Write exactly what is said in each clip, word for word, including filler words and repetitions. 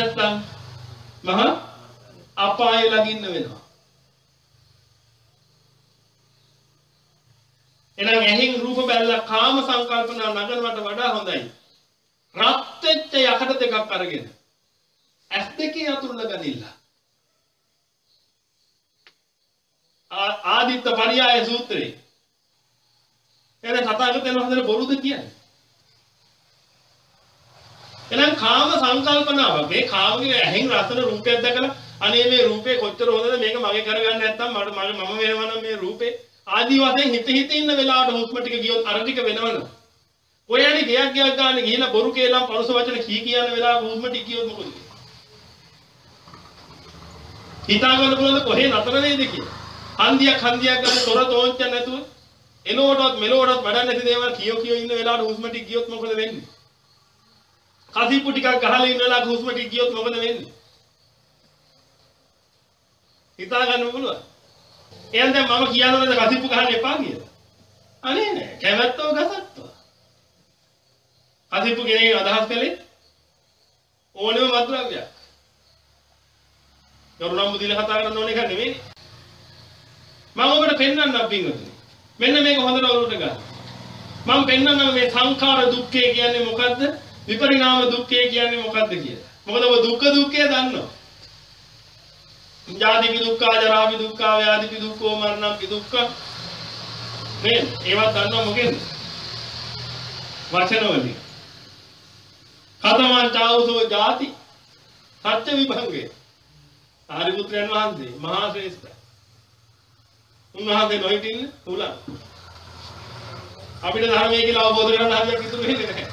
නැත්නම් මහා අපාය ළඟින්න වෙනවා. එහෙනම් ඇහෙන් රූප බැලලා කාම සංකල්පනා නගනවට වඩා හොඳයි. රත් වෙච්ච යකඩ දෙකක් අරගෙන ඇස් දෙකේ අතුල්ල ගනින්න. ආදිත්ත පරියාය සූත්‍රයේ එන තථාගතයන් වහන්සේ බොරුද කියන්නේ? එහෙනම් කාම සංකල්පනාවක් මේ කාමයේ ඇහෙන් රසන රූපයක් දැකලා අනේ මේ රූපේ කොච්චර හොඳද මේක මගේ කරගන්න නැත්තම් මට මම වෙනවා නම් මේ රූපේ ආදි වශයෙන් හිත හිත ඉන්න වෙලාවට හුස්ම ටික ගියොත් අර ටික වෙනවනේ. ඔයani ගයක් ගයක් ගන්න ගිහිලා බොරු කේලම් පරුස වචන කී කියන වෙලාව හුස්ම ටික ගියොත් මොකද? හිතාගන්න පුළුවන්ද කොහේ නතර වෙයිද කියලා? හන්දියක් හන්දියක් ගන්න තොර තෝංච නැතුව එනෝටවත් මෙලෝටවත් වැඩ නැති දේවල් කියෝ කියෝ ඉන්න වෙලාවට හුස්ම ටික ගියොත් මොකද වෙන්නේ? කසිප්පු ටිකක් ගහලා ඉන්න වෙලාවට හුස්ම ටික ගියොත් මොකද වෙන්නේ? හිතාගන්න පුළුවන්. එහෙනම් දැන් මම කියනවද කසිප්පු ගහන්න එපා කියලා? අනේ නෑ කැමැත්තව ගසත්වා. කසිප්පු කෙනෙක් අදහස් කළේ ඕනෙම මත්ද්‍රව්‍යයක්. කරුණාම්බු දීලා කතා කරන්න ඕන එක නෙමෙයි. මම ඔබට පෙන්වන්නම් පින්වතුනි. මෙන්න මේක හොඳට ඔලුවට ගන්න. මම පෙන්වන්නම් මේ සංඛාර දුක්ඛය කියන්නේ මොකද්ද? විපරිණාම දුක්ඛය කියන්නේ මොකද්ද කියලා. මොකද ඔබ දුක්ඛ දුක්ඛය දන්නවා. ජාතිපි දුක්ඛ, ජරාපි දුක්ඛ, ව්‍යාධිපි දුක්ඛ, මරණපි දුක්ඛ. මේ ඒවත් දන්නවා මොකෙන්ද? වචනවලින්. කතමං චාඋසෝ ජාති සත්‍ය විභංගේ. ආරිපුත්‍රයන් වහන්සේ මහා ශ්‍රේෂ්ඨ. උන්වහන්සේ නොහිටින්න උලන්. අපිට ධර්මයේ කියලා අවබෝධ කරගන්න හරියක් ඉතුරු වෙන්නේ නැහැ.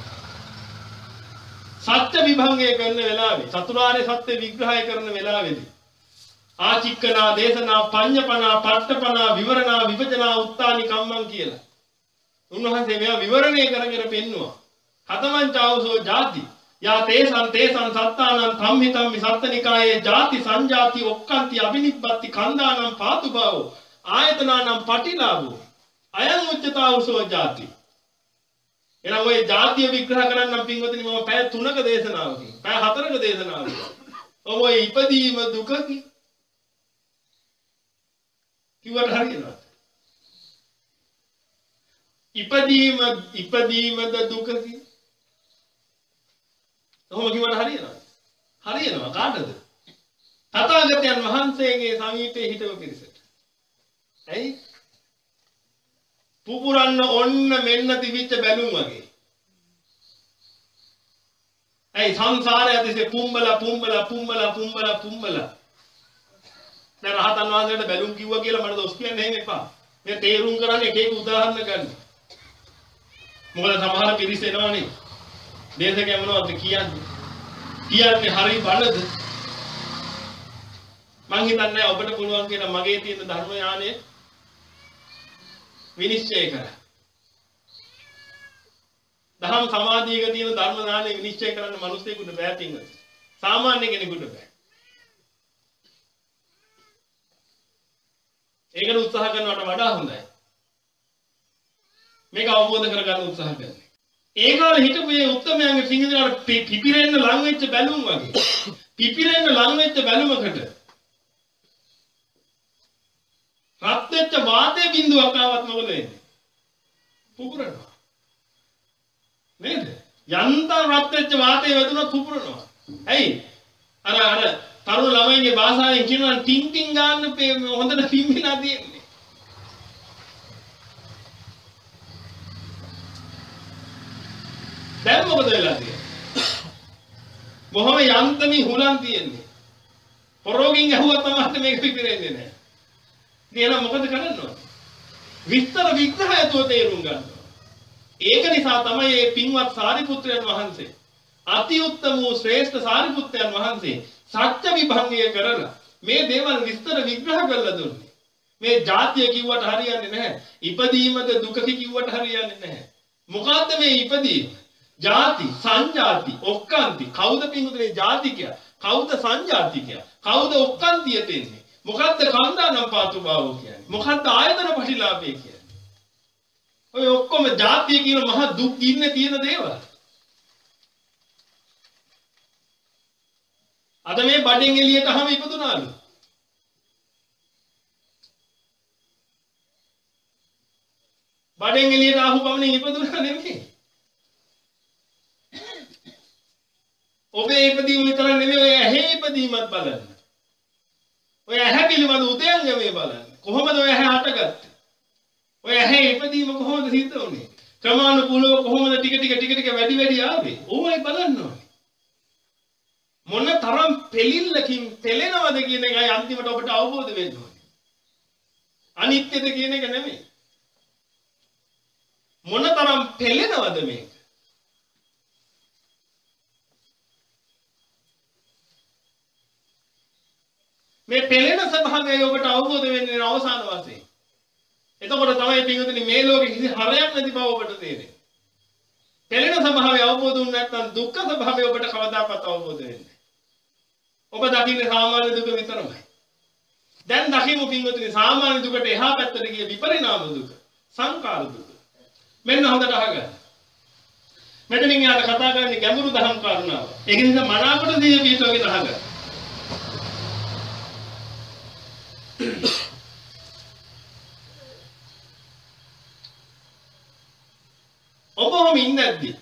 සත්‍ය විභංගය කරන වෙලාවේ චතුරාර්ය සත්‍ය විග්‍රහය කරන වෙලාවේදී ආචික්කනා දේශනා පඤ්ඤපනා පට්ඨපනා විවරණා විභජනා උත්තානි කම්මං කියලා. උන්වහන්සේ මේවා විවරණය කරගෙන පෙන්නවා. කතමං චාඋසෝ ජාති යා තේසං තේසං සත්තානං ධම්මිතම්මි සත්තනිකායේ ජාති සංජාති ඔක්කාන්ති අබිනිබ්බති කන්දානම් පාතුභාවෝ ආයතනානම් පටිලාභෝ අයං උච්චතාවුසෝ ජාති. එනම් ඔය ජාතිය විග්‍රහ කරන්නම් පින්වතුනි මම පැය තුනක දේශනාවකින් පැය හතරක දේශනාවකින් ඔය ඉපදීම දුකකි කිව්වට හරියනවද? ඉපදීම ඉපදීමද දුකකි. කොහොම කිව්වට හරියනවද? හරියනවා කාටද? තථාගතයන් වහන්සේගේ සමීපයේ හිටව පිරිසට. ඇයි? පුපුරන්න ඔන්න මෙන්න තිබිච්ච බැලුම් වගේ. ඇයි සංසාරය ඇතිසේ පුම්බලා පුම්බලා පුම්බලා පුම්බලා පුම්බලා. දැන් රහතන් වහන්සේට බැලුම් කිව්වා කියලා මට දොස් කියන්න එහෙම එපා. මේ තේරුම් කරන්නේ එක එක උදාහරණ ගන්න. මොකද සමහර පිරිස එනවනේ. දේශකයන් මොනවද කියන්නේ? කියන්නේ හරි බලද? මං හිතන්නේ ඔබට පුළුවන් කියලා මගේ තියෙන ධර්ම ඥානය විනිශ්චය කරා. දහම් සමාධියක තියෙන ධර්ම ඥානය විනිශ්චය කරන්න මිනිස්සෙකුට බෑ පින්වතුනි. සාමාන්‍ය කෙනෙකුට බෑ. ඒකට උත්සාහ කරනවට වඩා හොඳයි. මේක අවබෝධ කරගන්න උත්සාහ කරන්න. ඒ කාලේ හිටපු මේ උත්තමයන්ගේ සිංහලට පිපිරෙන්න ලං වෙච්ච බැලුම් වගේ. පිපිරෙන්න ලං වෙච්ච බැලුමකට රත් වෙච්ච වාතයේ බිඳුවක් ආවත් මොකද වෙන්නේ? පුපුරනවා. නේද? යන්තම් රත් වෙච්ච වාතයේ වැදුනොත් පුපුරනවා. ඇයි? අර අර තරුණ ළමයිගේ භාෂාවෙන් කියනවා ටින් ටින් ගන්න හොඳට පිම්බිලා තියෙන්නේ. දැන් මොකද වෙලා තියෙන්නේ? බොහොම යන්තමි හුලන් තියෙන්නේ. පොරෝගින් ඇහුවත් තමයි මේක පිපිරෙන්නේ නැහැ. ඉතින් මොකද කරන්න ඕන? විස්තර විග්‍රහය තුව තේරුම් ගන්න ඕන. ඒක නිසා තමයි මේ පින්වත් සාරිපුත්‍රයන් වහන්සේ අති උත්තම වූ ශ්‍රේෂ්ඨ සාරිපුත්‍රයන් වහන්සේ සත්‍ය විභංගය කරලා මේ දේවල් විස්තර විග්‍රහ කරලා දුන්නේ. මේ ජාතිය කිව්වට හරියන්නේ නැහැ. ඉපදීමද දුක කිව්වට හරියන්නේ නැහැ. මොකද්ද මේ ඉපදීම? ජාති, සංජාති, ඔක්කාන්ති. කවුද පින්වතුනි ජාතිකය? කවුද සංජාතිකය? කවුද ඔක්කාන්තියට එන්නේ? මොකද්ද කන්දානම් පාතුභාවෝ කියන්නේ? මොකද්ද ආයතන පටිලාභය කියන්නේ? ඔය ඔක්කොම ජාතිය කියන මහ දුක් ඉන්නේ තියෙන දේවල්. අද මේ බඩෙන් එළියට හැම ඉපදුනාලු. බඩෙන් එළියට ආපු ගමනේ ඉපදුනා නෙමෙයි. ඔබේ ඉපදීම විතර නෙමෙයි ඔය ඇහි ඉපදීමත් බලන්න. ඔය ඇහැ පිළිබඳ උදයන්ගමේ බලන්න. කොහොමද ඔය ඇහැ හටගත්තේ? ඔය ඇහැ ඉපදීම කොහොමද සිද්ධ වුනේ? ක්‍රමානුකූලව කොහොමද ටික ටික ටික ටික වැඩි වැඩි ආවේ? ඕවයි බලන්න ඕනේ. මොන තරම් පෙලිල්ලකින් පෙලෙනවද කියන එකයි අන්තිමට ඔබට අවබෝධ වෙන්න ඕනේ. අනිත්‍යද කියන එක නෙමෙයි. මොන තරම් පෙලෙනවද මේක? මේ පෙළෙන ස්වභාවය ඔබට අවබෝධ වෙන්නේ අවසාන වශයෙන්. එතකොට තමයි පිටුතුනි මේ ලෝකෙ කිසි හරයක් නැති බව ඔබට තේරෙන්නේ. පෙළෙන ස්වභාවය අවබෝධ වුනේ නැත්නම් දුක්ඛ ස්වභාවය ඔබට කවදාකවත් අවබෝධ වෙන්නේ නැහැ. ඔබ දකින්නේ සාමාන්‍ය දුක විතරමයි. දැන් දකිමු පිටුතුනි සාමාන්‍ය දුකට එහා පැත්තට ගිය විපරිණාම දුක, සංකාර දුක. මෙන්න හොඳට අහගන්න. මෙතනින් යාට කතා කරන්නේ ගැඹුරු දහම් කරුණාව. ඒක නිසා මනාකොට දිය පිටුවකින් අහගන්න. ඔබම ඉන්නද්දී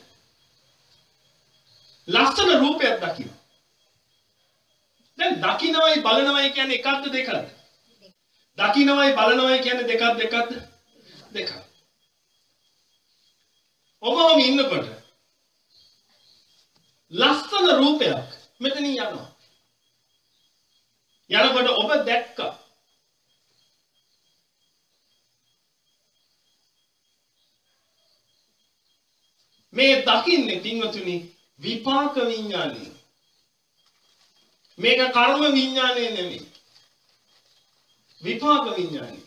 ලස්සන රූපයක් දකින්න. දැන් දකින්නවයි බලනවයි කියන්නේ එකක්ද දෙකක්ද? දකින්නවයි බලනවයි කියන්නේ දෙකක්ද දෙකක්ද? දෙකක්. ඔබම ඉන්නකොට ලස්සන රූපයක් මෙතනින් යනවා. යනකොට ඔබ දැක්කා. මේ දකින්නේ පින්වතුනි විපාක විඥානය. මේක කර්ම විඥානය නෙමෙයි. විපාක විඥානය.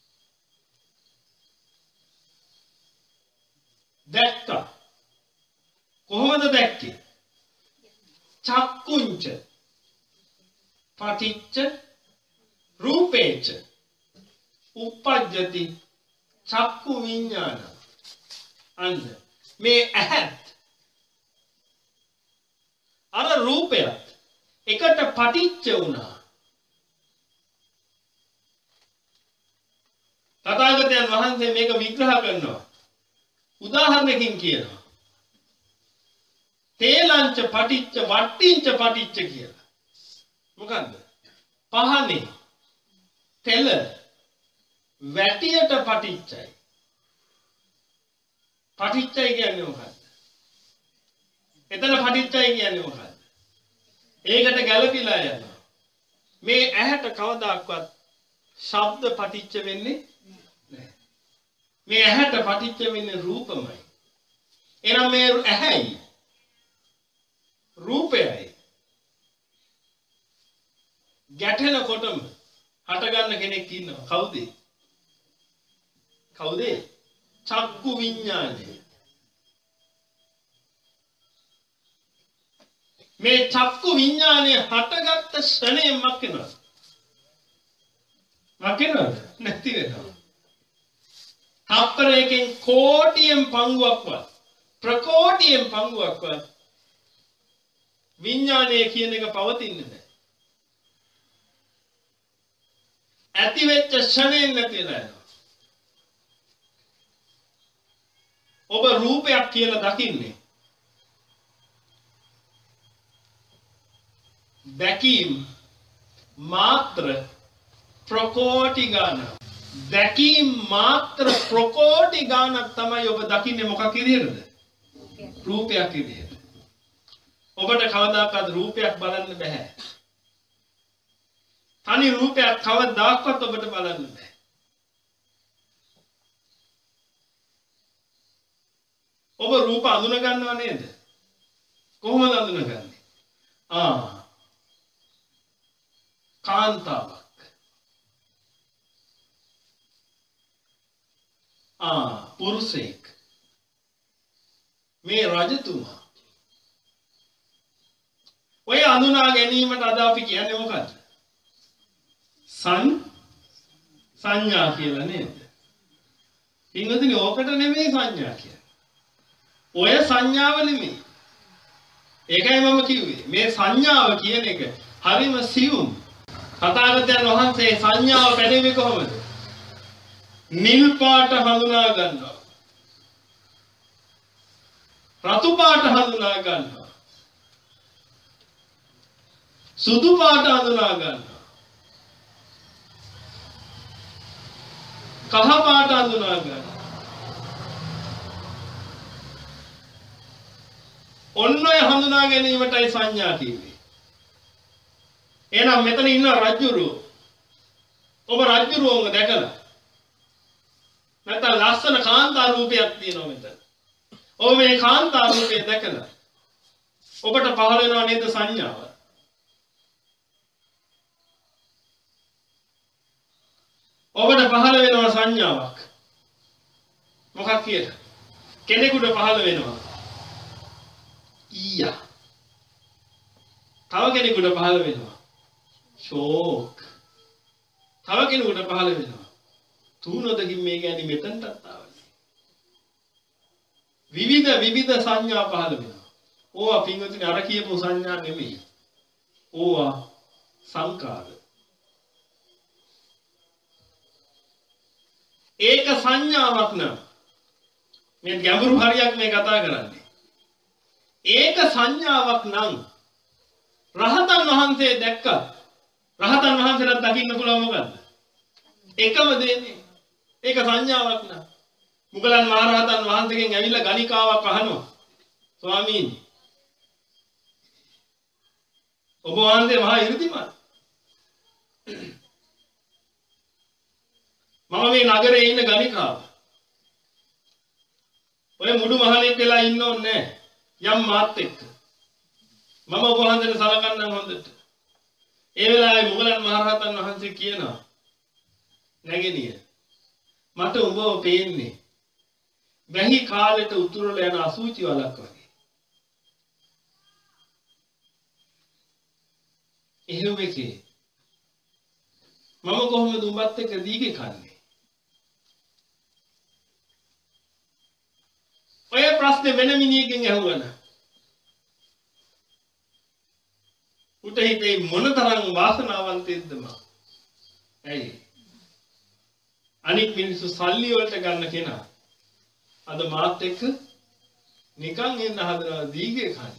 දැක්කා. කොහොමද දැක්කේ? චක්කුංච පටිච්ච රූපේච උප්පජ්ජති චක්කු විඥාන. අන්න මේ ඇහත් අර රූපයත් එකට පටිච්ච වුණා. තථාගතයන් වහන්සේ මේක විග්‍රහ කරනවා. උදාහරණකින් කියනවා. තේලංච පටිච්ච වට්ටිංච පටිච්ච කියලා. මොකද්ද? පහනේ තෙල වැටියට පටිච්චයි. පටිච්චයි කියන්නේ මොකක්ද? එතන පටිච්චයි කියන්නේ මොකක්ද? ඒකට ගැළපීලා යනවා. මේ ඇහැට කවදාක්වත් ශබ්ද පටිච්ච වෙන්නේ නැහැ. මේ ඇහැට පටිච්ච වෙන්නේ රූපමයි. එහෙනම් මේ ඇහැයි රූපයයි ගැටෙනකොටම හටගන්න කෙනෙක් ඉන්නවා. කවුද? කවුද? චක්කු විඥානය. මේ චක්කු විඥානය හටගත්ත ක්ෂණයෙන් මක් වෙනවද? මක් වෙනවද? නැති වෙනවා. තප්පරයකින් කෝටියෙන් පංගුවක්වත් ප්‍රකෝටියෙන් පංගුවක්වත් විඥානය කියන එක පවතින්නේ නැහැ. ඇති වෙච්ච ක්ෂණයෙන් නැතිලා යනවා. ඔබ රූපයක් කියලා දකින්නේ දැකීම් මාත්‍ර ප්‍රකෝටි ගාන. දැකීම් මාත්‍ර ප්‍රකෝටි ගානක් තමයි ඔබ දකින්නේ මොකක් විදිහටද? රූපයක් විදිහට. ඔබට කවදාකවත් රූපයක් බලන්න බෑ. තනි රූපයක් කවදාකවත් ඔබට බලන්න බෑ. ඔබ රූප අඳුන ගන්නව නේද? කොහොමද අඳුනගන්නේ? ආ කාන්තාවක්. ආ පුරුෂයෙක්. මේ රජතුමා. ඔය අඳුනා ගැනීමට අද අපි කියන්නේ මොකද්ද? සං සංඥා කියලා නේද? පින්වතුනි ඕකට නෙමෙයි සංඥා කියන්නේ. ඔය සංඥාව නෙමෙයි. ඒකයි මම කිව්වේ. මේ සංඥාව කියන එක හරිම සියුම්. තථාගතයන් වහන්සේ සංඥාව පැනෙන්නේ කොහොමද? නිල් පාට හඳුනා ගන්නවා. රතු පාට හඳුනා ගන්නවා. සුදු පාට හඳුනා ගන්නවා. කහ පාට හඳුනා ගන්නවා. ඔන්න ඔය හඳුනා ගැනීමටයි සංඥා කියන්නේ. එහෙනම් මෙතන ඉන්න රජුරෝ ඔබ රජුරෝව දැකලා නැත්නම් ලස්සන කාන්තා රූපයක් තියෙනවා මෙතන. ඔබ මේ කාන්තා රූපය දැකලා ඔබට පහළ වෙනව නේද සංඥාව? ඔබට පහළ වෙනවා සංඥාවක්. මොකක් කියලා? කෙනෙකුට පහළ වෙනවා ඊයා. තව කෙනෙකුට පහළ වෙනවා ෂෝක්. තව කෙනෙකුට පහළ වෙනවා තුනොදකින් මේ කියන්නේ මෙතනටත් ආවනේ. විවිධ විවිධ සංඥා පහළ වෙනවා. ඕවා පින්වතුනි අර කියපු සංඥා නෙමෙයි. ඕවා සංකාර. ඒක සංඥාවක් නම් මේ ගැඹුරු හරියක් මේ කතා කරන්නේ. ඒක සංඥාවක් නම් රහතන් වහන්සේ දැක්කත් රහතන් වහන්සේට දකින්න පුළුවන් මොකද්ද? එකම දෙන්නේ. ඒක සංඥාවක් නම් මුගලන් මහරහතන් වහන්සේගෙන් ඇවිල්ලා ගණිකාවක් අහනවා. ස්වාමීනි ඔබ වහන්සේ මහා 이르දිමත්. මම මේ නගරේ ඉන්න ගණිකාව. ඔය මුඩු මහණෙක් වෙලා ඉන්න ඕනේ නැහැ. යම් මාත් එක්ක. මම ඔබ වහන්සේට සලකන්නම් හොඳට. ඒ වෙලාවේ මුගලන් මහරහතන් වහන්සේ කියනවා නැගෙනිය මට ඔබව පේන්නේ වැහි කාලෙට උතුරලා යන අසුචි වලක් වගේ. එහෙම එකේ මම කොහොමද උඹත් එක්ක දීගේ කන්නේ? ඔය ප්‍රශ්නේ වෙන මිනිහකින් ඇහුවන උට හිතේ මොනතරම් වාසනාවන්තයෙක්ද මම? ඇයි? අනික් මිනිස්සු සල්ලි වලට ගන්න කෙනා අද මාත් එක්ක නිකන් එන්න හදනවා දීගේ කන්න.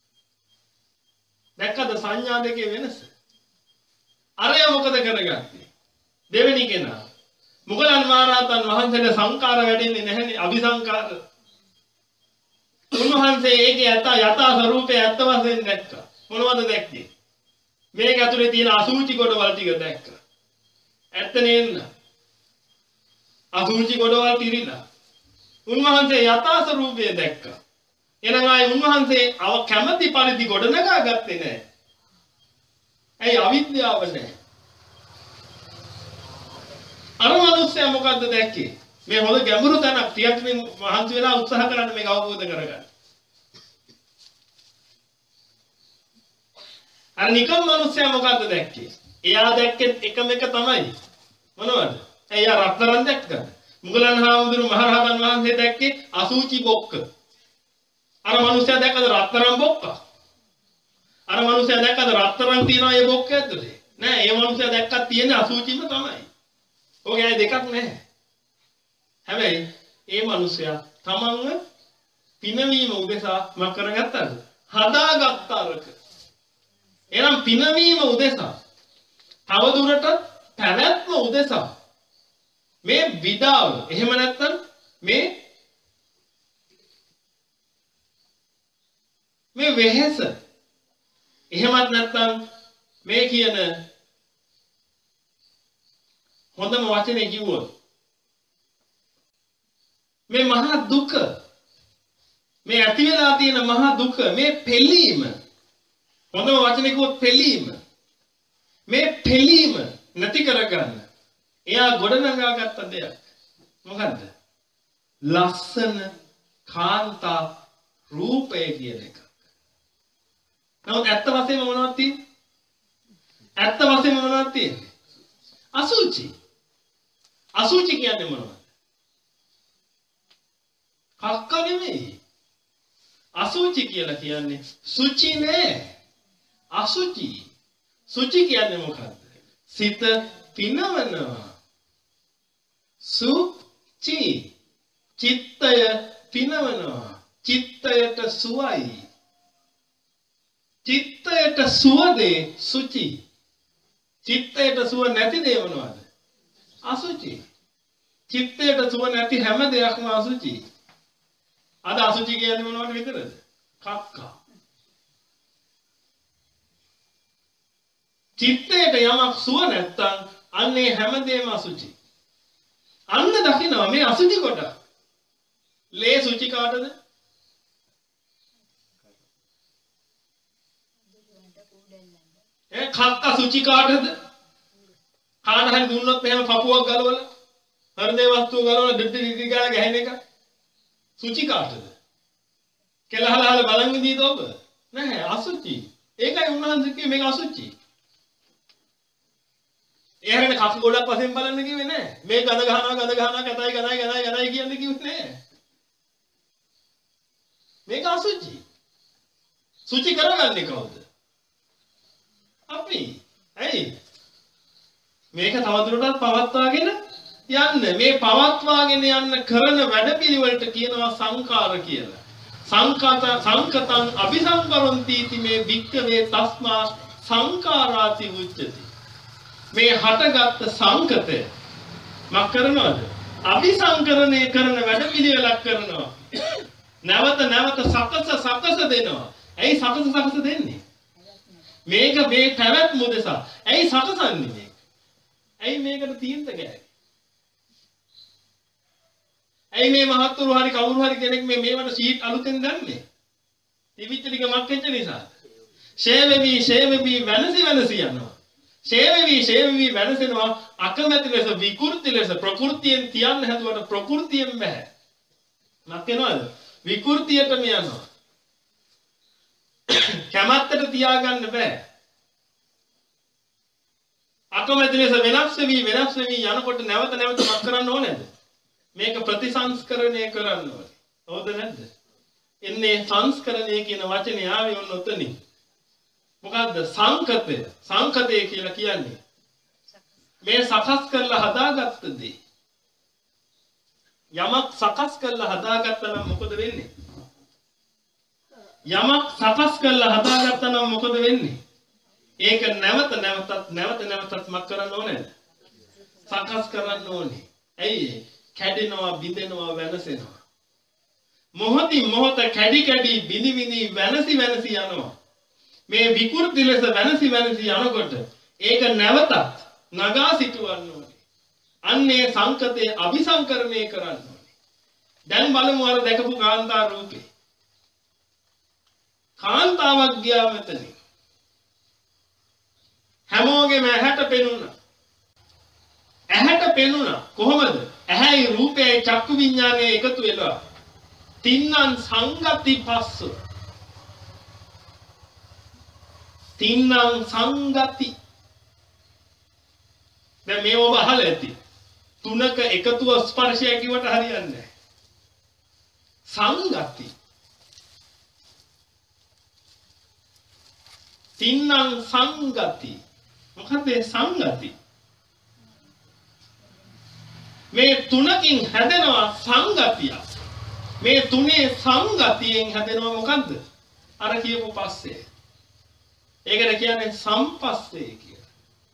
දැක්කද සංඥා දෙකේ වෙනස? අරය මොකද කරගත්තේ? දෙවෙනි කෙනා මුගලන් මහරහතන් වහන්සේට සංකාර වැඩෙන්නේ නැහැනේ අபிසංකාර. උන්වහන්සේ ඒකේ යත යථා ස්වરૂපය ඇත්ත වශයෙන් දැක්කා. මොනවද දැක්කේ? මේක ඇතුලේ තියෙන අසුචි කොටවල් ටික දැක්කා. ඇත්ත නේද? අසුචි කොටවල් තිරිලා. උන්වහන්සේ යථා ස්වરૂපය දැක්කා. එහෙනම් ආයි උන්වහන්සේ අව කැමැති පරිදි ගොඩනගා ගත්තේ නැහැ. ඇයි? අවිද්‍යාව නැහැ. අර මිනිස්සයා මොකද්ද දැක්කේ? මේ හොඳ ගැඹුරු තැනක් ටිකක් මේ මහන්සි වෙලා උත්සාහ කරන්න මේක අවබෝධ කරගන්න. අර නිකම් මිනිස්සයා මොකද්ද දැක්කේ? එයා දැක්කේ එකම එක තමයි. මොනවද? එයා රත්තරන් දැක්කද? මුගලන් හාමුදුරු මහරහතන් වහන්සේ දැක්කේ අසුචි බොක්ක. අර මිනිස්සයා දැක්කද රත්තරන් බොක්ක? අර මිනිස්සයා දැක්කද රත්තරන් තියනවා ඒ බොක්ක ඇතුලේ? නෑ, ඒ මිනිස්සයා දැක්කත් තියෙන්නේ අසුචිම තමයි. ඔගේ අය දෙකක් නැහැ. හැබැයි ඒ මිනිස්සයා තමන්ව පිනවීම උදෙසා මක් කරගත්තද? හදාගත්ත අරක. එනම් පිනවීම උදෙසා තව දුරටත් පැවැත්ම උදෙසා මේ විඩාව එහෙම නැත්නම් මේ මේ වෙහෙස එහෙමත් නැත්නම් මේ කියන හොඳම වචනේ කිව්වොත් මේ මහා දුක මේ ඇති වෙලා තියෙන මහා දුක මේ පෙළීම හොඳම වචනේ කිව්වොත් පෙළීම මේ පෙළීම නැති කරගන්න එයා ගොඩනගා ගත්ත දෙයක් මොකද්ද? ලස්සන කාන්තා රූපය කියන එක. නමුත් ඇත්ත වශයෙන්ම මොනවද තියෙන්නේ? ඇත්ත වශයෙන්ම මොනවද තියෙන්නේ? අසුචි. අසුචි කියන්නේ මොනවද? කක්ක නෙමෙයි. අසුචි කියලා කියන්නේ සුචි නෑ. අසුචි. සුචි කියන්නේ මොකද්ද? සිත පිනවනවා. සුචි. චිත්තය පිනවනවා. චිත්තයට සුවයි. චිත්තයට සුවදේ සුචි. චිත්තයට සුව නැති දේ මොනවද? අසුචි. චිත්තයට සුව නැති හැම දෙයක්ම අසුචි. අද අසුචි කියන්නේ මොනවට විතරද? කක්කා. චිත්තයට යමක් සුව නැත්තම් අන්නේ හැමදේම අසුචි. අන්න දකින්නවා මේ අසුචි කොට. ලේ සුචි කාටද? ඒ කක්ක සුචි කාටද? කාන හරි දුන්නොත් මෙහෙම පපුවක් ගලවලා හෘදේ වස්තුව ගලවලා දෙටි දිග ගාලා ගහන එක සුචි කාටද? කෙලහලහල බලන් ඉදීද ඔබ? නැහැ අසුචි. ඒකයි උන්වහන්සේ කිව්වේ මේක අසුචි. ඒ හැරෙන කක් ගොඩක් වශයෙන් බලන්න කිව්වේ නෑ. මේ ගඳ ගහනවා ගඳ ගහනවා කතයි ගනයි ගනයි ගනයි කියන්නේ කිව්වේ නෑ. මේක අසුචි. සුචි කරගන්නේ කවුද? අපි. ඇයි? මේක තවදුරටත් පවත්වාගෙන යන්න. මේ පවත්වාගෙන යන්න කරන වැඩපිළිවෙලට කියනවා සංකාර කියලා. සංකත සංකතං අபிසංකරන්ති इति මේ වික්කවේ තස්මා සංකාරාති උච්චති. මේ හටගත් සංකතය මක් කරනවද? අபிසංකරණය කරන වැඩපිළිවෙලක් කරනවා. නැවත නැවත සකස සකස දෙනවා. ඇයි සකස සකස දෙන්නේ? මේක මේ පැවැත්ම උදෙසා. ඇයි සකසන්නේ මේක? ඇයි මේකට තීන්ත ගෑවේ? ඇයි මේ මහත්තුරු හරි කවුරු හරි කෙනෙක් මේ මේවට සීට් අලුතෙන් දැම්මේ? තිබිච්ච ටික මක් වෙච්ච නිසාද? ෂේවෙවි ෂේවෙවි වෙනසි වෙනසි යනවා. ෂේවෙවි ෂේවෙවි වෙනසෙනවා අකමැති ලෙස විකෘති ලෙස ප්‍රകൃතියෙන් තියන්න හැදුවට ප්‍රകൃතියෙන් බෑ. මක් වෙනවද? විකෘතියටම යනවා. කැමැත්තට තියාගන්න බෑ. අකමැති ලෙස වෙනස් වෙවි වෙනස් වෙවි යනකොට නැවත නැවත මක් කරන්න ඕනේද? මේක ප්‍රතිසංස්කරණය කරන්න ඕනේ. හවුද නැද්ද? එන්නේ සංස්කරණය කියන වචනේ ආවේ ඔන්න ඔතනින්. මොකද්ද? සංකතය. සංකතය කියලා කියන්නේ මේ සකස් කරලා හදාගත්ත දේ. යමක් සකස් කරලා හදාගත්තා නම් මොකද වෙන්නේ? යමක් සකස් කරලා හදාගත්තා නම් මොකද වෙන්නේ? ඒක නැවත නැවතත් නැවත නැවතත් මක් කරන්න ඕනේද? සකස් කරන්න ඕනේ. ඇයි? කැඩෙනවා, බිඳෙනවා, වෙනසෙනවා. මොහොතින් මොහොත කැඩි කැඩි බිනි බිනි වෙනසි වෙනසි යනවා. මේ විකෘති ලෙස වෙනසි වෙනසි යනකොට ඒක නැවතත් නගා සිටවන්න ඕනේ. අන්නේ සංකතේ අபிසංකරණය කරන්න ඕනේ. දැන් බලමු අර දැකපු කාන්තා රූපේ. කාන්තාවක් ගියා මෙතන. හැමෝගෙම ඇහැට පෙනුණා. ඇහැට පෙනුණා කොහොමද? ඇහැයි රූපයයි චක්කු විඤ්ඤාණය එකතු වෙලා තින්නං සංගති පස්ස. තින්නං සංගති. දැන් මේ ඔබ අහලා ඇති. තුනක එකතුව ස්පර්ශය කිව්වට හරියන්නේ නැහැ. සංගති. තින්නං සංගති. මොකද සංගති? මේ තුනකින් හැදෙනවා සංගතිය. මේ තුනේ සංගතියෙන් හැදෙනවා මොකද්ද? අර කියපු පස්සේ. ඒකට කියන්නේ සම්පස්සේ කියලා.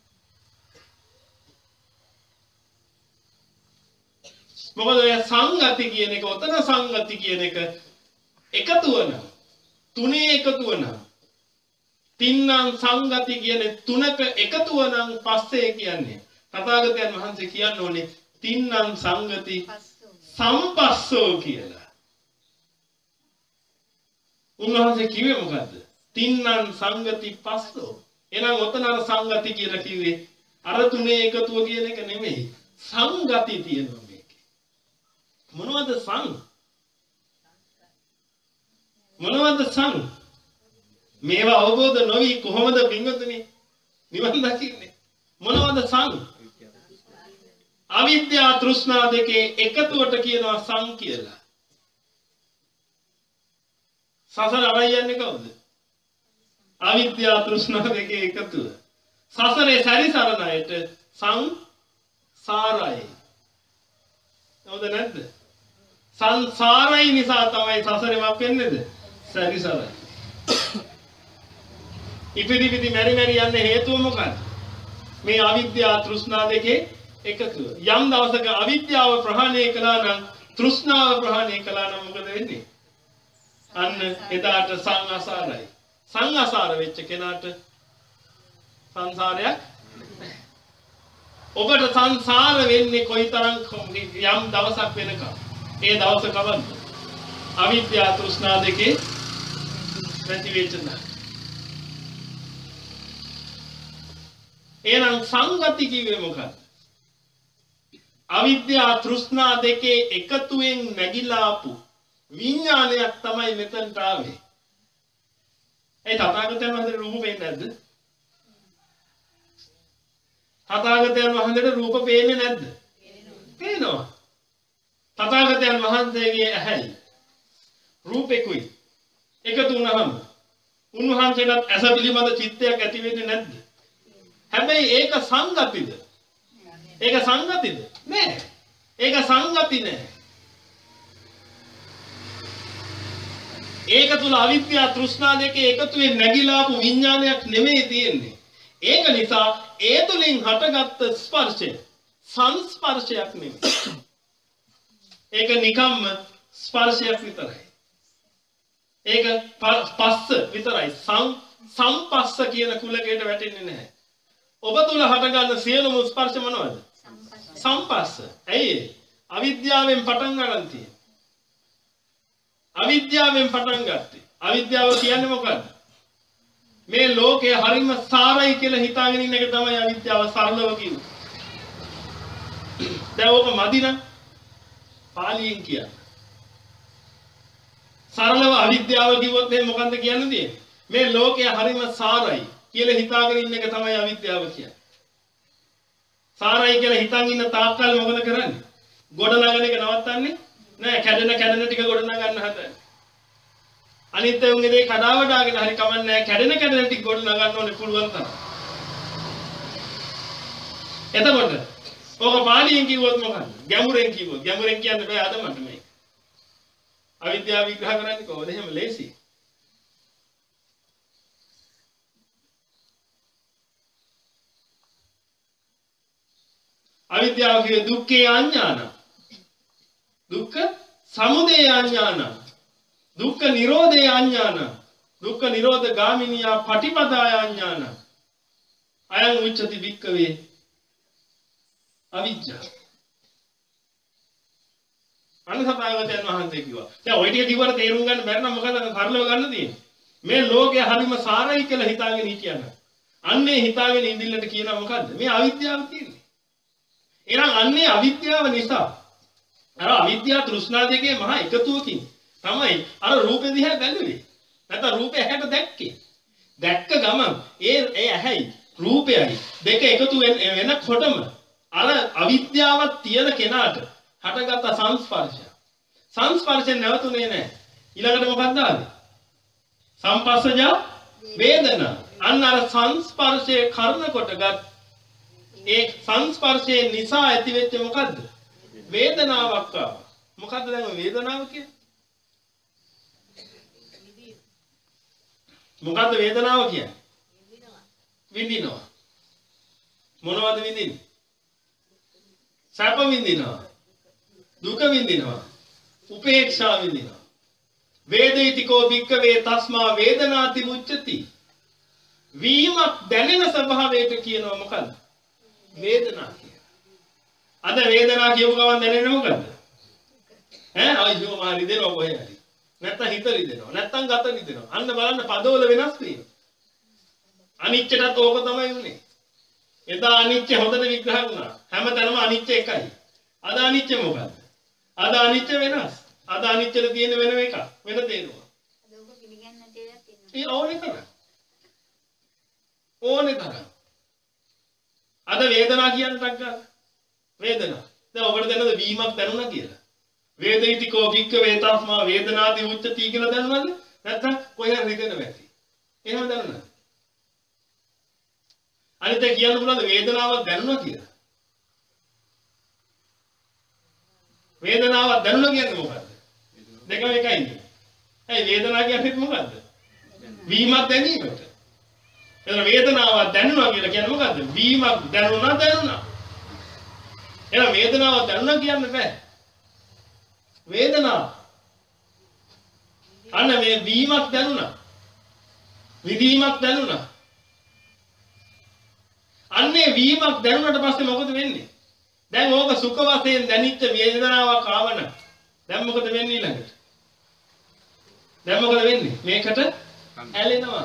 මොකද ඔය සංගති කියන එක, ඔතන සංගති කියන එක එකතු වෙන තුනේ එකතු වෙන තින්නම් සංගති කියන්නේ තුනක එකතු වෙනන් පස්සේ කියන්නේ. තථාගතයන් වහන්සේ කියන්න ඕනේ තින්නම් සංගති සම්පස්සෝ කියලා. උන්වහන්සේ කිව්වේ මොකද්ද? තින්නම් සංගති පස්සෝ. එහෙනම් ඔතන අර සංගති කියලා කිව්වේ අර තුනේ එකතුව කියන එක නෙමෙයි. සංගති තියෙනවා මේකේ. මොනවද සං? මොනවද සං? මේවා අවබෝධ නොවි කොහොමද පින්වතුනි නිවන් දකින්නේ? මොනවද සං? අවිද්‍යා තෘෂ්ණා දෙකේ එකතුවට කියනවා සං කියලා. සසර අරයි යන්නේ කවුද? අවිද්‍යාව තෘෂ්ණාව දෙකේ එකතුව. සසරේ සැරිසරන අයට සංසාරයි. හවුද නැද්ද? සංසාරයි නිසා තමයි සසරේ වක් වෙන්නේද? සැරිසරයි. ඉපිදි පිදි මෙරි මෙරි යන්නේ හේතුව මොකක්ද? මේ අවිද්‍යාව තෘෂ්ණා දෙකේ එකතුව. යම් දවසක අවිද්‍යාව ප්‍රහාණය කළා නම් තෘෂ්ණාව ප්‍රහාණය කළා නම් මොකද වෙන්නේ? අන්න එදාට සංසාරයි. සංසාර වෙච්ච කෙනාට සංසාරයක් නැහැ. ඔබට සංසාර වෙන්නේ කොයිතරම් යම් දවසක් වෙනකම්. ඒ දවස කවද්ද? අවිද්‍යාව තෘෂ්ණා දෙකේ නැති වෙච්ච දා. එහෙනම් සංගති කිව්වේ මොකක්ද? අවිද්‍යාව තෘෂ්ණා දෙකේ එකතුවෙන් නැగిලා ආපු විඥානයක් තමයි මෙතනට ආවේ. ඒ තථාගතයන් වහන්සේට රූප පේන්නේ නැද්ද? තථාගතයන් වහන්සේට රූප පේන්නේ නැද්ද? පේනවා. තථාගතයන් වහන්සේගේ ඇහැයි රූපෙකුයි එකතු වුණාම උන්වහන්සේට ඇස පිළිබඳ චිත්තයක් ඇති වෙන්නේ නැද්ද? හැබැයි ඒක සංගතිද? ඒක සංගතිද? නෑ. ඒක සංගති නෑ. ඒක තුල අවිද්‍යාව තෘෂ්ණා දෙකේ එකතුවෙන් නැగిලා ආපු විඥානයක් නෙමෙයි තියෙන්නේ. ඒක නිසා ඒ තුලින් හටගත්ත ස්පර්ශය සංස්පර්ශයක් නෙමෙයි. ඒක නිකම්ම ස්පර්ශයක් විතරයි. ඒක පස්ස විතරයි. සම් සම්පස්ස කියන කුලකයට වැටෙන්නේ නැහැ. ඔබ තුල හටගන්න සියලුම ස්පර්ශ මොනවද? සම්පස්ස. ඇයි? අවිද්‍යාවෙන් පටන් ගන්න තියෙන්නේ. අවිද්‍යාවෙන් පටන් ගත්තේ. අවිද්‍යාව කියන්නේ මොකද්ද? මේ ලෝකය හරිම සාරයි කියලා හිතාගෙන ඉන්න එක තමයි අවිද්‍යාව සරලව කියන්නේ. දැන් ඕක මදි නම් පාලියෙන් කියන්නේ. සරලව අවිද්‍යාව කිව්වොත් එහෙනම් මොකන්ද කියන්න තියෙන්නේ? මේ ලෝකය හරිම සාරයි කියලා හිතාගෙන ඉන්න එක තමයි අවිද්‍යාව කියන්නේ. සාරයි කියලා හිතන් ඉන්න තාක්කල් මොකද කරන්නේ? ගොඩ නගන එක නවත්තන්නේ නෑ. කැඩෙන කැඩෙන ටික ගොඩ නගන්න හදන්නේ. අනිත් උන්ගේ දේ කඩාවඩාගෙන හරි කමන්නේ නෑ. කැඩෙන කැඩෙන ටික ගොඩ නගන්න ඕනේ පුළුවන් තරම්. එතකොට ඕක පාලියෙන් කිව්වොත් මොකක්ද? ගැඹුරෙන් කිව්වොත්. ගැඹුරෙන් කියන්න බෑ අද මට මේ. අවිද්‍යාව විග්‍රහ කරන්නේ කොහොමද? එහෙම ලේසි. අවිද්‍යාව කියන්නේ දුක්ඛේ අඥාන. දුක්ඛ සමුදය අඥාන. දුක්ඛ නිරෝධේ අඥාන. දුක්ඛ නිරෝධ ගාමිනියා පටිපදාය අඥාන. අයං උච්චති වික්කවේ අවිජ්ජා. අනුසතාවතයන් වහන්සේ කිව්වා. දැන් ඔය ටික කිව්වට තේරුම් ගන්න බැරි නම් මොකද සරලව ගන්න තියෙන්නේ? මේ ලෝකය හරිම සාරයි කියලා හිතාගෙන හිටියනම් අන්නේ හිතාගෙන ඉඳිල්ලට කියනවා මොකද්ද? මේ අවිද්‍යාව කියන්නේ. එහෙනම් අන්නේ අවිද්‍යාව නිසා අර අවිද්‍යාව තෘෂ්ණා දෙකේ මහා එකතුවකින් තමයි අර රූපෙ දිහා බැලුවේ. නැත්නම් රූපේ ඇහැට දැක්කේ. දැක්ක ගමන් ඒ ඒ ඇහැයි රූපයයි දෙක එකතු වෙනකොටම අර අවිද්‍යාවක් තියෙන කෙනාට හටගත්ත සංස්පර්ශය. සංස්පර්ශයෙන් නැවතුනේ නැහැ. ඊළඟට මොකක්ද ආවේ? සංපස්සජ වේදනා. අන්න අර සංස්පර්ශයේ කර්ණ කොටගත් ඒ සංස්පර්ශයේ නිසා ඇතිවෙච්ච මොකද්ද? වේදනාවක් ආවා. මොකද්ද දැන් වේදනාව කියන්නේ? මොකද්ද වේදනාව කියන්නේ? විඳිනවා. මොනවද විඳින්නේ? සැප විඳිනවා. දුක විඳිනවා. උපේක්ෂා විඳිනවා. වේදිතකෝ භික්ඛවේ තස්මා වේදනාති මුච්චති. වීමක් දැනෙන ස්වභාවයට කියනවා මොකද්ද? වේදනා කියලා. අද වේදනා කියපු ගමන් දැනෙන්නේ මොකද්ද? ඈ අයියෝ මාරි දෙනවා කොහේ හරි. නැත්තම් හිත රිදෙනවා. නැත්තම් ගත රිදෙනවා. අන්න බලන්න පදවල වෙනස් වීම. අනිච්චටත් ඕක තමයි උනේ. එදා අනිච්ච හොඳට විග්‍රහ වුණා. හැමතැනම අනිච්ච එකයි. අද අනිච්ච මොකද්ද? අද අනිච්ච වෙනස්. අද අනිච්චට තියෙන වෙන එක. වෙන තේරුම. අද ඔබ පිළිගන්න තේරයක් තියෙනවා. ඒ ඕනේ කරා. ඕනේ කරා. අද වේදනාව කියන්නටක් ගන්න. වේදනාව. දැන් ඔබට දැනද වීමක් දැනුණා කියලා? වේදිතකෝ භික්ඛවේ තස්මා වේදනාති උච්චති කියලා දැනුණාද? නැත්නම් කොහේ හරි හිතෙනවා ඇති. එහෙම දැනුණා. අනිත් ඒ කියන්න පුළුවන් වේදනාවක් දැනුණා කියලා. වේදනාවක් දැනුණා කියන්නේ මොකද්ද? දෙකම එකයි. ඒ වේදනාව කියන්නේ මොකද්ද? වීමක් දැනීමට. එතන වේදනාවක් දැනුණා කියලා කියන්නේ මොකද්ද? වීමක් දැනුණා දැනුණා. එහෙනම් වේදනාවක් දැනුණා කියන්න බෑ. වේදනාව අන්න මේ වීමක් දැනුණා. විදීමක් දැනුණා. අන්නේ වීමක් දැනුණාට පස්සේ මොකද වෙන්නේ? දැන් ඕක සුඛ වශයෙන් දැනිච්ච වේදනාවක් ආවන. දැන් මොකද වෙන්නේ ඊළඟට? දැන් මොකද වෙන්නේ? මේකට ඇලෙනවා.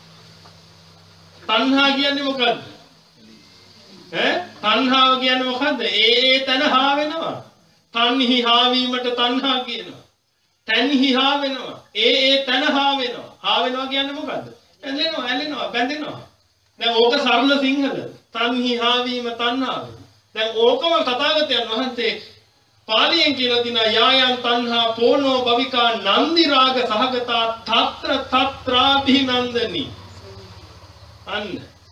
තණ්හා කියන්නේ මොකද්ද? ඈ තණ්හාව කියන්නේ මොකද්ද? ඒ තන හා වෙනවා. තණ්හි හා වීමට තණ්හා කියනවා. තණ්හි හා වෙනවා. ඒ ඒ තන හා වෙනවා. හා වෙනවා කියන්නේ මොකද්ද? ඇලෙනවා, ඇලෙනවා, බැඳෙනවා. දැන් ඕක සරල සිංහල. තණ්හි හා වීම තණ්හාව. දැන් ඕකම තථාගතයන් වහන්සේ පාලියෙන් කියලා දිනා යායන් තණ්හා පෝනෝ භවිකා නන්දි රාග සහගතා తත්‍ර తත්‍රාභිනන්දනි. අන්න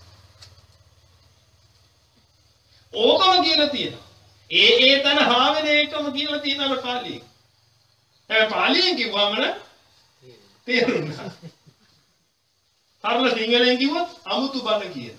ඕකම කියලා තියෙනවා. ඒ ඒ තන හා වෙන එකම කියලා තියෙනවා පාලියෙන්. ඒ පාලියෙන් කිව්වම න තේරුණා. සරල සිංහලෙන් කිව්වොත් අමුතු බණ කියනවා.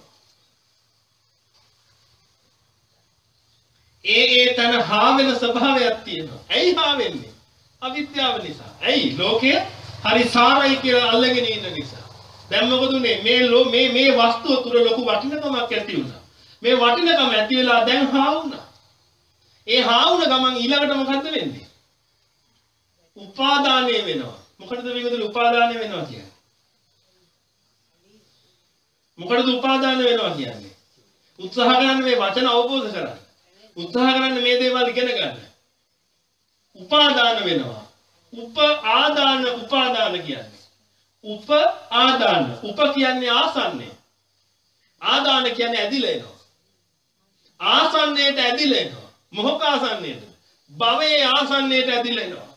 ඒ ඒ තන හා වෙන ස්වභාවයක් තියෙනවා. ඇයි හා වෙන්නේ? අවිද්‍යාව නිසා. ඇයි? ලෝකය හරි සාරයි කියලා අල්ලගෙන ඉන්න නිසා. දැන් මොකද උනේ? මේ මේ මේ වස්තුව තුර ලොකු වටිනකමක් ඇති වුණා. මේ වටිනකම ඇති වෙලා දැන් හා වුණා. ඒ හා වුණ ගමන් ඊළඟට මොකද්ද වෙන්නේ? උපාදානය වෙනවා. මොකටද මේකද උපාදානය වෙනවා කියන්නේ? මොකටද උපාදාන වෙනවා කියන්නේ? උත්සාහ කරන්න මේ වචන අවබෝධ කරගන්න. උත්සාහ කරන්න මේ දේවල් ඉගෙන ගන්න. උපාදාන වෙනවා. උප ආදාන උපාදාන කියන්නේ. උප ආදාන. උප කියන්නේ ආසන්නය. ආදාන කියන්නේ ඇදිලා එනවා. ආසන්නයට ඇදිලා එනවා. මොහොක ආසන්නයට. භවයේ ආසන්නයට ඇදිලා එනවා.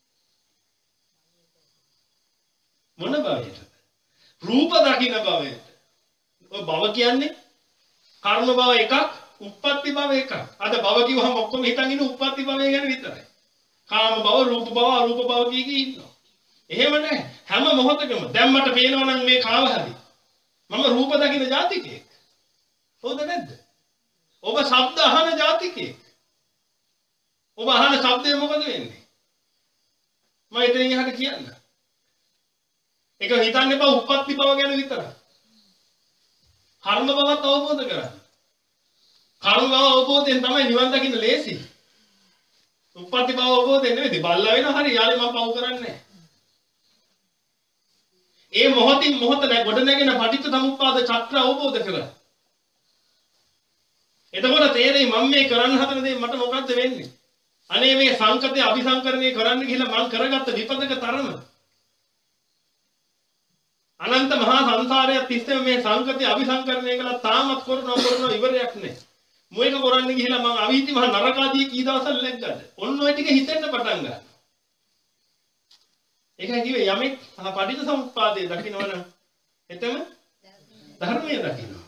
මොන භවයටද? රූප දකින්න භවයට. ඔය භව කියන්නේ කර්ම භව එකක්, උප්පත්ති භව එකක්. අද භව කිව්වම ඔක්කොම හිතන් ඉන්නේ උප්පත්ති භවය ගැන විතරයි. කාම භව, රූප භව, අරූප භව කිය කී ඉන්නවා. එහෙම නැහැ. හැම මොහොතකම දැන් මට පේනවා නම් මේ කාව හරි. මම රූප දකින්න ජාතිකයෙක්. හොඳ නැද්ද? ඔබ ශබ්ද අහන ජාතිකයෙක්. ඔබ අහන ශබ්දය මොකද වෙන්නේ? මම ඉතින් එහාට කියන්න. ඒක හිතන්න එපා උප්පත්ති භව ගැන විතරයි. කර්ම භවත් අවබෝධ කරගන්න. කර්ම භව අවබෝධයෙන් තමයි නිවන් දකින්න ලේසි. උප්පත්ති භව අවබෝධයෙන් නෙවෙයි බල්ලා වෙනවා හරි යාලේ මම පව් කරන්නේ. ඒ මොහොතින් මොහොත නැ ගොඩ නැගෙන පටිච්ච සමුප්පාද චක්‍ර අවබෝධ කරගන්න. එතකොට තේරෙයි මම මේ කරන්න හදන දේ මට මොකද්ද වෙන්නේ? අනේ මේ සංකතේ අபிසංකරණය කරන්න ගිහිල්ලා මම කරගත්ත විපදක තරම අනන්ත මහා සංසාරයේ තිස්සෙම මේ සංකතේ අபிසංකරණය කළා තාමත් කරනවා කරනවා ඉවරයක් නැහැ. මොයක කරන්න ගිහිල්ලා මම අවීති මහ නරකාදී කී දවසක් läග්ගද? ඔන්න ඔය ටික හිතෙන්න පටන් ගන්නවා. ඒකයි කිව්වේ යමෙක් පටිච්ච සමුප්පාදේ දකින්නවනම් එතම ධර්මයේ දකින්නවා.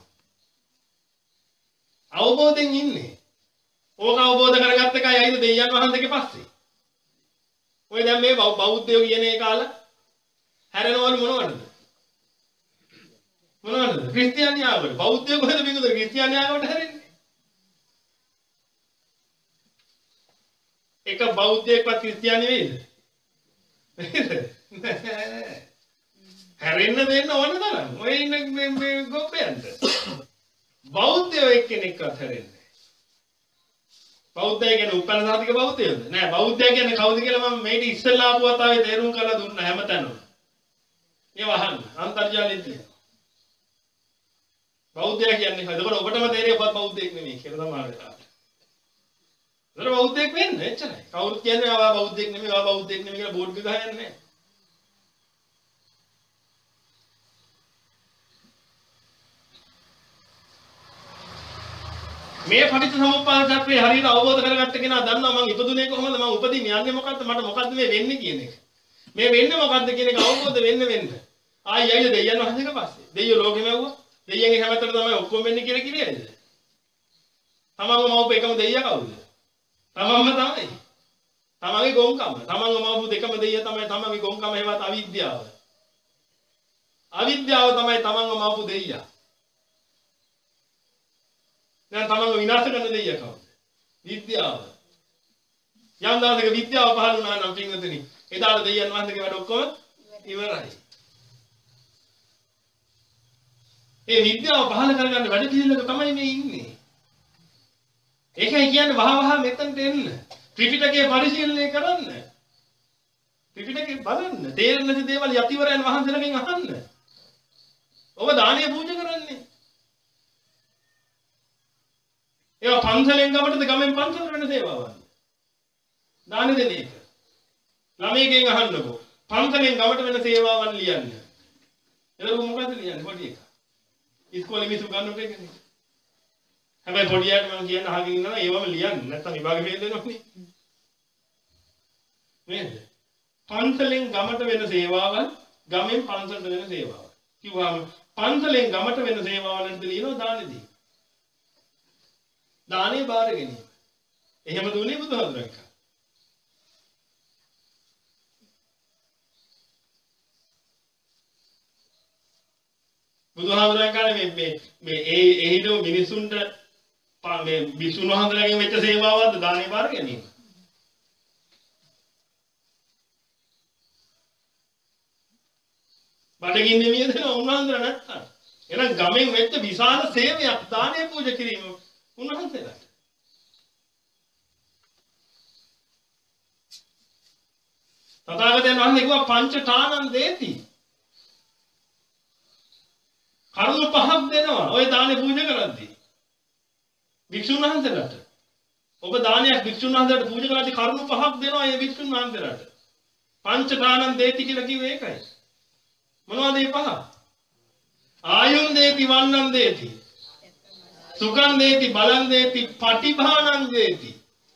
අවබෝධයෙන් ඉන්නේ. ඕක අවබෝධ කරගත්ත එකයි අයිද දෙයයන් වහන්සේගේ පස්සේ. ඔය දැන් මේ බෞද්ධයෝ කියන එක කාලා හැරෙනවලු මොනවද? මොනවද? ක්‍රිස්තියානි ආගමට. බෞද්ධයෝ කොහෙද මේකද ක්‍රිස්තියානි ආගමට හැරෙන්නේ? එක බෞද්ධයෙක්වත් ක්‍රිස්තියානි වෙයිද? හැරෙන්න දෙන්න ඕන තරම්. ඔය ඉන්න මේ මේ ගොප්පයන්ට. බෞද්ධයෝ එක්කෙනෙක්වත් හැරෙන්නේ නැහැ. බෞද්ධය කියන්නේ උපන්න සාතික බෞද්ධයෝද? නෑ බෞද්ධය කියන්නේ කවුද කියලා මම මේක ඉස්සෙල්ලා ආපු වතාවේ තේරුම් කරලා දුන්නා හැමතැනම. ඒ වහන්න අන්තර්ජාලයෙන් තියෙනවා. බෞද්ධය කියන්නේ එතකොට ඔබටම තේරෙයි ඔබත් බෞද්ධයෙක් නෙමෙයි කියලා තමයි වෙලාවට. ඒතර බෞද්ධයෙක් වෙන්න එච්චරයි. කවුරුත් කියන්නේ ආවා බෞද්ධයෙක් නෙමෙයි ආවා බෞද්ධයෙක් නෙමෙයි කියලා බෝඩ් එක ගහන්නේ නැහැ. මේ පටිච්ච සමුප්පාද චක්‍රය හරියට අවබෝධ කරගත්ත කෙනා දන්නවා මම ඉපදුනේ කොහොමද මම උපදින්නේ යන්නේ මොකද්ද මට මොකද්ද මේ වෙන්නේ කියන එක. මේ වෙන්නේ මොකද්ද කියන එක අවබෝධ වෙන්න වෙන්න. ආයි යයිද දෙයයන් වහන්සේක පස්සේ. දෙයියෝ ලෝකෙම ඇව්වා. දෙයියන්ගේ හැමතැනම තමයි ඔක්කොම වෙන්නේ කියලා කිව්වේද? තමන්ගම මවපු එකම දෙයියා කවුද? තමන්ම තමයි. තමන්ගේ ගොංකම. තමන්ගම මවපු දෙකම දෙයියා තමයි තමන්ගේ ගොංකම හේවත් අවිද්‍යාව. අවිද්‍යාව තමයි තමන්ගම මවපු දෙයියා. දැන් තමන්ව විනාශ කරන දෙයියා කවුද? විද්‍යාව. යම් දවසක විද්‍යාව පහළ වුණා නම් පින්වතුනි එදාට දෙයයන් වහන්සේගේ වැඩ ඔක්කොම ඉවරයි. ඒ විද්‍යාව පහළ කරගන්න වැඩ පිළිවෙලක තමයි මේ ඉන්නේ. ඒකයි කියන්නේ වහ වහ මෙතනට එන්න. ත්‍රිපිටකය පරිශීලනය කරන්න. ත්‍රිපිටකය බලන්න. තේරෙන නැති දේවල් යතිවරයන් වහන්සේලාගෙන් අහන්න. ඔබ දානීය පූජා කරන්නේ. ඒවා පන්සලෙන් ගමටද ගමෙන් පන්සලට වෙන සේවාවක්. දාන දෙන එක. ළමයිගෙන් අහන්නකෝ. පන්සලෙන් ගමට වෙන සේවාවන් ලියන්න. එතකොට මොකද ලියන්නේ පොඩි එක? ඉස්කෝලේ මිසු ගන්නකොට එකනේ. හැබැයි පොඩියට මම කියන අහගෙන ඉන්නවා ඒවම ලියන්න. නැත්තම් විභාගෙ ෆේල් වෙනවනේ. නේද? පන්සලෙන් ගමට වෙන සේවාවන් ගමෙන් පන්සලට වෙන සේවාවන්. කිව්වම පන්සලෙන් ගමට වෙන සේවාවලට ලියනවා දානෙදී. දානේ බාර ගැනීම. එහෙම දුන්නේ බුදුහාමුදුරුවෝ. බුදුහාමුදුරන් කාලේ මේ මේ මේ ඒ ඒ හිටු මිනිසුන්ට මේ විසුණු වහන්සේලාගෙන් වෙච්ච සේවාවක්ද දානේ බාර ගැනීම. බඩගින්නේ මියද උන්වහන්සේලා නැත්තම්. එහෙනම් ගමෙන් වෙච්ච විශාල සේවයක් දානේ පූජා කිරීම උන්වහන්සේලාට. තථාගතයන් වහන්සේ කිව්වා පංච ඨානං දේති. කරුණු පහක් දෙනවා ඔය දානේ පූජා කරද්දී. වික්ෂුන් වහන්සේලාට. ඔබ දානයක් වික්ෂුන් වහන්සේලාට පූජා කරද්දී කරුණු පහක් දෙනවා ඒ වික්ෂුන් වහන්සේලාට. පංච දානං දේති කියලා කිව්වේ ඒකයි. මොනවද මේ පහ? ආයුන් දේති වන්නං දේති. සුඛං දේති බලං දේති පටිභානං දේති.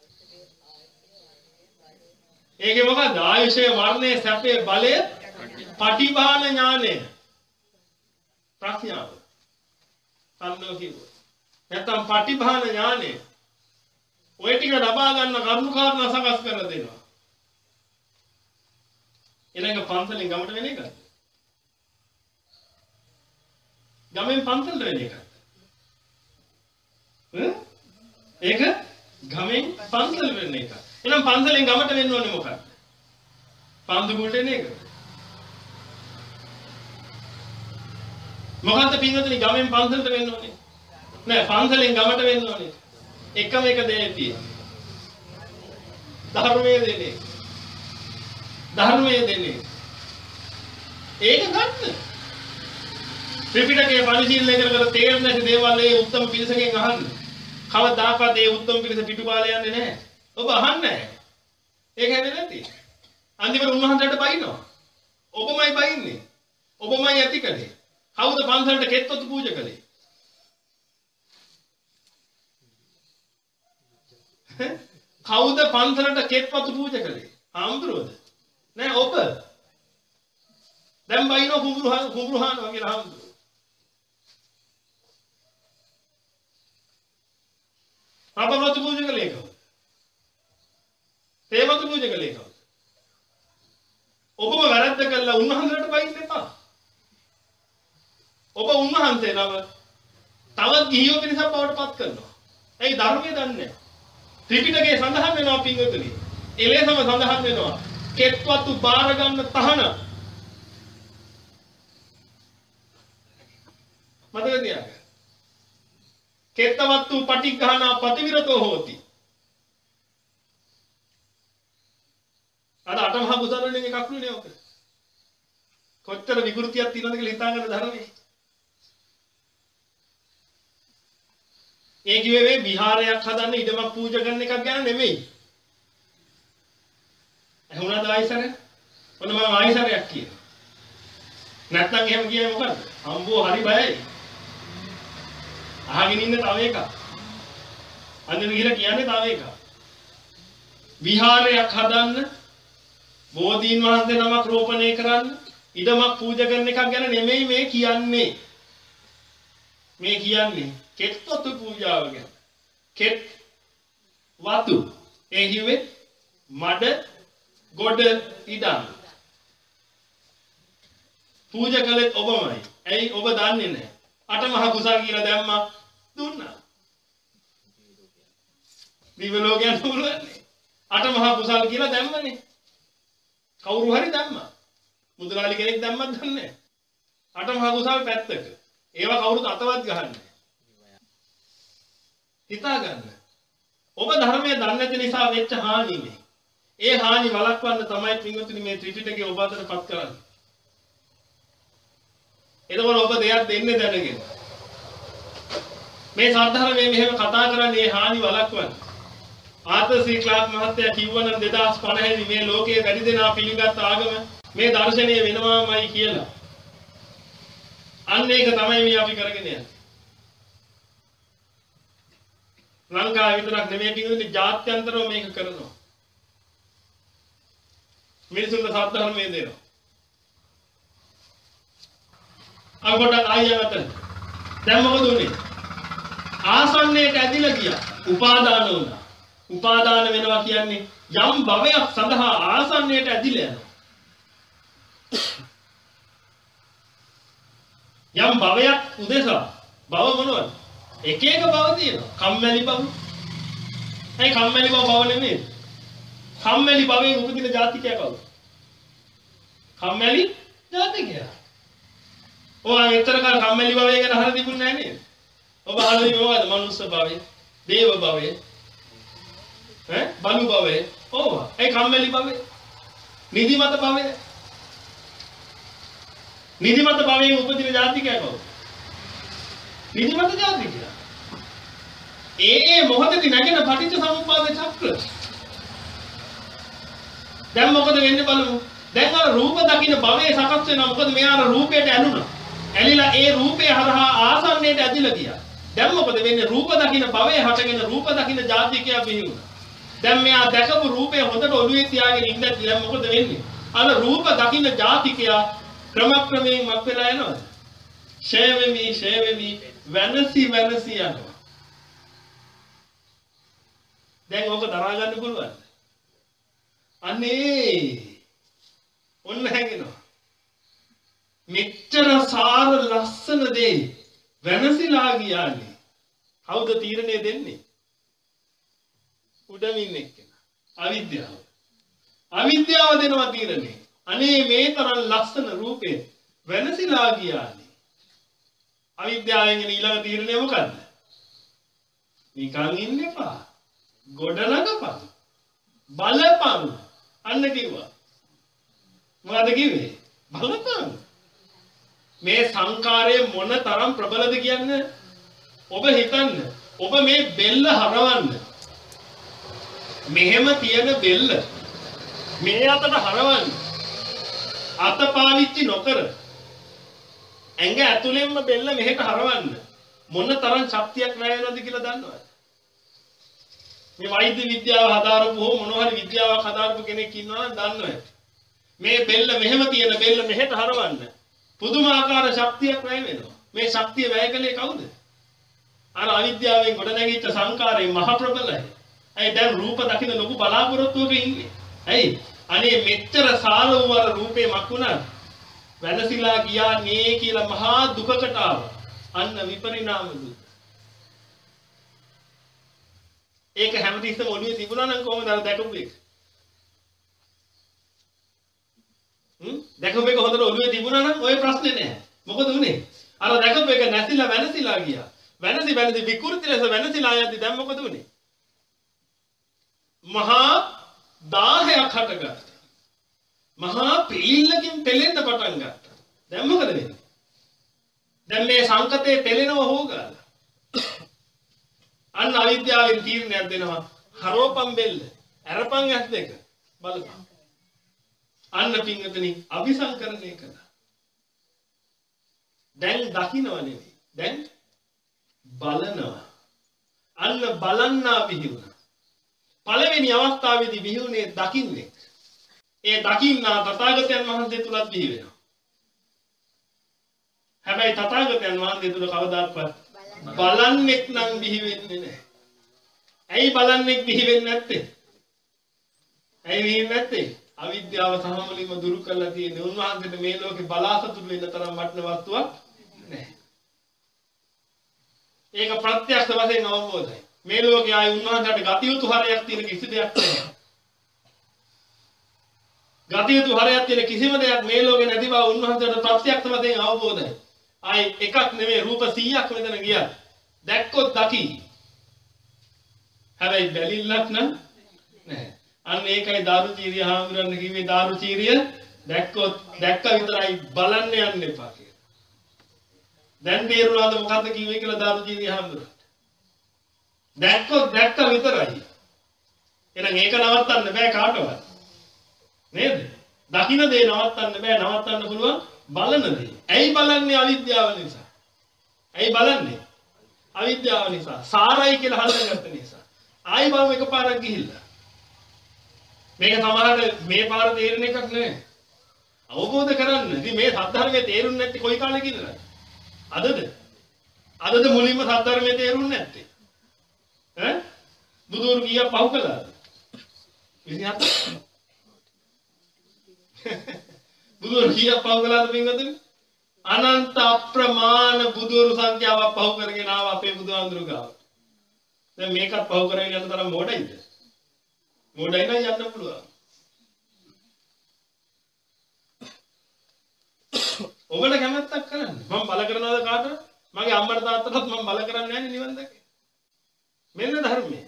ඒකේ මොකද? ආයුෂය වර්ණය සැපේ බලය පටිභාන ඥානය. ප්‍රඥාව. සම්මෝ කිව්වා. නැත්නම් පටිභාන ඥානය. ඔය ටික ලබා ගන්න කරුණු කාරණා සකස් කරලා දෙනවා. ඊළඟ පන්සලෙන් ගමට වෙන එකද? ගමෙන් පන්සලට වෙන එකද? ඈ? ඒක ගමෙන් පන්සල වෙන එක. එහෙනම් පන්සලෙන් ගමට වෙන්න ඕනේ මොකක්ද? පන්දු කුලට එන එකද? මොකද්ද පින්වතුනි ගමෙන් පන්සලට වෙන්න ඕනේ? නෑ පන්සලෙන් ගමට වෙන්න ඕනේ. එකම එක දෙයක් තියෙනවා. ධර්මයේ දෙන්නේ. ධර්මයේ දෙන්නේ. ඒක ගන්න. ත්‍රිපිටකයේ පරිශීලනය කර කර තේරුම් නැති දේවල් ඒ උත්තම පිරිසකින් අහන්න. කවදාකවත් ඒ උත්තම පිරිස පිටුපාලේ යන්නේ නැහැ. ඔබ අහන්නේ නැහැ. ඒක හැදෙන්නේ නැති. අන්තිමට උන්වහන්සේට බයිනවා. ඔබමයි බයින්නේ. ඔබමයි ඇති කලේ. කවුද පන්සලට කෙත්වතු පූජා කළේ? කවුද පන්සලට කෙත්වතු පූජා කළේ? ආම්දුරෝද? නෑ ඔබ. දැන් බයිනෝ කුඹුරු කුඹුරු හානවා කියලා ආම්දුරෝ. අපවතු පූජා කළේ කවුද? තේවතු පූජා කළේ කවුද? ඔබම වැරද්ද කළා උන්වහන්සේට බයින්න එපා. ඔබ උන්වහන්සේ නම තවත් ගිහියෝ පිරිසක් බවට පත් කරනවා. ඒ ධර්මයේ දන්නේ. ත්‍රිපිටකයේ සඳහන් වෙනවා පින්වතුනි. එලෙසම සඳහන් වෙනවා. කෙත්වතු බාර ගන්න තහන. මතක තියාගන්න. කෙත්තවත්තු පටිඝානා පතිවිරතෝ හෝති. අද අටමහා බුදුරණන් එකක් නෙවෙයි ඔක. කොච්චර විකෘතියක් තියෙනවද කියලා හිතාගන්න ධර්මයේ. ඒ කිව්වේ මේ විහාරයක් හදන්න ඉඩමක් පූජා කරන එකක් ගැන නෙමෙයි. ඇහුණාද ආයිසර? ඔන්න මම ආයිසරයක් කියනවා. නැත්නම් එහෙම කියන්නේ මොකද්ද? අම්බෝ හරි බයයි. අහගෙන ඉන්න තව එකක්. අන්තිම ගිහලා කියන්නේ තව එකක්. විහාරයක් හදන්න බෝධීන් වහන්සේ නමක් රෝපණය කරන්න, ඉඩමක් පූජා කරන එකක් ගැන නෙමෙයි මේ කියන්නේ. මේ කියන්නේ කෙත්වතු පූජාව ගැන. කෙත් වතු ඒ හිවේ මඩ ගොඩ ඉඩම් පූජා කළෙත් ඔබමයි. ඇයි ඔබ දන්නේ නැහැ? අටමහා කුසල් කියලා දැම්මා දුන්නා. දිව්‍ය ලෝකයන් පුළුවන්නේ. අටමහා කුසල් කියලා දැම්මනේ. කවුරු හරි දැම්මා. මුදලාලි කෙනෙක් දැම්මත් දන්නේ නැහැ. අටමහා කුසල් පැත්තක. ඒවා කවුරුත් අතවත් ගහන්නේ. හිතා ගන්න. ඔබ ධර්මයේ දන්නේ නැති නිසා වෙච්ච හානි මේ. ඒ හානි වළක්වන්න තමයි පින්වතුනි මේ ත්‍රිපිටකය ඔබ අතරපත් කරන්නේ. එතකොට ඔබ දෙයක් දෙන්නේ දැනගෙන. මේ සාධාරණ මෙහෙම කතා කරන්නේ මේ හානි වළක්වන්න. ආර්ථර් සී ක්ලාක් මහත්තයා කිව්වනම් දෙදාස් පනහේ මේ ලෝකයේ වැඩි දෙනා පිළිගත් ආගම මේ දර්ශනය වෙනවාමයි කියලා. අන්න ඒක තමයි මේ අපි කරගෙන යන්නේ. ලංකාව විතරක් නෙමෙයි පිටුනේ ජාත්‍යන්තරව මේක කරනවා. මිනිසුන්ට සාධාරණ දෙනවා. අගොඩ ආයමත දැන් මොකද උනේ? ආසන්නයට ඇදිලා ගියා. උපාදාන වුණා. උපාදාන වෙනවා කියන්නේ යම් භවයක් සඳහා ආසන්නයට ඇදිලා යනවා. යම් භවයක් උදෙසා භව මොනවද? එක එක භව තියෙනවා. කම්මැලි භව. ඒ කම්මැලි භව භව නෙමෙයි. කම්මැලි භවයෙන් උපදින ජාතිකය කවුද? කම්මැලි ජාතිකයා. ඔයා විතර කල් කම්මැලි භවය ගැන අහලා තිබුණේ නැහැ නේද? ඔබ අහලා ඉන්නේ මොකද? මනුස්ස භවය, දේව භවය, ඈ බලු භවය. ඕවා. ඒ කම්මැලි භවය. නිදිමත භවය. නිදිමත භවයෙන් උපදින ජාතිකයා කවුද? නිදිමත ජාතිකයා. ඒ ඒ මොහොතේදී නැගෙන පටිච්ච සමුප්පාද චක්‍ර. දැන් මොකද වෙන්නේ බලමු. දැන් අර රූප දකින්න භවයේ සකස් වෙනවා. මොකද මෙයා අර රූපයට ඇලුනා. ඇලිලා ඒ රූපය හරහා ආසන්නයට ඇදිලා ගියා. දැන් මොකද වෙන්නේ? රූප දකින්න භවයේ හටගෙන රූප දකින්න ජාතිකයා බිහි වුණා. දැන් මෙයා දැකපු රූපය හොඳට ඔළුවේ තියාගෙන ඉඳලා දැන් මොකද වෙන්නේ? අර රූප දකින්න ජාතිකයා ක්‍රමක්‍රමයෙන් මක් වෙලා යනවාද? ෂය වෙමි ෂය වෙමි වෙනසි වෙනසි යනවා. දැන් ඕක දරා ගන්න පුළුවන්. අනේ ඔන්න හැංගෙනවා. මෙච්චර සාර ලස්සන දේ වෙනසිලා ගියානේ. කවුද තීරණය දෙන්නේ? උඩමින් එක්කෙනා. අවිද්‍යාව. අවිද්‍යාව දෙනවා තීරණය. අනේ මේ තරම් ලස්සන රූපේ වෙනසිලා ගියානේ. අවිද්‍යාවෙන් එන ඊළඟ තීරණය මොකද්ද? නිකන් ඉන්න එපා. ගොඩනගපන්. බලපන්. අන්න කිව්වා. මොකද කිව්වේ? බලපන්. මේ සංකාරයේ මොන තරම් ප්‍රබලද කියන්නේ ඔබ හිතන්න. ඔබ මේ බෙල්ල හරවන්න. මෙහෙම තියෙන බෙල්ල මේ අතට හරවන්න. අත පාවිච්චි නොකර ඇඟ ඇතුළෙන්ම බෙල්ල මෙහෙට හරවන්න. මොන තරම් ශක්තියක් වැය වෙනවද කියලා දන්නවද? මේ වෛද්‍ය විද්‍යාව හදාරපු හෝ මොනවා හරි විද්‍යාවක් හදාරපු කෙනෙක් ඉන්නවා නම් දන්නවද? මේ බෙල්ල මෙහෙම තියෙන බෙල්ල මෙහෙට හරවන්න පුදුමාකාර ශක්තියක් වැය වෙනවා. මේ ශක්තිය වැය කළේ කවුද? අර අවිද්‍යාවෙන් ගොඩනැගිච්ච සංකාරයේ මහ ප්‍රබලයි. ඇයි දැන් රූප දකින්න ලොකු බලාපොරොත්තුවක ඉන්නේ? ඇයි? අනේ මෙච්චර සාල වූ අර රූපේ මක්ුණා වෙනසිලා ගියා නේ කියලා මහා දුකකට ආවා. අන්න විපරිණාම දුක. ඒක හැමතිස්සෙම ඔළුවේ තිබුණා නම් කොහොමද අර දැකපු එක? හ්ම් දැකපු එක හොඳට ඔළුවේ තිබුණා නම් ඔය ප්‍රශ්නේ නැහැ. මොකද උනේ? අර දැකපු එක නැතිලා වෙනසිලා ගියා. වෙනසි වෙනසි විකෘති ලෙස වෙනසිලා යද්දි දැන් මොකද උනේ? මහා දාහයක් හටගත්තා. මහා පිළිල්ලකින් පෙලෙන්න පටන් ගත්තා. දැන් මොකද වෙන්නේ? දැන් මේ සංකතේ පෙලෙනව හොගාලා. අන්න අවිද්‍යාවෙන් තීරණයක් දෙනවා. හරෝපම් බෙල්ල. අරපන් ඇස් දෙක. බලපන්. අන්න පිංගතනි අபிසංකරණය කළා. දැන් දකින්නව නෙවෙයි. දැන් බලනවා. අන්න බලන්නා බිහි වුණා. පළවෙනි අවස්ථාවේදී බිහි වුණේ දකින්නේ. ඒ දකින්නා තථාගතයන් වහන්සේ තුලත් බිහි වෙනවා. හැබැයි තථාගතයන් වහන්සේ තුල කවදාවත් බලන්නෙක් නම් බිහි වෙන්නේ නැහැ. ඇයි බලන්නෙක් බිහි වෙන්නේ නැත්තේ? ඇයි බිහි වෙන්නේ නැත්තේ? අවිද්‍යාව සමමුලින්ම දුරු කරලා තියෙන උන්වහන්සේට මේ ලෝකේ බලාසතුරු වෙන්න තරම් වටින වස්තුවක් නැහැ. ඒක ප්‍රත්‍යක්ෂ වශයෙන් අවබෝධයි. මේ ලෝකේ ආයි උන්වහන්සේට ගතියුතු හරයක් තියෙන කිසි දෙයක් නැහැ. ගතියුතු හරයක් තියෙන කිසිම දෙයක් මේ ලෝකේ නැති බව උන්වහන්සේට ප්‍රත්‍යක්ෂ වශයෙන් අවබෝධයි. ආයි එකක් නෙමෙයි රූප සීයක් මෙතන ගියා. දැක්කොත් දකි. හැබැයි බැලිල්ලක් නම් නැහැ. අන්න ඒකයි දාරුචීරිය හාමුදුරන් කිව්වේ දාරුචීරිය දැක්කොත් දැක්ක විතරයි බලන්න යන්න එපා කියලා. දැන් තේරුණාද මොකද්ද කිව්වේ කියලා දාරුචීරිය හාමුදුරන්? දැක්කොත් දැක්ක විතරයි. එහෙනම් ඒක නවත්තන්න බෑ කාටවත්. නේද? දකින්න දේ නවත්තන්න බෑ. නවත්තන්න පුළුවන් බලන දේ. ඇයි බලන්නේ? අවිද්‍යාව නිසා. ඇයි බලන්නේ? අවිද්‍යාව නිසා. සාරයි කියලා හඳුනගත්ත නිසා. ආයි බලමු එකපාරක් ගිහිල්ලා. මේක සමහරට මේ පාර තේරෙන එකක් නෙවෙයි. අවබෝධ කරගන්න. ඉතින් මේ සත්‍ය තේරුන්නේ නැති කොයි කාලෙක ඉඳලාද? අදද? අදද මුලින්ම සත්‍ය තේරුන්නේ නැත්තේ. ඈ? බුදුරු කීයක් පහු කළාද? විසිහතක්. බුදුරු කීයක් පහු කළාද පින්වතුනි? අනන්ත අප්‍රමාණ බුදුරු සංඛ්‍යාවක් පහු කරගෙන ආව අපේ බුදුහාඳුරු ගාව. දැන් මේකත් පහු කරගෙන යන තරම් මොඩයිද? මොඩයි නම් යන්න පුළුවන්. ඔබට කැමැත්තක් කරන්න. මම බල කරනවද කාටද? මගේ අම්මට තාත්තටත් මම බල කරන්නේ නැහැ නිවන් දැකේ. මෙන්න ධර්මය.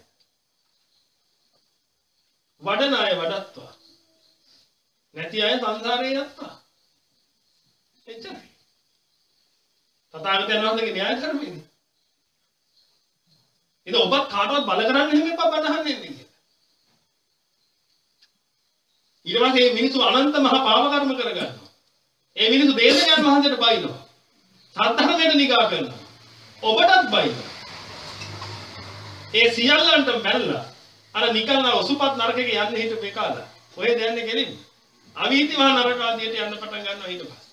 වඩන අය වඩත්වා. නැති අය සංසාරේ යත්වා. එච්චරයි. තථාගතයන් වහන්සේගේ න්‍යාය ධර්මයනේ. ඉතින් ඔබත් කාටවත් බල කරන්න හැම එපා බදහන්නේ නෙමෙයි. ඊට පස්සේ මේ මිනිස්සු අනන්ත මහ පාප කර්ම කරගන්නවා. ඒ මිනිස්සු දේශකයන් වහන්සේට බයිනවා. සද්ධර්මයට නිගා කරනවා. ඔබටත් බයිනවා. ඒ සියල්ලන්ට බැලලා අර නිකන් ඔසුපත් නරකෙක යන්නේ හිටපු එකාද? ඔය දැන්නේ කෙලින්. අවීති මහ නරක ආදියට යන්න පටන් ගන්නවා ඊට පස්සේ.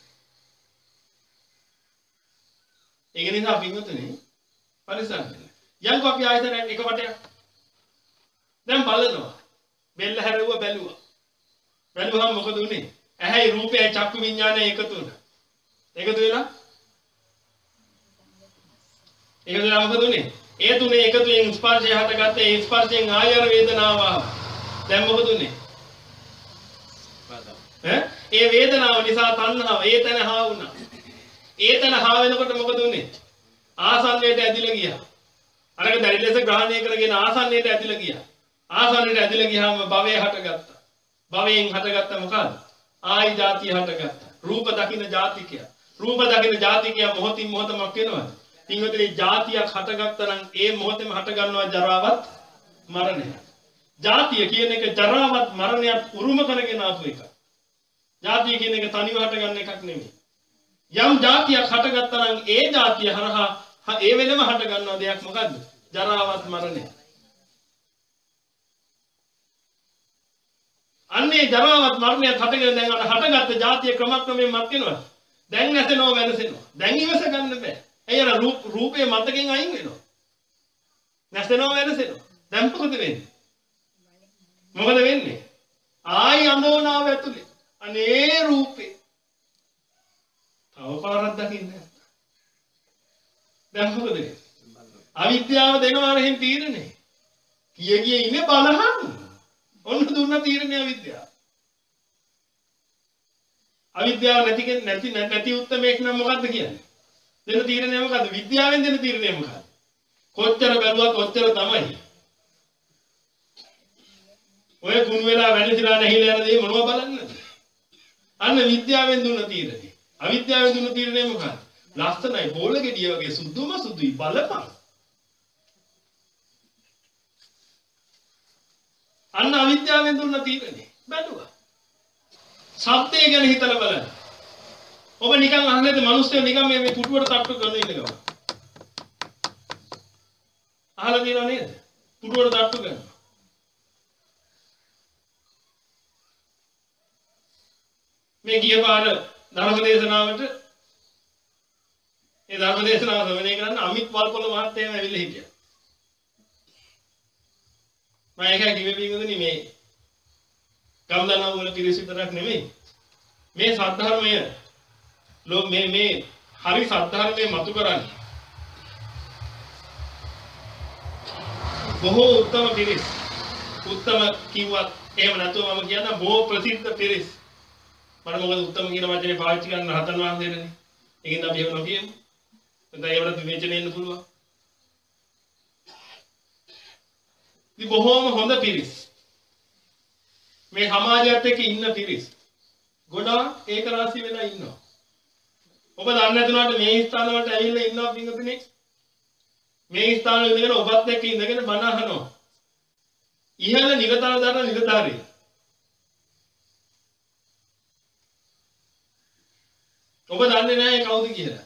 ඒක නිසා පින්වතුනි පරිස්සම් වෙන්න. යන්කෝ අපි ආයතනයෙන් එක වටයක්. දැන් බලනවා. බෙල්ල හැරෙව්වා බැලුවා. බැලුවහම මොකද උනේ? ඇහැයි රූපයයි චක්කු විඤ්ඤාණය එකතු වුණා. එකතු වෙලා එකතු වෙලා මොකද උනේ? ඒ තුනේ එකතුෙන් ස්පර්ශය හටගත්ත. ඒ ස්පර්ශයෙන් ආයර වේදනාව ආවා. දැන් මොකද උනේ? ඈ ඒ වේදනාව නිසා තණ්හාව ඒ තැන හා වුණා. ඒ තැන හා වෙනකොට මොකද උනේ? ආසන්නයට ඇදිලා ගියා. අරක දැඩි ලෙස ග්‍රහණය කරගෙන ආසන්නයට ඇදිලා ගියා. ආසන්නයට ඇදිලා ගියාම භවය හටගත්තා. භවයෙන් හටගත්ත මොකද්ද? ආයි ಜಾතිය හටගත්තා. රූප දකින්න ජාතිකය. රූප දකින්න ජාතිකය මොහොතින් මොහොතමක් වෙනවද? පින්වතුනි ජාතියක් හටගත්තා නම් ඒ මොහොතේම හට ගන්නවා ජරාවත් මරණය. ජාතිය කියන එක ජරාවත් මරණයත් උරුම කරගෙන ආපු එකක්. ජාතිය කියන එක තනිව හට ගන්න එකක් නෙමෙයි. යම් ජාතියක් හටගත්තා නම් ඒ ජාතිය හරහා ඒ වෙලෙම හට ගන්නවා දෙයක් මොකද්ද? ජරාවත් මරණය. අන්නේ ජරාවත් මරණයත් හටගෙන දැන් අර හටගත්ත ජාතිය ක්‍රමක්‍රමයෙන් මත් වෙනවා. දැන් නැසෙනවා වෙනසෙනවා. දැන් ඉවස ගන්න බෑ. ඒ අර රූප රූපේ මතකෙන් අයින් වෙනවා. නැසෙනවා වෙනසෙනවා. දැන් මොකද වෙන්නේ? මොකද වෙන්නේ? ආයි අඳෝනාව ඇතුලේ. අනේ රූපේ. තව පාරක් දකින්න. දැන් මොකද වෙන්නේ? අවිද්‍යාව දෙනවා රහින් තීරණේ. කිය කිය ඉන්නේ බලහන්. ඔන්න දුන්න තීරණය අවිද්‍යාව. අවිද්‍යාව නැති නැති නැති උත්තරමයක් නම් මොකද්ද කියන්නේ? දෙන තීරණය මොකද්ද? විද්‍යාවෙන් දෙන තීරණය මොකද්ද? කොච්චර බැලුවත් කොච්චර තමයි. ඔය ගුණ වෙලා වැඩිලා නැහිලා යන දේ මොනව බලන්නද? අන්න විද්‍යාවෙන් දුන්න තීරණය. අවිද්‍යාවෙන් දුන්න තීරණය මොකක්ද? ලස්සනයි බෝල ගෙඩිය වගේ සුදුම සුදුයි බලපන්. අන්න අවිද්‍යාවෙන් දුන්න තීරණය. බැලුවා. සත්‍යය ගැන හිතලා බලන්න. ඔබ නිකන් අහන්නේද මිනිස්සු නිකන් මේ මේ පුටුවට තට්ටු කරන ඉන්න ගම. අහලා තියෙනව නේද? පුටුවට තට්ටු කරනවා. මේ ගිය පාර ධර්ම දේශනාවට ඒ ධර්ම දේශනාව ශ්‍රවණය කරන්න අමිත් වල්පොල මහත්තයාම ඇවිල්ලා හිටියා. මම ඒකයි කිව්වේ පිටුදුනි මේ ගම්දන්නා වල පිරිස විතරක් නෙමෙයි. මේ සද්ධර්මය ලෝ මේ මේ හරි සද්ධර්මයේ මතු කරන්නේ බොහෝ උත්තම පිරිස්. උත්තම කිව්වත් එහෙම නැතුව මම කියනවා බොහෝ ප්‍රසිද්ධ පිරිස්. මම මොකද උත්තම කියන වචනේ පාවිච්චි කරන රහතන් වහන්සේටනේ. ඒකෙන් අපි එහෙම නොකියමු. නැත්නම් ඒවට විවේචනය වෙන්න පුළුවන්. ඉතින් බොහෝම හොඳ පිරිස්. මේ සමාජයත් එක්ක ඉන්න පිරිස්. ගොඩාක් ඒක රාශී වෙලා ඉන්නවා. ඔබ දන්නේ නැතුණාට මේ ස්ථාන වලට ඇවිල්ලා ඉන්නවා පින්වතුනි. මේ ස්ථාන වල ඉඳගෙන ඔබත් එක්ක ඉඳගෙන බණ අහනවා. ඉහළ නිරතන දරන නිලධාරී. ඔබ දන්නේ නැහැ කවුද කියලා.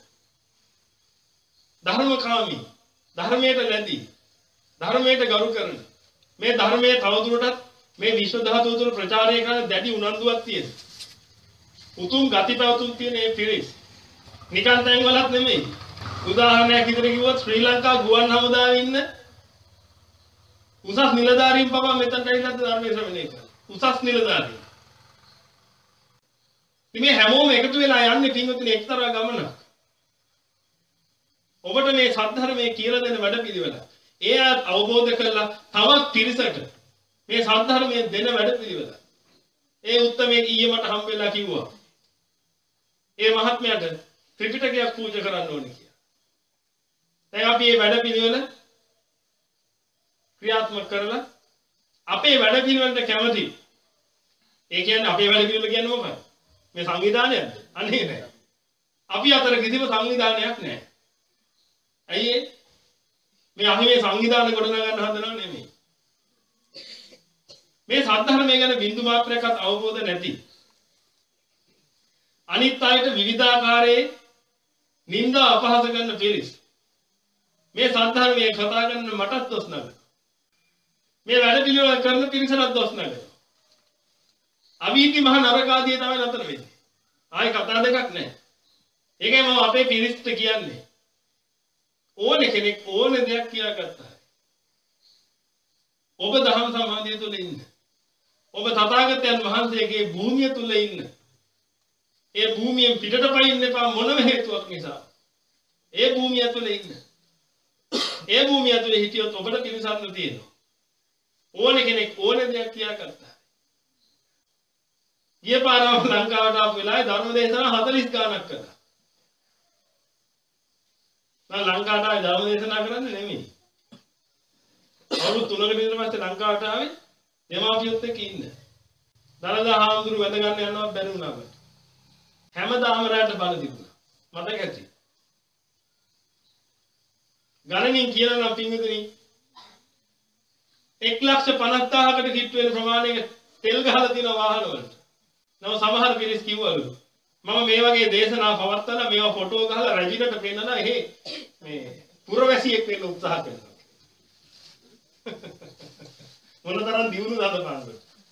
ධර්මකාමී, ධර්මයට ලැබී, ධර්මයට ගරු කරන. මේ ධර්මයේ තවදුරටත් මේ විශ්ව ධාතුව තුළ ප්‍රචාරය කරන දැඩි උනන්දුවක් තියෙන. උතුම් ගතිපවතුම් තියෙන මේ පිරිස්. නිකන් තැන් වලත් නෙමෙයි. උදාහරණයක් විදිහට කිව්වොත් ශ්‍රී ලංකා ගුවන් හමුදාවේ ඉන්න උසස් නිලධාරීන් පවා මෙතනට ඇවිල්ලා ධර්මයේ ශ්‍රවණය කරනවා. උසස් නිලධාරීන්. මේ හැමෝම එකතු වෙලා යන්නේ පින්වතුනි එක්තරා ගමනක්. ඔබට මේ සද්ධර්මයේ කියලා දෙන වැඩපිළිවෙල. ඒ අවබෝධ කරලා තවත් පිරිසට මේ සද්ධර්මයේ දෙන වැඩපිළිවෙල. ඒ උත්තරමේ ඊයේ මට හම් වෙලා කිව්වා. ඒ මහත්මයාට ත්‍රිපිටකයක් පූජා කරන්න ඕනේ කියලා. දැන් අපි මේ වැඩපිළිවෙල ක්‍රියාත්මක කරලා අපේ වැඩපිළිවෙලට කැමති. ඒ කියන්නේ අපේ වැඩපිළිවෙල කියන්නේ මොකක්ද? මේ සංවිධානයක්ද? අනේ නෑ. අපි අතර කිසිම සංවිධානයක් නෑ. ඇයි ඒ? මේ අපි මේ සංවිධාන ගොඩනගා ගන්න හදනව නෙමෙයි. මේ සද්ධර්මය ගැන බින්දු මාත්‍රයක්වත් අවබෝධ නැති. අනිත් අයට විවිධාකාරයේ නිന്ദා අපහාස කරන පිරිස්. මේ සද්ධර්මයේ කතා කරන මටත් දොස් නගනවා. මේ වැඩ පිළිවෙල කරන පිරිසට දොස් නගනවා. අවීති මහ නරකාදී තමයි නතර වෙන්නේ. ආයි කතා දෙකක් නැහැ. ඒකයි මම අපේ පිරිස්ට කියන්නේ. ඕනේ කෙනෙක් ඕනේ දෙයක් කියාගත්තා. ඔබ දහම් සමාධිය තුළ ඉන්න. ඔබ තථාගතයන් වහන්සේගේ භූමිය තුළ ඉන්න. ඒ භූමියෙන් පිටට පයින්න එපා මොනම හේතුවක් නිසා. ඒ භූමිය තුළ ඉන්න. ඒ භූමිය තුළ හිටියොත් ඔබට පිරිසන්න තියෙනවා. ඕනේ කෙනෙක් ඕනේ දෙයක් කියාගත්තා. ගිය පාරම ලංකාවට ආපු වෙලාවේ ධර්ම දේශනා හතළිස් ගානක් කළා. මම ලංකාවට ආවේ ධර්ම දේශනා කරන්න නෙමෙයි. අවුරුදු තුනකට විතර පස්සේ ලංකාවට ආවේ දෙමාපියොත් එක්ක ඉන්න. දලදා හාමුදුරු වැඳ ගන්න යනවා බැරි වුණා මට. හැමදාම රැට බල තිබුණා. මතක ඇති. ගණනින් කියනවා නම් පින්විතනි එක ලක්ෂ පනස් හදාරකට කිට්ටු වෙන ප්‍රමාණයක තෙල් ගහලා තියෙන වාහන වලට. නම සමහර පිරිස් කිව්වලු මම මේ වගේ දේශනා පවත්වලා මේවා ෆොටෝ ගහලා රජිනට පෙන්නලා එහෙ මේ පුරවැසියෙක් වෙන්න උත්සාහ කරනවා. මොනතරම් දියුණුවද බලන්න.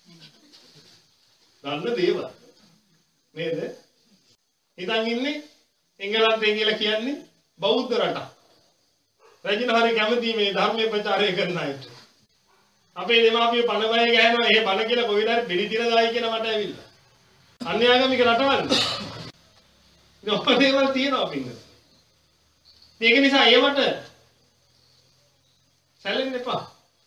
ගන්න දේවල්. නේද? හිතන් ඉන්නේ එංගලන්තේ කියලා කියන්නේ බෞද්ධ රටක්. රජින හරි කැමති මේ ධර්මයේ ප්‍රචාරය කරන අයට. අපේ දෙමාපිය පණ බය ගහනවා එහෙ බණ කියලා කොහෙද හරි බෙලි තිරදායි කියලා මට ඇවිල්ලා. අන්‍යාගමික රටවල්. ඉතින් ඔය දේවල් තියෙනවා පින්න. ඒක නිසා ඒවට සැලෙන්න එපා.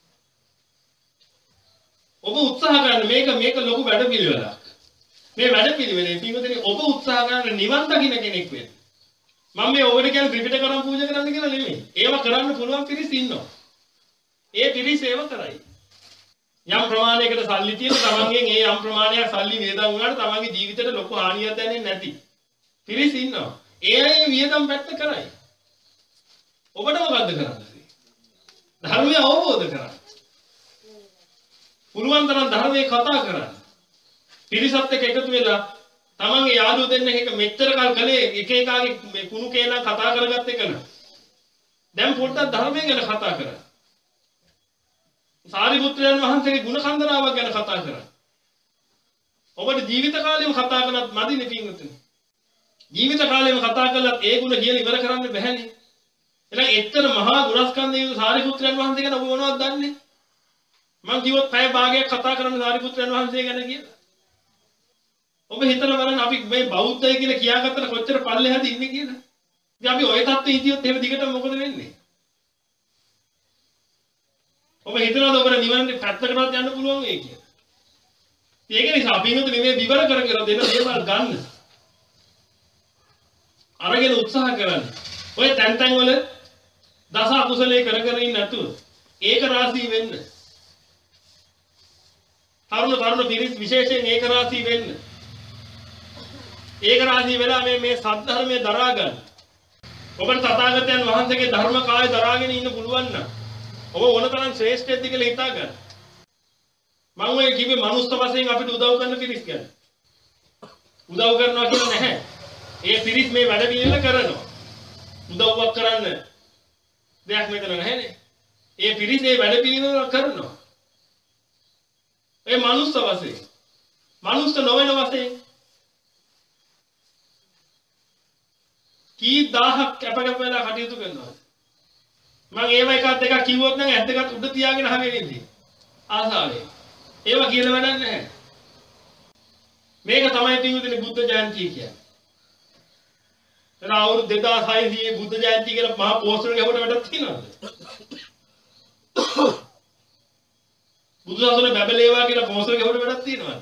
ඔබ උත්සාහ කරන්න මේක මේක ලොකු වැඩපිළිවෙලක්. මේ වැඩපිළිවෙලේ පින්වතුනි ඔබ උත්සාහ කරන නිවන් දකින්න කෙනෙක් වෙන්න. මම මේ ඔබට කියන ත්‍රිපිටක කරන් පූජා කරන්න කියලා නෙමෙයි. ඒව කරන්න පුළුවන් පිරිස ඉන්නවා. ඒ පිරිස ඒව කරයි. යම් ප්‍රමාණයකට සල්ලි තියෙන තමන්ගෙන් ඒ යම් ප්‍රමාණයක් සල්ලි වේදම් වුණාට තමන්ගේ ජීවිතේට ලොකු හානියක් දැනෙන්නේ නැති පිරිස ඉන්නවා. ඒ අය වියදම් පැත්ත කරයි. ඔබට මොකද්ද කරන්නේ? ධර්මය අවබෝධ කරගන්න. පුළුවන් තරම් ධර්මයේ කතා කරන්න. පිරිසත් එක්ක එකතු වෙලා තමන්ගේ යාළුවෝ දෙන්න එක මෙච්චර කල් කලේ එක එකාගේ මේ කුණු කේනා කතා කරගත්ත එක න ะ. දැන් පොඩ්ඩක් ධර්මයෙන් ගැන කතා කරන්න. සාරිපුත්‍රයන් වහන්සේගේ ගුණ කන්දරාවක් ගැන කතා කරන්න. ඔබට ජීවිත කාලෙම කතා කළත් මදිනේ පින්වතුනි. ජීවිත කාලෙම කතා කළත් ඒ ගුණ කියලා ඉවර කරන්න බැහැනේ. එහෙනම් එච්චර මහා ගුණස්කන්ධයේ සාරිපුත්‍රයන් වහන්සේ ගැන ඔබ මොනවද දන්නේ? මම කිව්වොත් පැය භාගයක් කතා කරන්න සාරිපුත්‍රයන් වහන්සේ ගැන කියලා. ඔබ හිතලා බලන්න අපි මේ බෞද්ධය කියලා කියාගත්තට කොච්චර පල්ලෙහාද ඉන්නේ කියලා. ඉතින් අපි ওই තත්ත්වෙ ඉදියොත් එහෙම දිගටම මොකද වෙන්නේ? ඔබ හිතනවාද ඔබට නිවන්නේ පැත්තකටවත් යන්න පුළුවන් වෙයි කියලා? ඒක නිසා අපි හිතුවේ මේ විවර කර කර දෙන දේවල් ගන්න. අරගෙන උත්සාහ කරන්න. ඔය තැන් තැන් වල දස අකුසලයේ කර කර ඉන්න නැතුව ඒක රාශී වෙන්න. තරුණ තරුණ පිරිස් විශේෂයෙන් ඒක රාශී වෙන්න. ඒක රාශී වෙලා මේ මේ සත්‍ය දරා ගන්න. ඔබට තථාගතයන් වහන්සේගේ ධර්ම කාය දරාගෙන ඉන්න පුළුවන් නම් ඔබ ඕනතරම් ශ්‍රේෂ්ඨයෙක්ද කියලා හිතා ගන්න. මම ඔය කිව්වේ මනුස්ස වශයෙන් අපිට උදව් කරන පිරිස් ගැන. උදව් කරනවා කියලා නැහැ. ඒ පිරිස් මේ වැඩ පිළිවෙල කරනවා. උදව්වක් කරන්න දෙයක් මෙතන නැහැනේ. ඒ පිරිස් මේ වැඩ පිළිවෙල කරනවා. ඒ මනුස්ස වශයෙන්. මනුස්ස නොවන වශයෙන් කී දහහක් කැපකැප වෙලා කටයුතු කරනවා. මම ඒව එකක් දෙකක් කිව්වොත් නම් ඇත්ත දෙකක් උඩ තියාගෙන අහගෙන ඉන්නේ. ආසාවෙන්. ඒවා කියලා වැඩක් නැහැ. මේක තමයි පින්විතනේ බුද්ධ ජයන්තිය කියන්නේ. එතන අවුරුදු දෙදාස් හයසිය බුද්ධ ජයන්තිය කියලා මහා පෝස්ටර් එකකට වැඩක් තියෙනවද? බුදු සසුනේ බැබලේවා කියලා පෝස්ටර් එකකට වැඩක් තියෙනවද?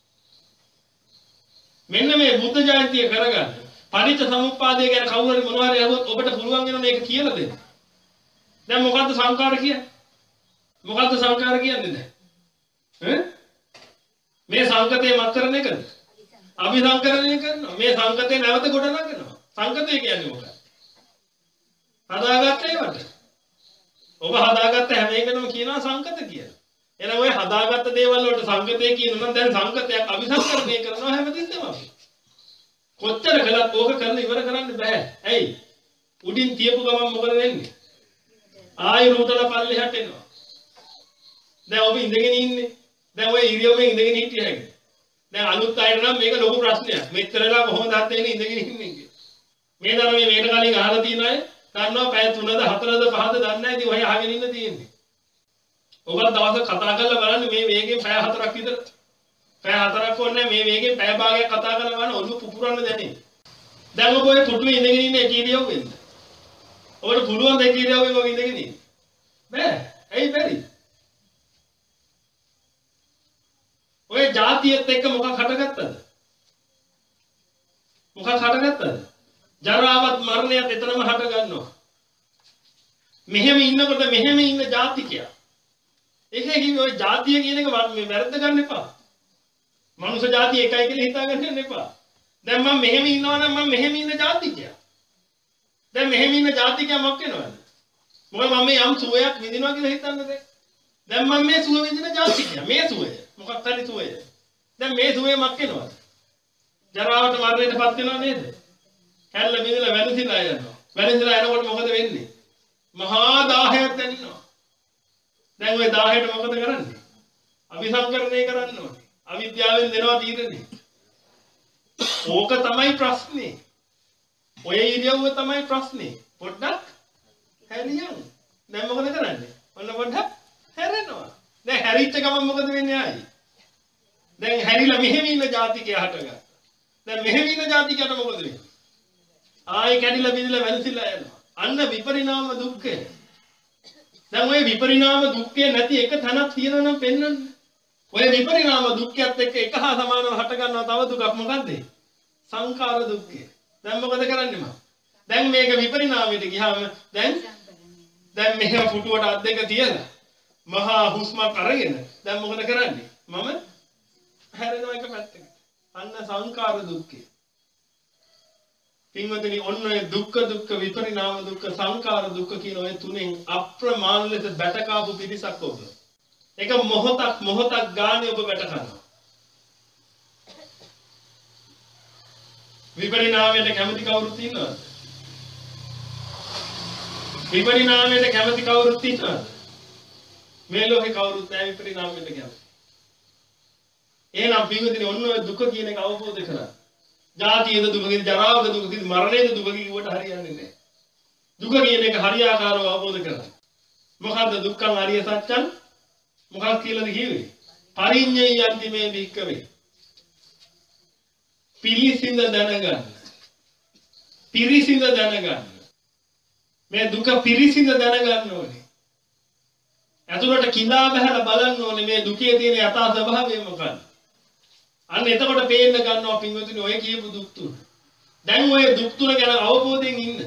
මෙන්න මේ බුද්ධ ජයන්තිය කරගන්න. පටිච්ච සමුප්පාදය ගැන කවුරු හරි මොනවා හරි අහුවොත් ඔබට පුළුවන් වෙන මේක කියලා දෙන්න. දැන් මොකද්ද සංකාර කියන්නේ? මොකද්ද සංකාර කියන්නේ දැන්? ඈ? මේ සංකතේ මත් කරන එකද? අභිසංකරණය කරනවා. මේ සංකතේ නැවත ගොඩ නගනවා. සංකතේ කියන්නේ මොකක්ද? හදාගත්ත ඒවට. ඔබ හදාගත්ත හැම එකකම කියනවා සංකත කියලා. එහෙනම් ඔය හදාගත්ත දේවල් වලට සංකතේ කියනවා නම් දැන් සංකතයක් අභිසංකරණය කරනවා හැමතිස්සෙම අපි. කොච්චර කළත් ඕක කරලා ඉවර කරන්න බෑ. ඇයි? උඩින් තියපු ගමන් මොකද වෙන්නේ? ආයෙ රූටලා පල්ලෙහාට එනවා. දැන් ඔබ ඉඳගෙන ඉන්නේ. දැන් ඔය ඉරියව්වෙන් ඉඳගෙන හිටිය හැකියි. දැන් අලුත් අයට නම් මේක ලොකු ප්‍රශ්නයක්. මෙච්චරලා කොහොමද අත්දැකගෙන ඉඳගෙන ඉන්නේ කියලා. මේ ධර්මයේ මේකට කලින් අහලා තියෙන අය දන්නවා පැය තුනද හතරද පහද දන්නේ නැහැ. ඉතින් ඔය අහගෙන ඉන්න තියෙන්නේ. ඔබත් දවසක් කතා කරලා බලන්න මේ වේගෙන් පැය හතරක් විතර. පැය හතරක් ඕනේ මේ වේගෙන් පැය භාගයක් කතා කරලා බලන්න ඔළුව පුපුරන්න දැනේ. දැන් ඔබ ඔය පුටුවේ ඉඳගෙන ඉන්නේ එක ඉරියව්වෙන්ද? ඔබට පුළුවන් දෙක ඉරියව්වෙන් ඔබ ඉඳගෙන ඉන්න. බෑ. ඇයි බැරි? ඔය જાතියත් එක්ක මොකක් හටගත්තද? මොකක් හටගත්තද? ජරාවත් මරණයත් එතනම හට ගන්නවා. මෙහෙම ඉන්නකොට මෙහෙම ඉන්න ජාතිකයා. ඒකේ කිව්වේ ඔය ජාතිය කියන එක මේ වැරද්ද ගන්න එපා. මනුෂ්‍ය ජාතිය එකයි කියලා හිතාගන්න යන්න එපා. දැන් මම මෙහෙම ඉන්නවා නම් මම මෙහෙම ඉන්න ජාතිකයා. දැන් මෙහෙම ඉන්න ජාතිකයා මොකක් වෙනවද? මොකද මම මේ යම් සුවයක් විඳිනවා කියලා හිතන්නද? දැන් මම මේ සුව විඳින ජාතිකයා. මේ සුවය මොකක් හරි සුවය. දැන් මේ සුවේ මක් වෙනවද? ජරාවට මරණයටපත් වෙනව නේද? කැල්ල බිඳලා වැළඳිලා යනවා. වැළඳිලා යනකොට මොකද වෙන්නේ? මහා දාහයක් දැනෙනවා. දැන් ওই දාහයට මොකද කරන්නේ? අபிසංකරණය කරන්න ඕනේ. අවිද්‍යාවෙන් දෙනවා තීරණේ. ඕක තමයි ප්‍රශ්නේ. ඔය ඉරියව්ව තමයි ප්‍රශ්නේ. පොඩ්ඩක් හැරියන්. දැන් මොකද කරන්නේ? ඔන්න පොඩ්ඩක් හැරෙනවා. දැන් හැරිච්ච ගමන් මොකද වෙන්නේ ආයි? දැන් හැරිලා මෙහෙම ඉන්න ජාතිකයා හටගත්තා. දැන් මෙහෙම ඉන්න ජාතිකයට මොකද වෙන්නේ? ආයි කැඩිලා බිඳිලා වැළසිලා යනවා. අන්න විපරිණාම දුක්ඛය. දැන් ওই විපරිණාම දුක්ඛය නැති එක තැනක් තියෙනවා නම් පෙන්වන්න. ඔය විපරිණාම දුක්ඛයත් එක්ක එක හා සමානව හට ගන්නවා තව දුකක් මොකද්ද? සංඛාර දුක්ඛය. දැන් මොකද කරන්නේ මම? දැන් මේක විපරිණාමයට ගියාම දැන් දැන් මෙහෙම පුටුවට අත් දෙක තියලා මහා හුස්මක් අරගෙන දැන් මොකද කරන්නේ? මම හැරෙනවා එක පැත්තකට. අන්න සංඛාර දුක්ඛය. පින්වතුනි ඔන්න ඔය දුක්ඛ දුක්ඛ විපරිණාම දුක්ඛ සංඛාර දුක්ඛ කියන ඔය තුනෙන් අප්‍රමාණ ලෙස බැටකාපු පිරිසක් ඔබ. ඒක මොහොතක් මොහොතක් ගානේ ඔබ බැට කරනවා. විපරිණාමයට කැමති කවුරුත් ඉන්නවද? විපරිණාමයට කැමති කවුරුත් ඉන්නවද? මේ ලෝකේ කවුරුත් නැහැ විපරිණාමයට කැමති. එහෙනම් පින්වතුනි ඔන්න ඔය දුක කියන එක අවබෝධ කරගන්න. ජාතියද දුක කියන ජරාවද දුක කියන මරණයද දුක කියවට හරියන්නේ නැහැ. දුක කියන එක හරියාකාරව අවබෝධ කරගන්න. මොකද්ද දුක්ඛං අරිය සත්‍යං? මොකක්ද කියලාද කිව්වේ? පරිඤ්ඤයන්ති මේ වික්කවේ. පිළිසිඳ දැනගන්න. පිරිසිඳ දැනගන්න. මේ දුක පිරිසිඳ දැනගන්න ඕනේ. ඇතුළට කිඳා බහැලා බලන්න ඕනේ මේ දුකේ තියෙන යථා ස්වභාවය මොකක්ද? අන්න එතකොට පේන්න ගන්නවා පින්වතුනි ඔය කියපු දුක් තුන. දැන් ඔය දුක් තුන ගැන අවබෝධයෙන් ඉන්න.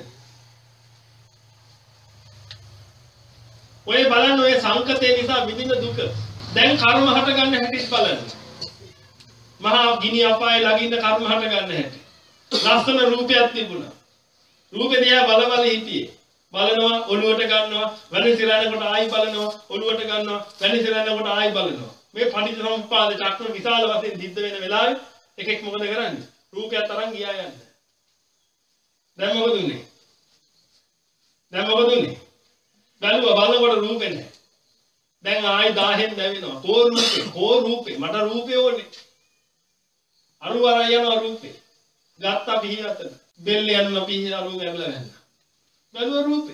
ඔය බලන්න ඔය සංකතේ නිසා විඳින දුක. දැන් කර්ම හට ගන්න හැටි බලන්න. මහා ගිනි අපායේ ළඟින්න කර්ම හට ගන්න හැටි. ලස්සන රූපයක් තිබුණා. රූපේ දිහා බල බල හිටියේ. බලනවා ඔළුවට ගන්නවා වැනි සිරානකොට ආයි බලනවා ඔළුවට ගන්නවා වැනි සිරානකොට ආයි බලනවා. මේ පටිච්ච සමුප්පාද චක්‍ර විශාල වශයෙන් සිද්ධ වෙන වෙලාවේ එකෙක් මොකද කරන්නේ? රූපයක් අරන් ගියා යන්නේ. දැන් මොකද උනේ? දැන් මොකද උනේ? බැලුවා බලනකොට රූපේ නැහැ. දැන් ආයි දහයෙන් දැවෙනවා. කෝ රූපේ, කෝ රූපේ, මට රූපේ ඕනේ. අරු අර යනවා රූපේ. ගත්තා පිහිය අතන. බෙල්ල යන පිහිය අරු ගැඹලා වැන්න. බැලුවා රූපේ.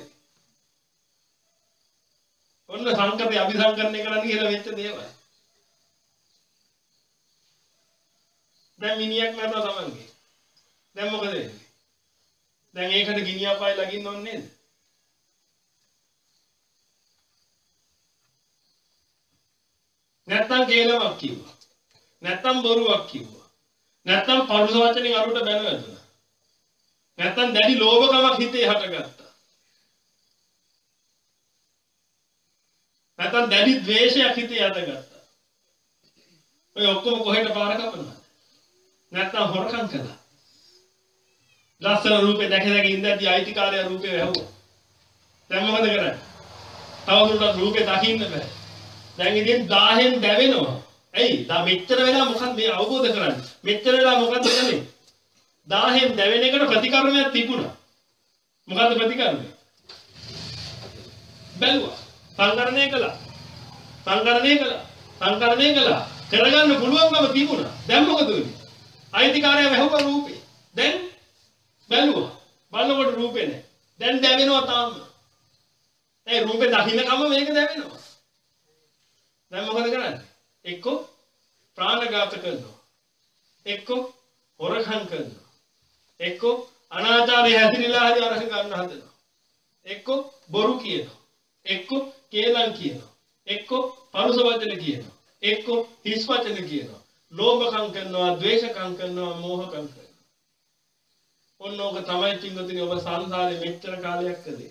ඔන්න සංකතේ අභිසංකරණය කරන්න කියලා වෙච්ච දේවල්. දැන් මිනිහක් නටනවා තමන්ගේ. දැන් මොකද වෙන්නේ? දැන් ඒකට ගිනි අපාය ලගින්න ඕනේ නේද? නැත්තම් කේලමක් කිව්වා. නැත්තම් බොරුවක් කිව්වා. නැත්තම් පරුස වචනෙන් අරුට බැන වැදුනා. නැත්තම් දැඩි ලෝභකමක් හිතේ හටගත්තා. නැත්තම් දැඩි ද්වේෂයක් හිතේ හටගත්තා. ඔය ඔක්කොම කොහෙට පාර කපනවද? නැත්තම් හොරකම් කළා. ලස්සන රූපේ දැක දැක ඉඳද්දී අයිතිකාරය රූපේ වැහුවා. දැන් මොකද කරන්නේ? තවදුරටත් රූපේ දකින්න බෑ. දැන් ඉතින් දහයෙන් දැවෙනවා. ඇයි? දා මෙච්චර වෙලා මොකක්ද මේ අවබෝධ කරන්නේ? මෙච්චර වෙලා මොකද්ද කරන්නේ? දහයෙන් දැවෙන එකට ප්‍රතිකර්මයක් තිබුණා. මොකද්ද ප්‍රතිකර්මය? බැලුවා. සංකරණය කළා. සංකරණය කළා. සංකරණය කළා. කරගන්න පුළුවන්කම තිබුණා. දැන් මොකද වෙන්නේ? අයිතිකාරය වැහුවා රූපේ. දැන් බැලුවා. බලනකොට රූපේ නැහැ. දැන් දැවෙනවා තාම. ඒ රූපේ දකින්නකම මේක දැවෙනවා. දැන් මොකද කරන්නේ? එක්ක ප්‍රාණඝාත කරනවා. එක්ක හොරකම් කරනවා. එක්ක අනාචාරය හැදිරිලා හරි අරහ ගන්න හදනවා. එක්ක බොරු කියනවා. එක්ක කේලම් කියනවා. එක්ක පරුස වචන කියනවා. එක්ක හිස් වචන කියනවා. ලෝභකම් කරනවා, ද්වේෂකම් කරනවා, මෝහකම් කරනවා. ඔන්නෝක තමයි පින්වතුනි ඔබ සංසාරේ මෙච්චර කාලයක් කළේ.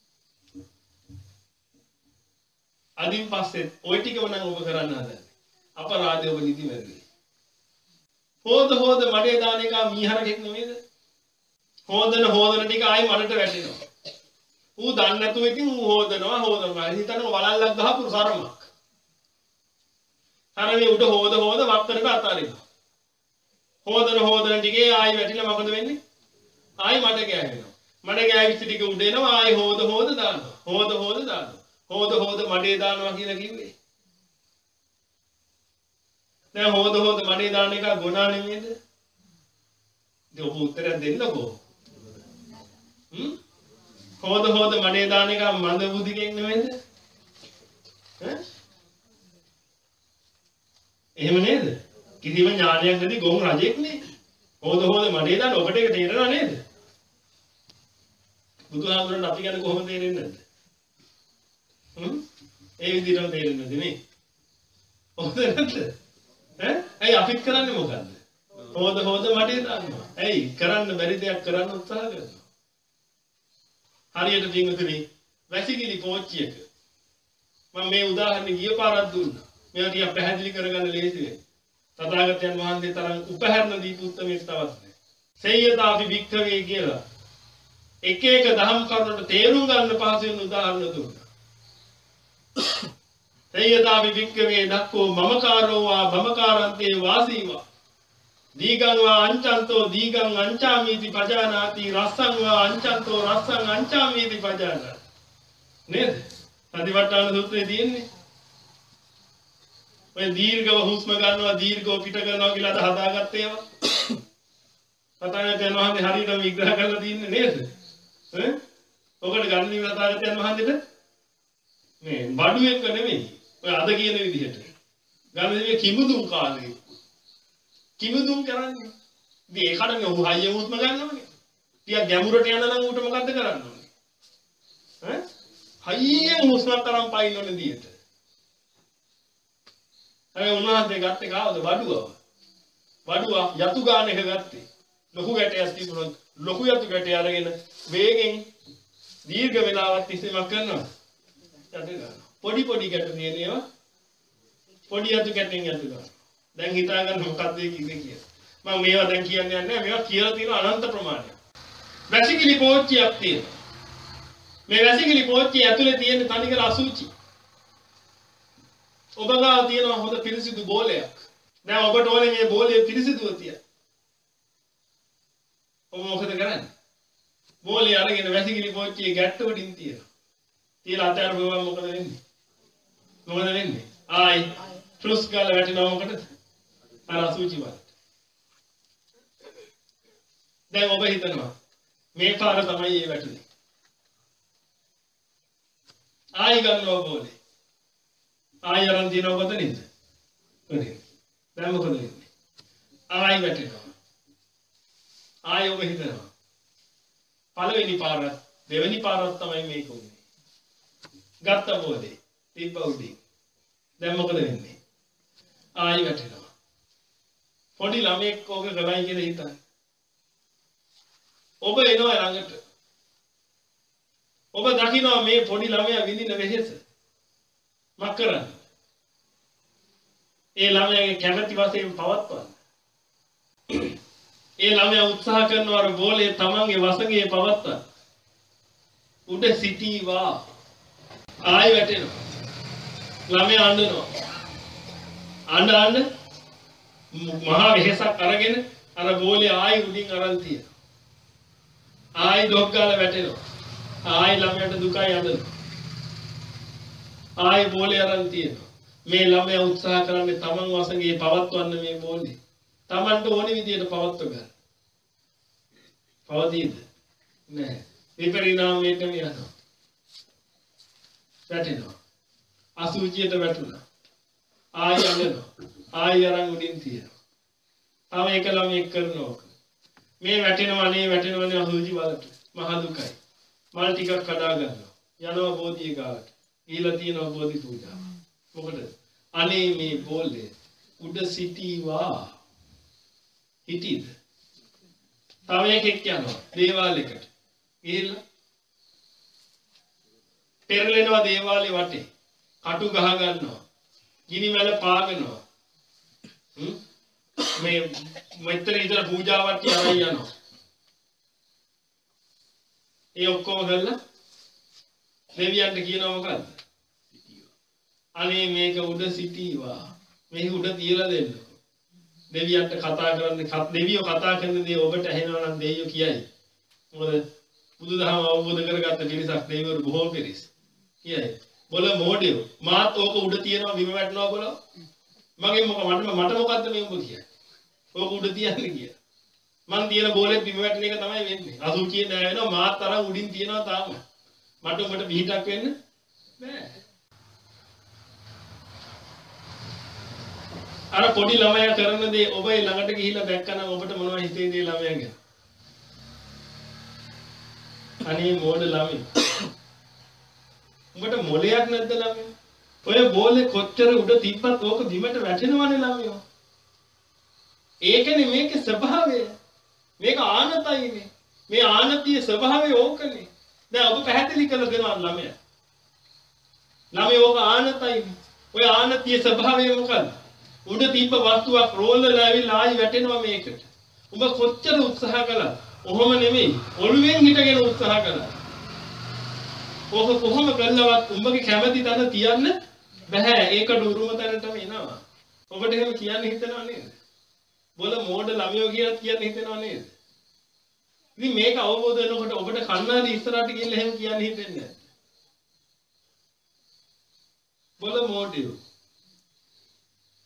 අදින් පස්සේ ওই ටිකම නම් ඔබ කරන්න හදන්නේ. අපරාධය ඔබ නිදි වැරදි. හොද හොද මඩේ දාන එක මීහරකෙක් නෙමෙයිද? හොදන හොදන ටික ආයි මඩට වැටෙනවා. ඌ දන්නේ නැතුව ඉතින් ඌ හොදනවා හොදනවා. හිතනවා වලල්ලක් ගහපු සරමක්. අරනේ උඩ හොද හොද වක්කරට අතාරිනවා. හොදන හොදන ටිකේ ආයි වැටිලා මොකද වෙන්නේ? ආයි මඩ ගෑවෙනවා. මඩ ගෑවිච්ච ටික උඩ එනවා ආයි හොද හොද දානවා. හොද හොද දානවා. හොද හොද මඩේ දානවා කියලා කිව්වේ. දැන් හොද හොද මඩේ දාන එක ගුණා නෙමෙයිද? ඉතින් ඔබ උත්තරයක් දෙන්නකෝ. හ්ම්? හොද හොද මඩේ දාන එක මන්ද බුද්ධිකෙක් නෙමෙයිද? ඈ? එහෙම නේද? කිසිම ඥානයක් නැති ගොන් රජෙක් නේ. හොද හොද මඩේ දාන ඔබට ඒක තේරෙනව නේද? බුදුහාමුදුරන් අපි ගැන කොහොමද තේරෙන්නේ නැද්ද? හ්ම්? ඒ විදිහටම තේරෙන්නේ නැති නේ. හොද නැද්ද? ඈ? ඇයි අපිත් කරන්නේ මොකද්ද? හොද හොද මඩේ දානවා. ඇයි? කරන්න බැරි දෙයක් කරන්න උත්සාහ කරනවා. හරියට පින්වතුනි වැසිකිලි පෝච්චියක මම මේ උදාහරණ ගිය පාරක් දුන්නා. මේවා ටික පැහැදිලි කරගන්න ලේසි වෙයි. තථාගතයන් වහන්සේ තරම් උපහැරණ දීපු උත්තරයක් තවත් නැහැ. සේයතාපි වික්ඛවේ කියලා එක එක දහම් කරුණට තේරුම් ගන්න පහසු වෙන උදාහරණ දුන්නා. සේයතාපි වික්ඛවේ දක්කෝ මමකාරෝ වා මමකාරන්තේ වාසීවා දීගං වා අංචන්තෝ දීගං අංචාමීති පජානාති රස්සං වා අංචන්තෝ රස්සං අංචාමීති පජානාති නේද? සතිපට්ඨාන සූත්‍රයේ තියෙන්නේ. ඔය දීර්ඝව හුස්ම ගන්නවා දීර්ඝව පිට කරනවා කියලා අද හදාගත්තේ ඒවා. තථාගතයන් වහන්සේ හරියටම විග්‍රහ කරලා තින්නේ නේද? ඈ? ඔකට ගන්න දි තථාගතයන් වහන්සේට මේ බඩු එක නෙමෙයි. ඔය අද කියන විදිහට. ගන්න දි කිමුදුම් කාලේ. කිමුදුම් කරන්නේ. ඉතින් ඒකට ඔහු හයිය හුස්ම ගන්නවනේ. ටිකක් ගැඹුරට යන නම් ඌට මොකද්ද කරන්න ඕනේ? ඈ? හයියෙන් හුස්ම තරම් පයින් ඕනේ දියට. අර උන්වහන්සේ ගත්තේ කාවද බඩුවව. බඩුව යතු ගාන එක ගත්තේ. ලොකු ගැටයක් තිබුණොත් ලොකු යතු ගැටය අරගෙන වේගෙන් දීර්ඝ වේලාවක් තිස්සේ මක් කරනවා. යතු ගන්නවා. පොඩි පොඩි ගැට තියෙන ඒවා පොඩි යතු ගැටෙන් යතු ගන්නවා. දැන් හිතා ගන්න මොකක්ද මේ කිව්වේ කියලා. මම මේවා දැන් කියන්නේ නැහැ. මේවා කියලා තියෙන අනන්ත ප්‍රමාණයක්. වැසිකිලි පෝච්චියක් තියෙනවා. මේ වැසිකිලි පෝච්චිය ඇතුලේ තියෙන තනිකර අසුචි. ඔබ ගාව තියෙන හොඳ පිරිසිදු බෝලයක්. දැන් ඔබට ඕනේ මේ බෝලේ පිරිසිදුව තියන්න. ඔබ මොකද කරන්නේ? බෝලේ අරගෙන වැසිකිලි පෝච්චියේ ගැට්ට වලින් තියනවා. තියලා අතහැරපුවම මොකද වෙන්නේ? මොකද වෙන්නේ? ආයි ෆ්ලුස් ගාලා වැටෙනවා මොකටද? අර අසුචි වලට. දැන් ඔබ හිතනවා මේ පාර තමයි ඒ වැටුනේ. ආයි ගන්නවා බෝලේ. ආයි අරන් දිනව කොතනින්ද? කොතනින්ද? දැන් මොකද වෙන්නේ? ආයි වැටෙනවා. ආයි ඔබ හිතනවා. පළවෙනි පාර දෙවෙනි පාරක් තමයි මේක උනේ. ගත්ත බෝලේ තිබ්බ උඩින්. දැන් මොකද වෙන්නේ? ආයි වැටෙනවා. පොඩි ළමෙක් ඕක කරයි කියලා හිතන්න. ඔබ එනවා ළඟට. ඔබ දකිනවා මේ පොඩි ළමයා විඳින වෙහෙස. මක් කරන්නේ? ඒ ළමයාගේ කැමැති වශයෙන් පවත්වන්න. ඒ ළමයා උත්සාහ කරනවා අර බෝලේ තමන්ගේ වසඟේ පවත්වන්න. උඩ සිටීවා. ආයි වැටෙනවා. ළමයා අඬනවා. අඬ අඬ මහා වෙහෙසක් අරගෙන අර බෝලේ ආයි උඩින් අරන් තියෙනවා. ආයි දොක් ගාලා වැටෙනවා. ආයි ළමයාට දුකයි අඬනවා. ආයි බෝලේ අරන් තියෙනවා. මේ ළමයා උත්සාහ කරන්නේ තමන් වසඟේ පවත්වන්න මේ බෝලේ. තමන්ට ඕනි විදියට පවත්ව ගන්න. පවතීද? නෑ. විපරිණාමයට යනවා. වැටෙනවා. අසුචියට වැටුණා. ආයි අඬනවා. ආයි අරන් උඩින් තියෙනවා. තව එක ළමයෙක් කරනවා. මේ වැටෙනවා නේ වැටෙනවා නේ අසුචි වලට. මහ දුකයි. මල් ටිකක් කඩා ගන්නවා. යනවා බෝධිය ගාවට. ඊළඟ තියෙනවා බෝධි පූජාව. මොකද? අනේ මේ බෝලේ උඩ සිටීවා. හිටීද? තව එකෙක් යනවා දේවාලයකට. ගිහිල්ලා පෙරලෙනවා දේවාලේ වටේ. කටු ගහ ගන්නවා. ගිනි මැල පාගනවා. හ්ම් මේ මෙතන ඉතල පූජාවක් තියලා යනවා. ඒ ඔක්කොම කරලා දෙවියන්ට කියනවා මොකද්ද? අනේ මේක උඩ සිටීවා. මේක උඩ තියලා දෙන්න. දෙවියන්ට කතා කරන්නේ දෙවියෝ කතා කරන දේ ඔබට ඇහෙනවා නම් දෙවියෝ කියයි. මොකද බුදුදහම අවබෝධ කරගත්ත පිරිසක් දෙවිවරු බොහෝ පිරිස්. කියයි. බොල මොඩියෝ මාත් ඕක උඩ තියනවා බිම වැටෙනවා බොල. මගේ මොක මට මට මොකද්ද මේ උඹ කියන්නේ? ඕක උඩ තියන්නේ කියලා. මං තියන බෝලෙත් බිම වැටෙන එක තමයි වෙන්නේ. අසුචිය නෑ වෙනවා මාත් තරම් උඩින් තියනවා තාම. මට උඹට පිටක් වෙන්න බෑ. අර පොඩි ළමයා කරන දේ ඔබ ඒ ළඟට ගිහිල්ලා දැක්කනම් ඔබට මොනවද හිතේදී ළමයා ගැන? අනේ මොඩ ළමයි. උඹට මොලයක් නැද්ද ළමයා? ඔය බෝලේ කොච්චර උඩ තිබ්බත් ඕක බිමට වැටෙනවනේ ළමයෝ. ඒකනේ මේකේ ස්වභාවය. මේක ආනතයිනේ. මේ ආනතියේ ස්වභාවය ඕකනේ. දැන් ඔබ පැහැදිලි කරලා දෙනවා ළමයා. ළමයා ඕක ආනතයිනේ. ඔය ආනතියේ ස්වභාවය මොකද්ද? උඩ තිබ්බ වස්තුවක් රෝල්ලලා ඇවිල්ලා ආයි වැටෙනවා මේකට. උඹ කොච්චර උත්සාහ කළා. ඔහොම නෙමෙයි. ඔළුවෙන් හිටගෙන උත්සාහ කළා. ඕක කොහොම කළවත් උඹගේ කැමැති තැන තියන්න බෑ. ඒකට උරුම තැනටම එනවා. ඔබට එහෙම කියන්න හිතනව නේද? බොල මෝඩ ළමයෝ කියලාත් කියන්න හිතනව නේද? ඉතින් මේක අවබෝධ වෙනකොට ඔබට කන්නාඩි ඉස්සරහට ගිහිල්ලා එහෙම කියන්න හිතෙන්නේ නැහැ. බොල මෝඩයෝ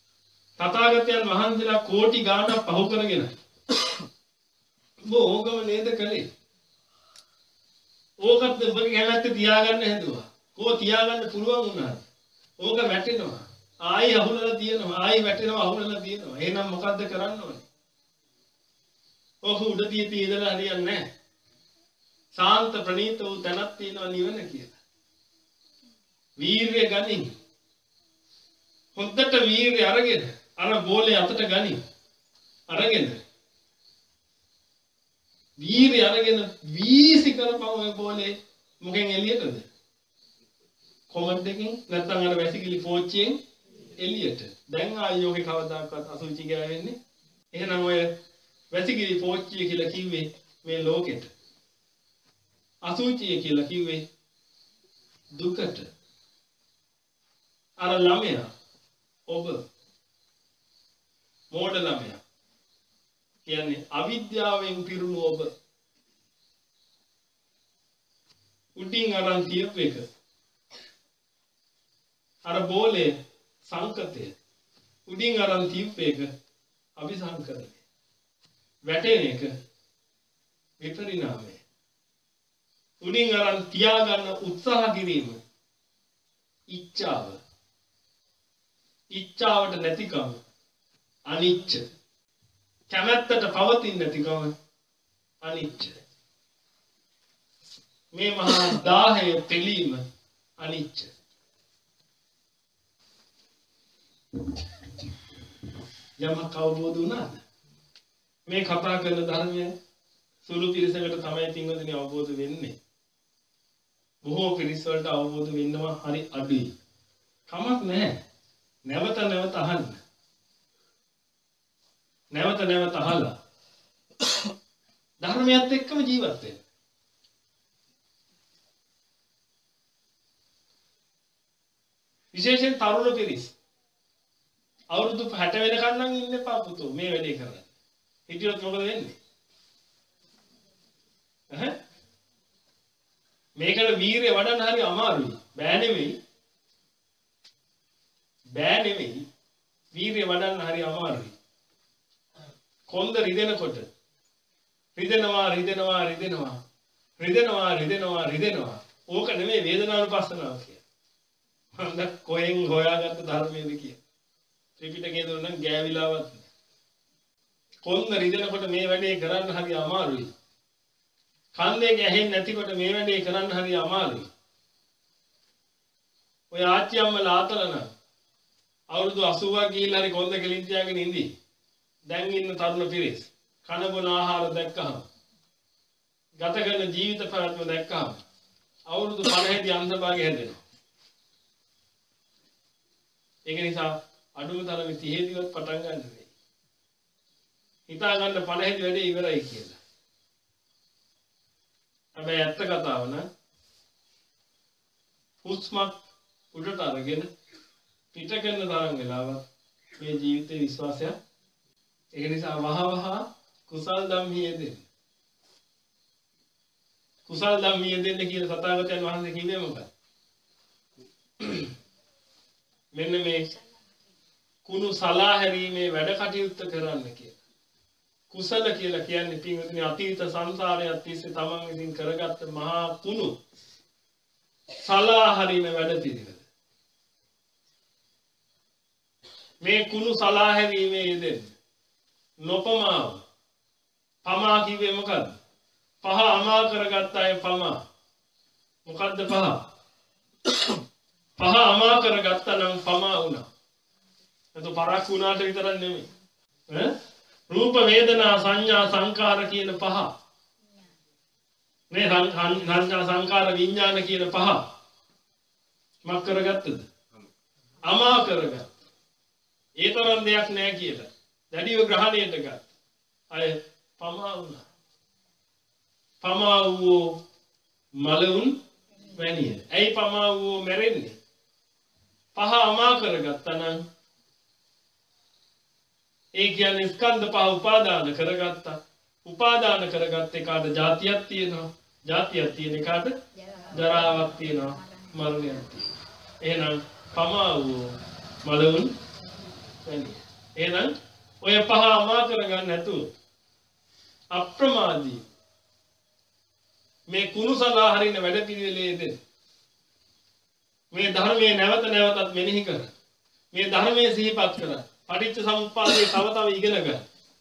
තථාගතයන් වහන්සේලා කෝටි ගාණක් පහු කරගෙන ඕකම නේද කලේ? ඕකත් ඔබගේ කැමැත්ත තියාගන්න හැදුවා. කෝ තියාගන්න පුළුවන් වුණාද? ඕක වැටෙනවා. ආයි අහුලලා තියෙනවා. ආයි වැටෙනවා අහුලලා තියෙනවා. එහෙනම් මොකද්ද කරන්න ඕනේ? ඕක උඩ තිය තිය ඉඳලා හරියන්නේ නැහැ. සාන්ත ප්‍රණීත වූ තැනක් තියෙනවා නිවන කියලා. වීර්ය ගනින්. හොඳට වීර්ය අරගෙන අර බෝලේ අතට ගනින්. අරගෙන වීර්ය අරගෙන වීසි කරපුව ඔය බෝලේ මොකෙන් එළියටද? කොමන්ට් එකෙන් නැත්නම් අර වැසිකිලි පෝච්චියෙන් එළියට. දැන් ආයෝගේ කවදාකවත් අසුචි ගෑවෙන්නේ. එහෙනම් ඔය වැසිකිලි පෝච්චිය කියලා කිව්වේ මේ ලෝකෙට. අසුචිය කියලා කිව්වේ දුකට. අර ළමයා ඔබ මෝඩ ළමයා කියන්නේ අවිද්‍යාවෙන් පිරුණු ඔබ උඩින් අරන් තියපු එක අර බෝලේ සංකතය උඩින් අරන් තියපු එක අபிසංකරණය වැටෙන එක විපරිණාමය උඩින් අරන් තියාගන්න උත්සාහ කිරීම ඉච්ඡාව ඉච්ඡාවට නැතිකම අනිච්ච කැමැත්තට පවතින නැතිකම අනිච්ච මේ මහා දාහය තෙලීම අනිච්ච යමක් අවබෝධ වුණාද මේ කතා කරන ධර්මය සුළු පිරිසකට තමයි පින්වතුනි අවබෝධ වෙන්නේ බොහෝ පිරිස වලට අවබෝධ වෙන්නවා හරි අඩුයි කමක් නැහැ නැවත නැවත අහන්න නැවත නැවත අහලා ධර්මයත් එක්කම ජීවත් වෙන්න විශේෂයෙන් තරුණ පිරිස අවුරුදු හැට වෙනකන් නම් ඉන්න එපා පුතෝ මේ වැඩේ කරන්න හිටියොත් මොකද වෙන්නේ ඈ මේකට වීරිය වඩන්න හරි අමාරුයි බෑ නෙවෙයි බෑ නෙවෙයි වීරිය වඩන්න හරි අමාරුයි කොන්ද රිදෙනකොට රිදෙනවා රිදෙනවා රිදෙනවා රිදෙනවා රිදෙනවා රිදෙනවා ඕක නෙමෙයි වේදනානුපස්සනාව කියන්නේ මම දැන් කොහෙන් හොයාගත්ත ධර්මයේද කිය ත්‍රිපිටකයේ දුන්න නම් ගෑවිලාවත් කොන්ද රිදෙනකොට මේ වැඩේ කරන්න හරි අමාරුයි කන්දේ ගැහෙන්නේ නැතිකොට මේ වැඩේ කරන්න හරි අමාරුයි ඔය ආච්චි අම්මලා ආතලන අවුරුදු අසූවක් ගිහිල්ලා හරි කොන්ද කෙලින් තියාගෙන ඉඳි දැන් ඉන්න තරුණ පිරිස් කන බොන ආහාර දැක්කහම ගත කරන ජීවිත පැවැත්ම දැක්කහම අවුරුදු පනහේ දී අන්තභාගය හැදෙනවා ඒක නිසා අඩුම තරමේ තිහේ දිවත් පටන් ගන්න වෙයි හිතා ගන්න පනහේ දී වැඩේ ඉවරයි කියලා හැබැයි ඇත්ත කතාව නම් හුස්මක් උඩට අරගෙන පිට කරන තරම් වෙලාවක් මේ ජීවිතේ විශ්වාසයක් ඒක නිසා වහ වහ කුසල් ධම්මිය දෙන්න කුසල් ධම්මිය දෙන්න කියලා තථාගතයන් වහන්සේ කිව්වේ මොකක්ද මෙන්න මේ කුණු සලා හැරීමේ වැඩ කටයුත්ත කරන්න කියලා කුසල කියලා කියන්නේ පින්වතුනි අතීත සංසාරයක් තිස්සේ තමන් විසින් කරගත්ත මහා කුණු සලා හැරීමේ වැඩ පිළිවෙල මේ කුණු සලා හැරීමේ යෙදෙන්න නොපමාව පමා කිව්වේ මොකද්ද පහ අමා කරගත්ත අය පමා මොකද්ද පහ පහ අමා කරගත්තා නම් පමා වුණා එතකොට පරක් වුණාට විතරක් නෙමෙයි ඈ රූප වේදනා සංඥා සංකාර කියන පහ මේ සංඥා සංකාර විඥාන කියන පහ මක් කරගත්තද අමා කරගත්තා ඒ තරම් දෙයක් නැහැ කියලා දැඩිව ග්‍රහණයට ගත් අය පමා වුණා පමා වූ මලවුන් වැනිය ඇයි පමා වූ මැරෙන්නේ පහ අමා කරගත්තා නම් ඒ කියන්නේ ස්කන්ධ පහ උපාදාන කරගත්තා උපාදාන කරගත්ත එකට ජාතියක් තියෙනවා ජාතියක් තියෙන එකට ජරාවක් තියෙනවා මරණයක් තියෙනවා එහෙනම් පමා වූ මලවුන් වැනිය එහෙනම් ඔය පහ අමා කරගන්න නැතුව අප්‍රමාදී මේ කුණුසලා හරින වැඩ පිළිවෙලේදී මේ ධර්මයේ නැවත නැවතත් මෙනෙහි කර මේ ධර්මයේ සිහිපත් කර පටිච්ච සමුප්පාදේ තව තව ඉගෙන ගන්න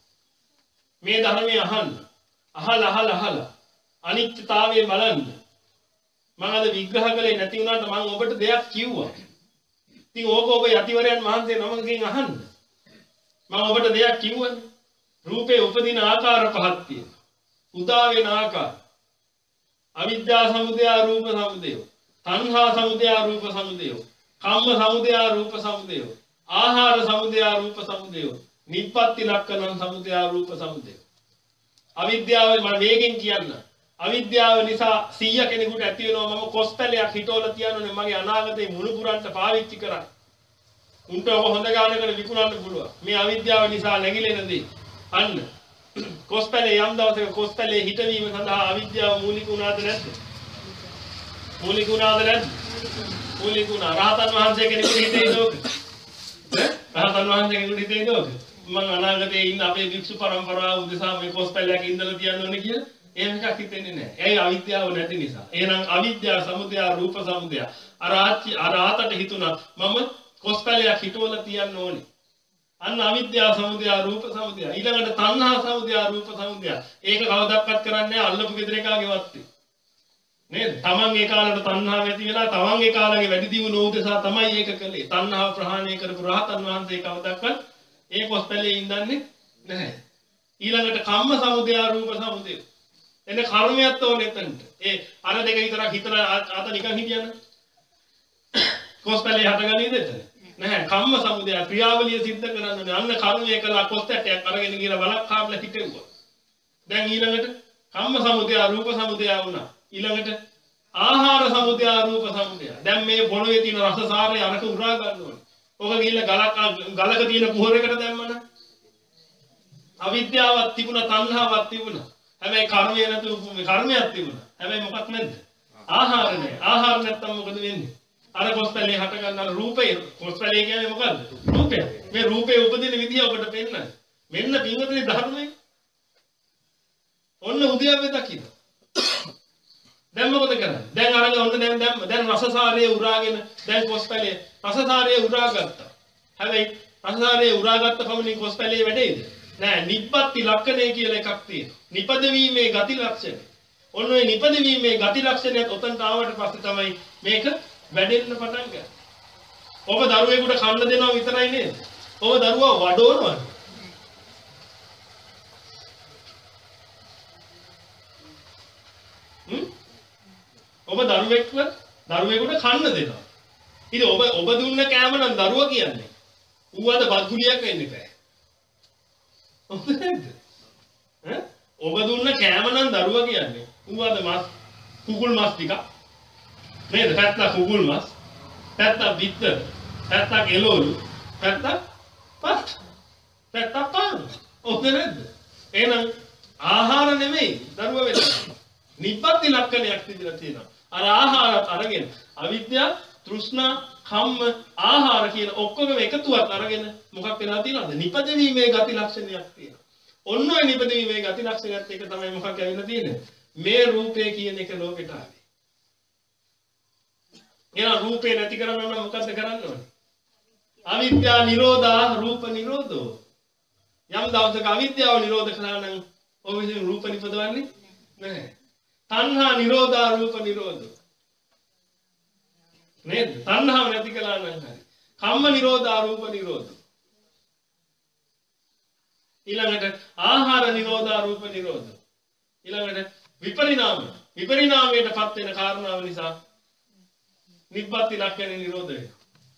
මේ ධර්මයේ අහන්න අහලා අහලා අහලා අනිත්‍යතාවය බලන්න මම අද විග්‍රහ කළේ නැති වුණාට මම ඔබට දෙයක් කිව්වා ඉතින් ඕක ඔබ යතිවරයන් වහන්සේ නමකින් අහන්න මම ඔබට දෙයක් කිව්වනේ රූපේ උපදින ආකාර පහක් තියෙනවා උදා වෙන ආකාර අවිද්‍යා සමුදය රූප සමුදය තණ්හා සමුදය රූප සමුදය කම්ම සමුදය රූප සමුදය ආහාර සමුදය රූප සමුදය නිප්පත්ති ලක්ෂණ සමුදය රූප සමුදය අවිද්‍යාව මම වේගෙන් කියන්න අවිද්‍යාව නිසා සීය කෙනෙකුට ඇති වෙනවා මම කොස්පැලයක් හිටවලා තියනෝනේ මගේ අනාගතේ මුණුපුරන්ට පාවිච්චි කරන්න උන්ට ඔබ හොඳ ගානකට විකුණන්න පුළුවන් මේ අවිද්‍යාව නිසා නැగిලෙන දේ අන්න කොස්පැලේ යම් දවසක කොස්පැලේ හිටවීම සඳහා අවිද්‍යාව මූලික වුණාද නැද්ද මූලික වුණාද නැද්ද මූලික වුණා රහතන් වහන්සේ කෙනෙකුට හිතේද ඕක ඈ රහතන් වහන්සේ කෙනෙකුට හිතේද ඕක මම අනාගතේ ඉන්න අපේ වික්ෂු පරම්පරාව උදෙසා මේ කොස්පැලයක් ඉඳලා තියන්න ඕනේ කියලා එහෙම එකක් හිතෙන්නේ නැහැ. ඒයි අවිද්‍යාව නැති නිසා. එහෙනම් අවිද්‍යාව සමුදය රූප සමුදය. අර ආච්චි අර ආතට හිතුණා මම කොස්පැලයක් හිටවලා තියන්න ඕනේ. අන්න අවිද්‍යාව සමුදය රූප සමුදය. ඊළඟට තණ්හා සමුදය රූප සමුදය. ඒක කවදාවත් කරන්නේ නැහැ අල්ලපු ගෙදර එකාගේ වත්තේ. නේද? තමන් ඒ කාලේට තණ්හාව ඇති වෙලා තමන් ඒ කාලේ වැඩි දියුණු උදෙසා තමයි ඒක කළේ. තණ්හාව ප්‍රහාණය කරපු රහතන් වහන්සේ කවදාවත් ඒ කොස්පැලේ ඉඳන්නේ නැහැ. ඊළඟට කම්ම සමුදය රූප සමුදය. එන්නේ කර්මයක් ඕනේ එතනට. ඒ අර දෙක විතරක් හිතලා ආත නිකන් හිටියන. කොස්පැලේ හටගන්නේ එතන. නැහැ කම්ම සමුදය ක්‍රියාවලිය සිද්ධ කරන්නේ. අන්න කර්මය කළා කොස්තැටයක් අරගෙන ගිහලා බලක් කාපලා හිටෙව්වා. දැන් ඊළඟට කම්ම සමුදය රූප සමුදය වුණා. ඊළඟට ආහාර සමුදය රූප සමුදය. දැන් මේ පොළවේ තියෙන රසසාරය අරක උරා ගන්න ඕනේ. ඔක ගිහලා ගලක් ගලක තියෙන කුහරයකට දැම්මම අවිද්‍යාවක් තිබුණා තණ්හාවක් තිබුණා. හැබැයි කර්මය නැතුව කර්මයක් තිබුණා. හැබැයි මොකක් නැද්ද? ආහාර නැහැ. ආහාර නැත්තම් මොකද වෙන්නේ? අර කොස්පැලේ හට ගන්න රූපය. කොස්පැලේ කියන්නේ මොකද්ද? රූපය. මේ රූපේ උපදින විදිය ඔබට පෙන්නන්නේ. මෙන්න පින්වතුනි ධර්මයේ. ඔන්න උද්‍යප්පේ දකින්න. දැන් මොකද කරන්නේ? දැන් අරගෙන ඔන්න දැන් දැන් දැන් රසසාරයේ උරාගෙන දැන් කොස්පැලේ රසසාරයේ උරාගත්තා. හැබැයි රසසාරයේ උරාගත්ත පමණින් කොස්පැලේ වැඩේද? නෑ නිප්පත්ති ලක්ෂණය කියලා එකක් තියෙනවා. නිපදවීමේ ගති ලක්ෂණය. ඔන්න ඔය නිපදවීමේ ගති ලක්ෂණයත් ඔතනට ආවට පස්සේ තමයි මේක වැඩෙන්න පටන් ගන්නේ. ඔබ දරුවෙකුට කන්න දෙනවා විතරයි නේද? ඔබ දරුවා වඩවනවා. හ්ම්? ඔබ දරුවෙක්ව දරුවෙකුට කන්න දෙනවා. ඉතින් ඔබ ඔබ දුන්න කෑම නම් දරුවා කියන්නේ. ඌ අද බත් ගුලියක් වෙන්න බෑ. ඔබ දුන්න කෑම නම් දරුවා කියන්නේ ඌ අද මස් කුකුල් මස් ටික නේද පැත්ත කුකුල් මස් පැත්ත බිත්තර පැත්ත එළවලු පැත්ත පත් පැත්ත පාන් ඔතන නේද එහෙනම් ආහාර නෙමෙයි දරුවා වෙන්නේ නිප්පත්ති ලක්ෂණයක් තිබිලා තියෙනවා අර ආහාරත් අරගෙන අවිද්‍යාව තෘෂ්ණා කම්ම ආහාර කියන ඔක්කොම එකතුවක් අරගෙන මොකක් වෙලා තියෙනවද නිපදවීමේ ගති ලක්ෂණයක් තියෙනවා ඔන්න ඔය නිපදවීමේ ගති ලක්ෂණයත් එක තමයි මොකක් ඇවිල්ලා තියෙන්නේ මේ රූපය කියන එක ලෝකෙට ආවේ එහෙනම් රූපේ නැති කරන්න නම් මොකද්ද කරන්න ඕනේ අවිද්‍යාව නිරෝධා රූප නිරෝධෝ යම් දවසක අවිද්‍යාව නිරෝධ කළා නම් ඔබ විසින් රූප නිපදවන්නේ නැහැ තණ්හා නිරෝධා රූප නිරෝධෝ නේද තණ්හාව නැති කළා නම් හරි කම්ම නිරෝධා රූප නිරෝධෝ ඊළඟට ආහාර නිරෝධා රූප නිරෝධෝ ඊළඟට විපරිණාම විපරිණාමයටපත් වෙන කාරණාව නිසා නිබ්බත්ති ලක්ෂණ නිරෝධ වෙනවා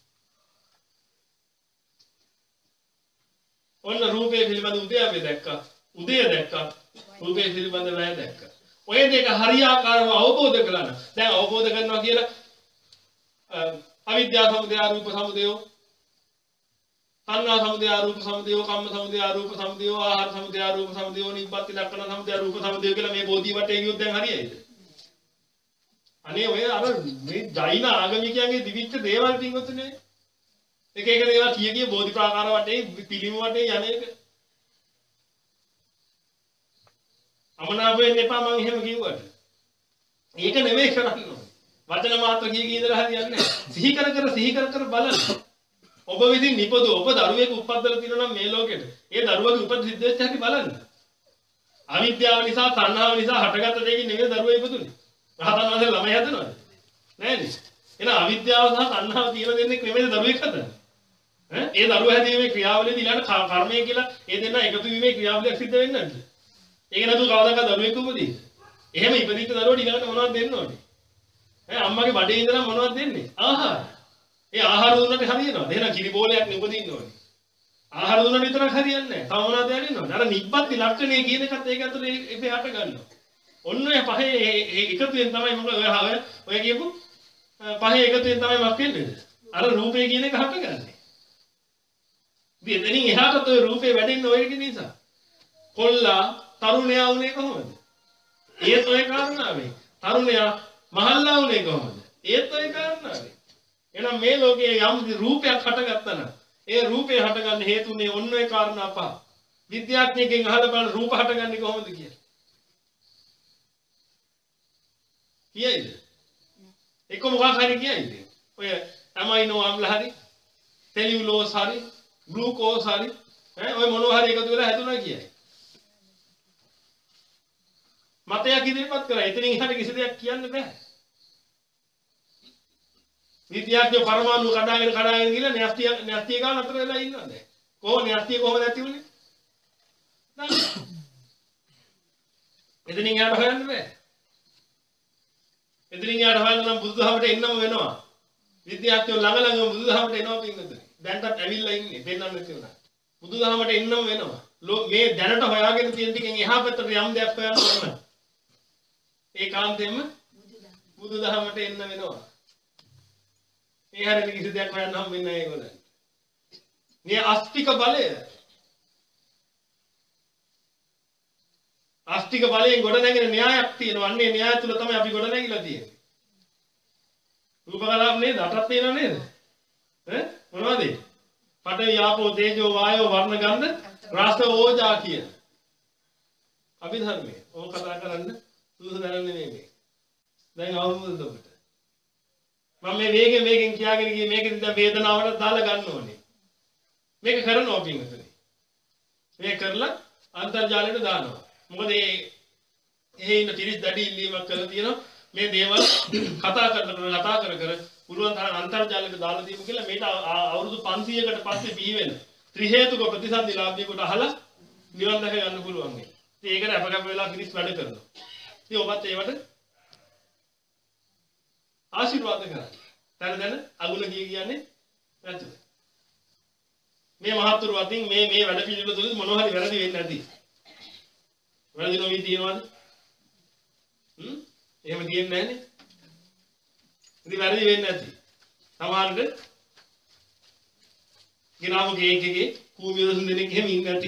ඔන්න රූපේ පිළිබඳ උදයවේ දැක්කා උදය දැක්කා රූපේ පිළිබඳ වැය දැක්කා ඔය දෙක හරියාකාරව අවබෝධ කරගන්න දැන් අවබෝධ කරනවා කියලා අවිද්‍යා සමුදය රූප සමුදය තණ්හා සමුදය රූප සමුදය කම්ම සමුදය රූප සමුදය ආහාර සමුදය රූප සමුදය නිබ්බත්ති ලක්ෂණ සමුදය රූප සමුදය කියලා මේ බෝධි වටේ ගියොත් දැන් හරියයිද අනේ ඔය අර මේ ජෛන ආගමිකයන්ගේ දිවිච්ච දේවල් පින්වතුනේ එක එක දේවල් කිය කිය බෝධි ප්‍රාකාර වටේ පිළිම වටේ යන එක. අමනාප වෙන්න එපා මම එහෙම කිව්වට. ඒක නෙමෙයි කරන්න ඕනේ. වචන මාත්‍ර කිය කී ඉඳලා හරියන්නේ නැහැ. සිහි කර කර සිහි කර කර බලන්න. ඔබ විසින් නිපදව ඔබ දරුවෙක් උපද්දලා තියෙනවා නම් මේ ලෝකෙට. ඒ දරුවගේ උපත සිද්ධ වෙච්ච හැටි බලන්න. අවිද්‍යාව නිසා තණ්හාව නිසා හටගත්ත දෙයකින් නෙමෙයි දරුවා ඉපදුනේ. රහතන් වහන්සේ ළමයි හදනවද? නෑනේ. එහෙනම් අවිද්‍යාව සහ තණ්හාව තියෙන දෙන්නේ නෙමෙයි දරුවෙක් හදන්නේ. ඈ ඒ දරුවා හැදීමේ ක්‍රියාවලියදී ඊළඟ කර්මය කියලා ඒ දෙන්නා එකතු වීමේ ක්‍රියාවලියක් සිද්ධ වෙන්නේ නැද්ද? ඒක නේද කවදාකවත් දරුවෙක් උපදී. එහෙම ඉපදිච්ච දරුවට ඊළඟට මොනවද දෙන්න ඕනේ? ඈ අම්මගේ බඩේ ඉඳලා මොනවද දෙන්නේ? ආහාර. ඒ ආහාර දුන්නට හරියනවද? එහෙනම් කිරි බෝලයක් නෙපදින්න ඕනේ. ආහාර දුන්නට විතරක් හරියන්නේ නැහැ. තව මොනවද දෙන්නවද? අර නිබ්බත්ති ලක්ෂණය කියන එකත් ඒක ඇතුලේ ඉපේ හට ගන්නවා. ඔන්න ඔය පහේ එකතුවෙන් තමයි මොකද ඔය ඔය කියපු පහේ එකතුවෙන් තමයි මොකක් වෙන්නේ? අර රූපේ කියන එක හටගන්නේ. ඉතින් එතනින් එහාට ඔය රූපේ වැඩෙන්නේ ඔය නිසා. කොල්ලා තරුණයා වුණේ කොහොමද? ඒත් ඔය කාරණාවේ. තරුණයා මහල්ලා වුණේ කොහොමද? ඒත් ඔය කාරණාවේ. එහෙනම් මේ ලෝකයේ යම් රූපයක් හටගත්තා නම් ඒ රූපේ හටගන්න හේතුනේ ඔන්න ඔය කාරණා පහ. විද්‍යාඥයෙක්ගෙන් අහලා බලන්න රූප හටගන්නේ කොහොමද කියලා. කියයිද? ඒක මොකක් හරි කියයිද? ඔය ඇමයිනෝ අම්ල හරි, සෙලියුලෝස් හරි, ග්ලූකෝස් හරි, ඈ ඔය මොනවා හරි එකතු වෙලා හැදුනා කියයි. මතයක් ඉදිරිපත් කරා. එතනින් එහාට කිසි දෙයක් කියන්න බෑ. විද්‍යාඥයෝ පරමාණු කඩාගෙන කඩාගෙන ගිහලා න්‍යෂ්ටිය න්‍යෂ්ටිය ගන්න අතර වෙලා ඉන්නවා දැන්. කොහොම න්‍යෂ්ටිය කොහොමද ඇති වුනේ? එතනින් එහාට හොයන්න බෑ. එතනින් එහාට හොයන්න නම් බුදුදහමට එන්නම වෙනවා. විද්‍යාඥයෝ ළඟ ළඟ බුදුදහමට එනවා පින්වතුනි. දැන්ටත් ඇවිල්ලා ඉන්නේ පෙන්නන්න නැති වුණා. බුදුදහමට එන්නම වෙනවා. මේ දැනට හොයාගෙන තියෙන ටිකෙන් එහා පැත්තට යම් දෙයක් හොයන්න ඕන. ඒකාන්තයෙන්ම බුදුදහමට එන්න වෙනවා. මේ හැරෙන්න කිසි දෙයක් හොයන්න හම් වෙන්නේ නැහැ ඒගොල්ලන්ට. මේ අස්තික බලය අස්තික බලයෙන් ගොඩ නැගෙන න්‍යායක් තියෙනවා. අන්නේ න්‍යාය තුල තමයි අපි ගොඩ නැගිලා තියෙන්නේ. රූපකලාප නේද? අටක් තියෙනව නේද? ඈ මොනවද? පඨවි ආපෝ තේජෝ වායෝ වර්ණ ගන්ධ රස ඕජා කියන. අභිධර්මයේ ඕක කතා කරන්න සුදුසු දැනන්නේ නෙමෙයි. දැන් අවුරුද්දද ඔබට. මම මේ වේගෙන් වේගෙන් කියාගෙන ගියේ මේකෙන් දැන් වේදනාවට දාලා ගන්න ඕනේ. මේක කරනවා පින්වතුනි. මේක කරලා අන්තර්ජාලයට දානවා. මොකද මේ එහෙ ඉන්න තිරිස් දැඩි ඉල්ලීමක් කරලා තියෙනවා. මේ දේවල් කතා කර කර කතා කර කර පුරුවන් තරම් අන්තර්ජාලයට දාලා දීමු කියලා මේට අවුරුදු පන්සීයකට පස්සේ බිහි වෙන ත්‍රි හේතුක ප්‍රතිසන්දි ලාභියෙකුට අහලා නිවන් දැක ගන්න පුළුවන් මේ. ඉතින් ඒකට අපකම් වෙලා කිරිස් වැඩ කරනවා. ඉතින් ඔබත් ඒවට ආශිර්වාද කරන්න. දැන දැන අගුණ කිය කියන්නේ නැතුව. මේ මහත්තුරු වතින් මේ මේ වැඩ පිළිවෙල තුල මොනවා හරි වැරදි වෙන්නේ නැති. වැරදි නොවි තියනවද? හ්ම්? එහෙම තියෙන්නේ නැහනේ. ඉතින් වැරදි වෙන්නේ නැති. සමහරවිට ගිනාමු කේක් එකේ කූඹිය දසුන් දෙනෙක් එහෙම ඉන්නේ නැති.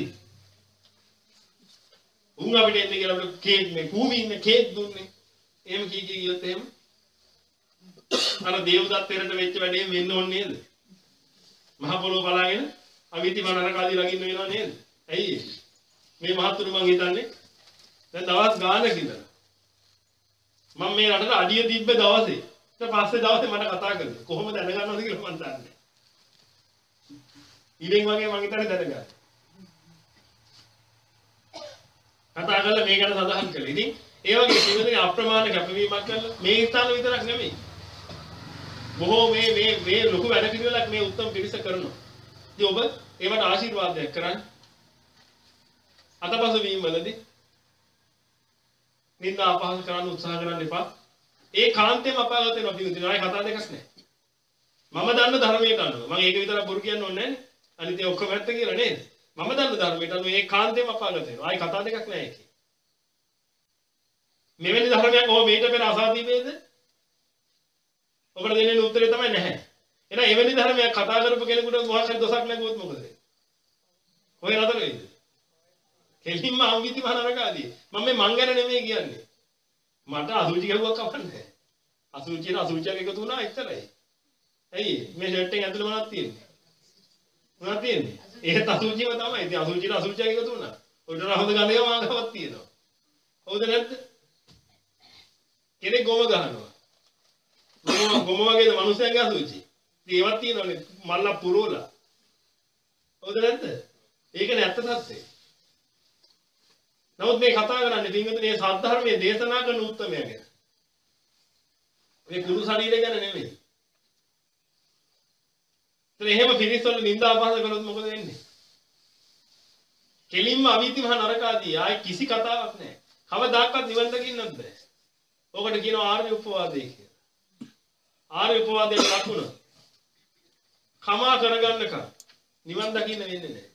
උන් අපිට එන්නේ කියලා අපිට කේක් මේ කූඹි ඉන්නේ කේක් දුන්නේ. එහෙම කී කී ගියොත් එහෙම අර දේවදත්තෙරට වෙච්ච වැඩේ වෙන්න ඕනේ නේද? මහ පොළොව බලාගෙන අවිති මනරකාදී ළඟින් වෙනව නේද? ඇයි මේ මහත්තුරු මං හිතන්නේ දැන් දවස් ගානක් ඉඳලා මම මේ රටට අඩිය තිබ්බ දවසේ ඊට පස්සේ දවසේ මට කතා කරලා කොහොමද දැනගන්නවද කියලා මම දන්නේ. ඉතින් වගේ මං හිතන්නේ දැනගන්න. කතා කරලා මේ ගැන සඳහන් කළා. ඉතින් ඒ වගේ ජීවිතේ අප්‍රමාණ කැපවීමක් කරලා මේ ස්ථාන විතරක් නෙමෙයි. බොහෝ මේ මේ මේ ලොකු වැඩ පිළිවෙලක් මේ උත්තම පිරිස කරනවා. ඉතින් ඔබ ඒවට ආශිර්වාදයක් කරන්න. අතපසු වීම වලදී නින්දා අපහාස කරන්න උත්සාහ කරන්න එපා. ඒ කාන්තේම අපාගත වෙනවා පිළිතුරු. ආයේ කතා දෙකක් නැහැ. මම දන්න ධර්මයට අනුව. මම ඒක විතරක් බොරු කියන්න ඕනේ නැහැ. අනිත් ඒ ඔක්කොම ඇත්ත කියලා නේද? මම දන්න ධර්මයට අනුව ඒ කාන්තේම අපාගත වෙනවා. ආයේ කතා දෙකක් නැහැ ඒකේ. මෙවැනි ධර්මයක් ඔබ මේට පෙර අසාදීපේද? ඔබට දෙන්නේ උත්තරේ තමයි නැහැ. එහෙනම් එවැනි ධර්මයක් කතා කරපු කෙනෙකුට මොකක් හරි දොසක් නැගුවොත් මොකද වෙන්නේ? කොහෙ නතර වෙයිද? කෙලින්ම අංගිති මහනරකාදී. මම මේ මං ගැන නෙමෙයි කියන්නේ. මට අසුචි ගැහුවක් අපන්නේ. අසුචියට අසුචියක් එකතු වුණා එච්චරයි. ඇයි මේ ෂර්ට් එකෙන් ඇතුලේ මොනවද තියෙන්නේ? මොනවද තියෙන්නේ? ඒත් අසුචිම තමයි. ඉතින් අසුචිට අසුචියක් එකතු වුණා. උඩට හොඳ ගඳේ මාංගාවක් තියෙනවා. හවුද නැද්ද? කෙනෙක් ගොම ගහනවා. ගොම ගොම වගේද මිනිස්සුන්ගේ අසුචි. ඉතින් ඒවත් තියෙනවනේ මල්ලා පුරෝලා. හවුද නැද්ද? ඒකනේ ඇත්ත සත්‍යය. නමුත් මේ කතා කරන්නේ පින්වතුනි මේ සද්ධර්මයේ දේශනා කරන උත්තරමය ගැන. මේ කුරු ශරීරය ගැන නෙමෙයි. ඒත් එහෙම පිරිස් වල නින්දා අපහාස කළොත් මොකද වෙන්නේ? කෙලින්ම අවීති මහ නරකාදී ආයි කිසි කතාවක් නැහැ. කවදාකවත් නිවන් දකින්නත් බෑ. ඕකට කියනවා ආර්ය උපවාදය කියලා. ආර්ය උපවාදයේ ලකුණ. කමා කරගන්නකම් නිවන් දකින්න වෙන්නේ නැහැ.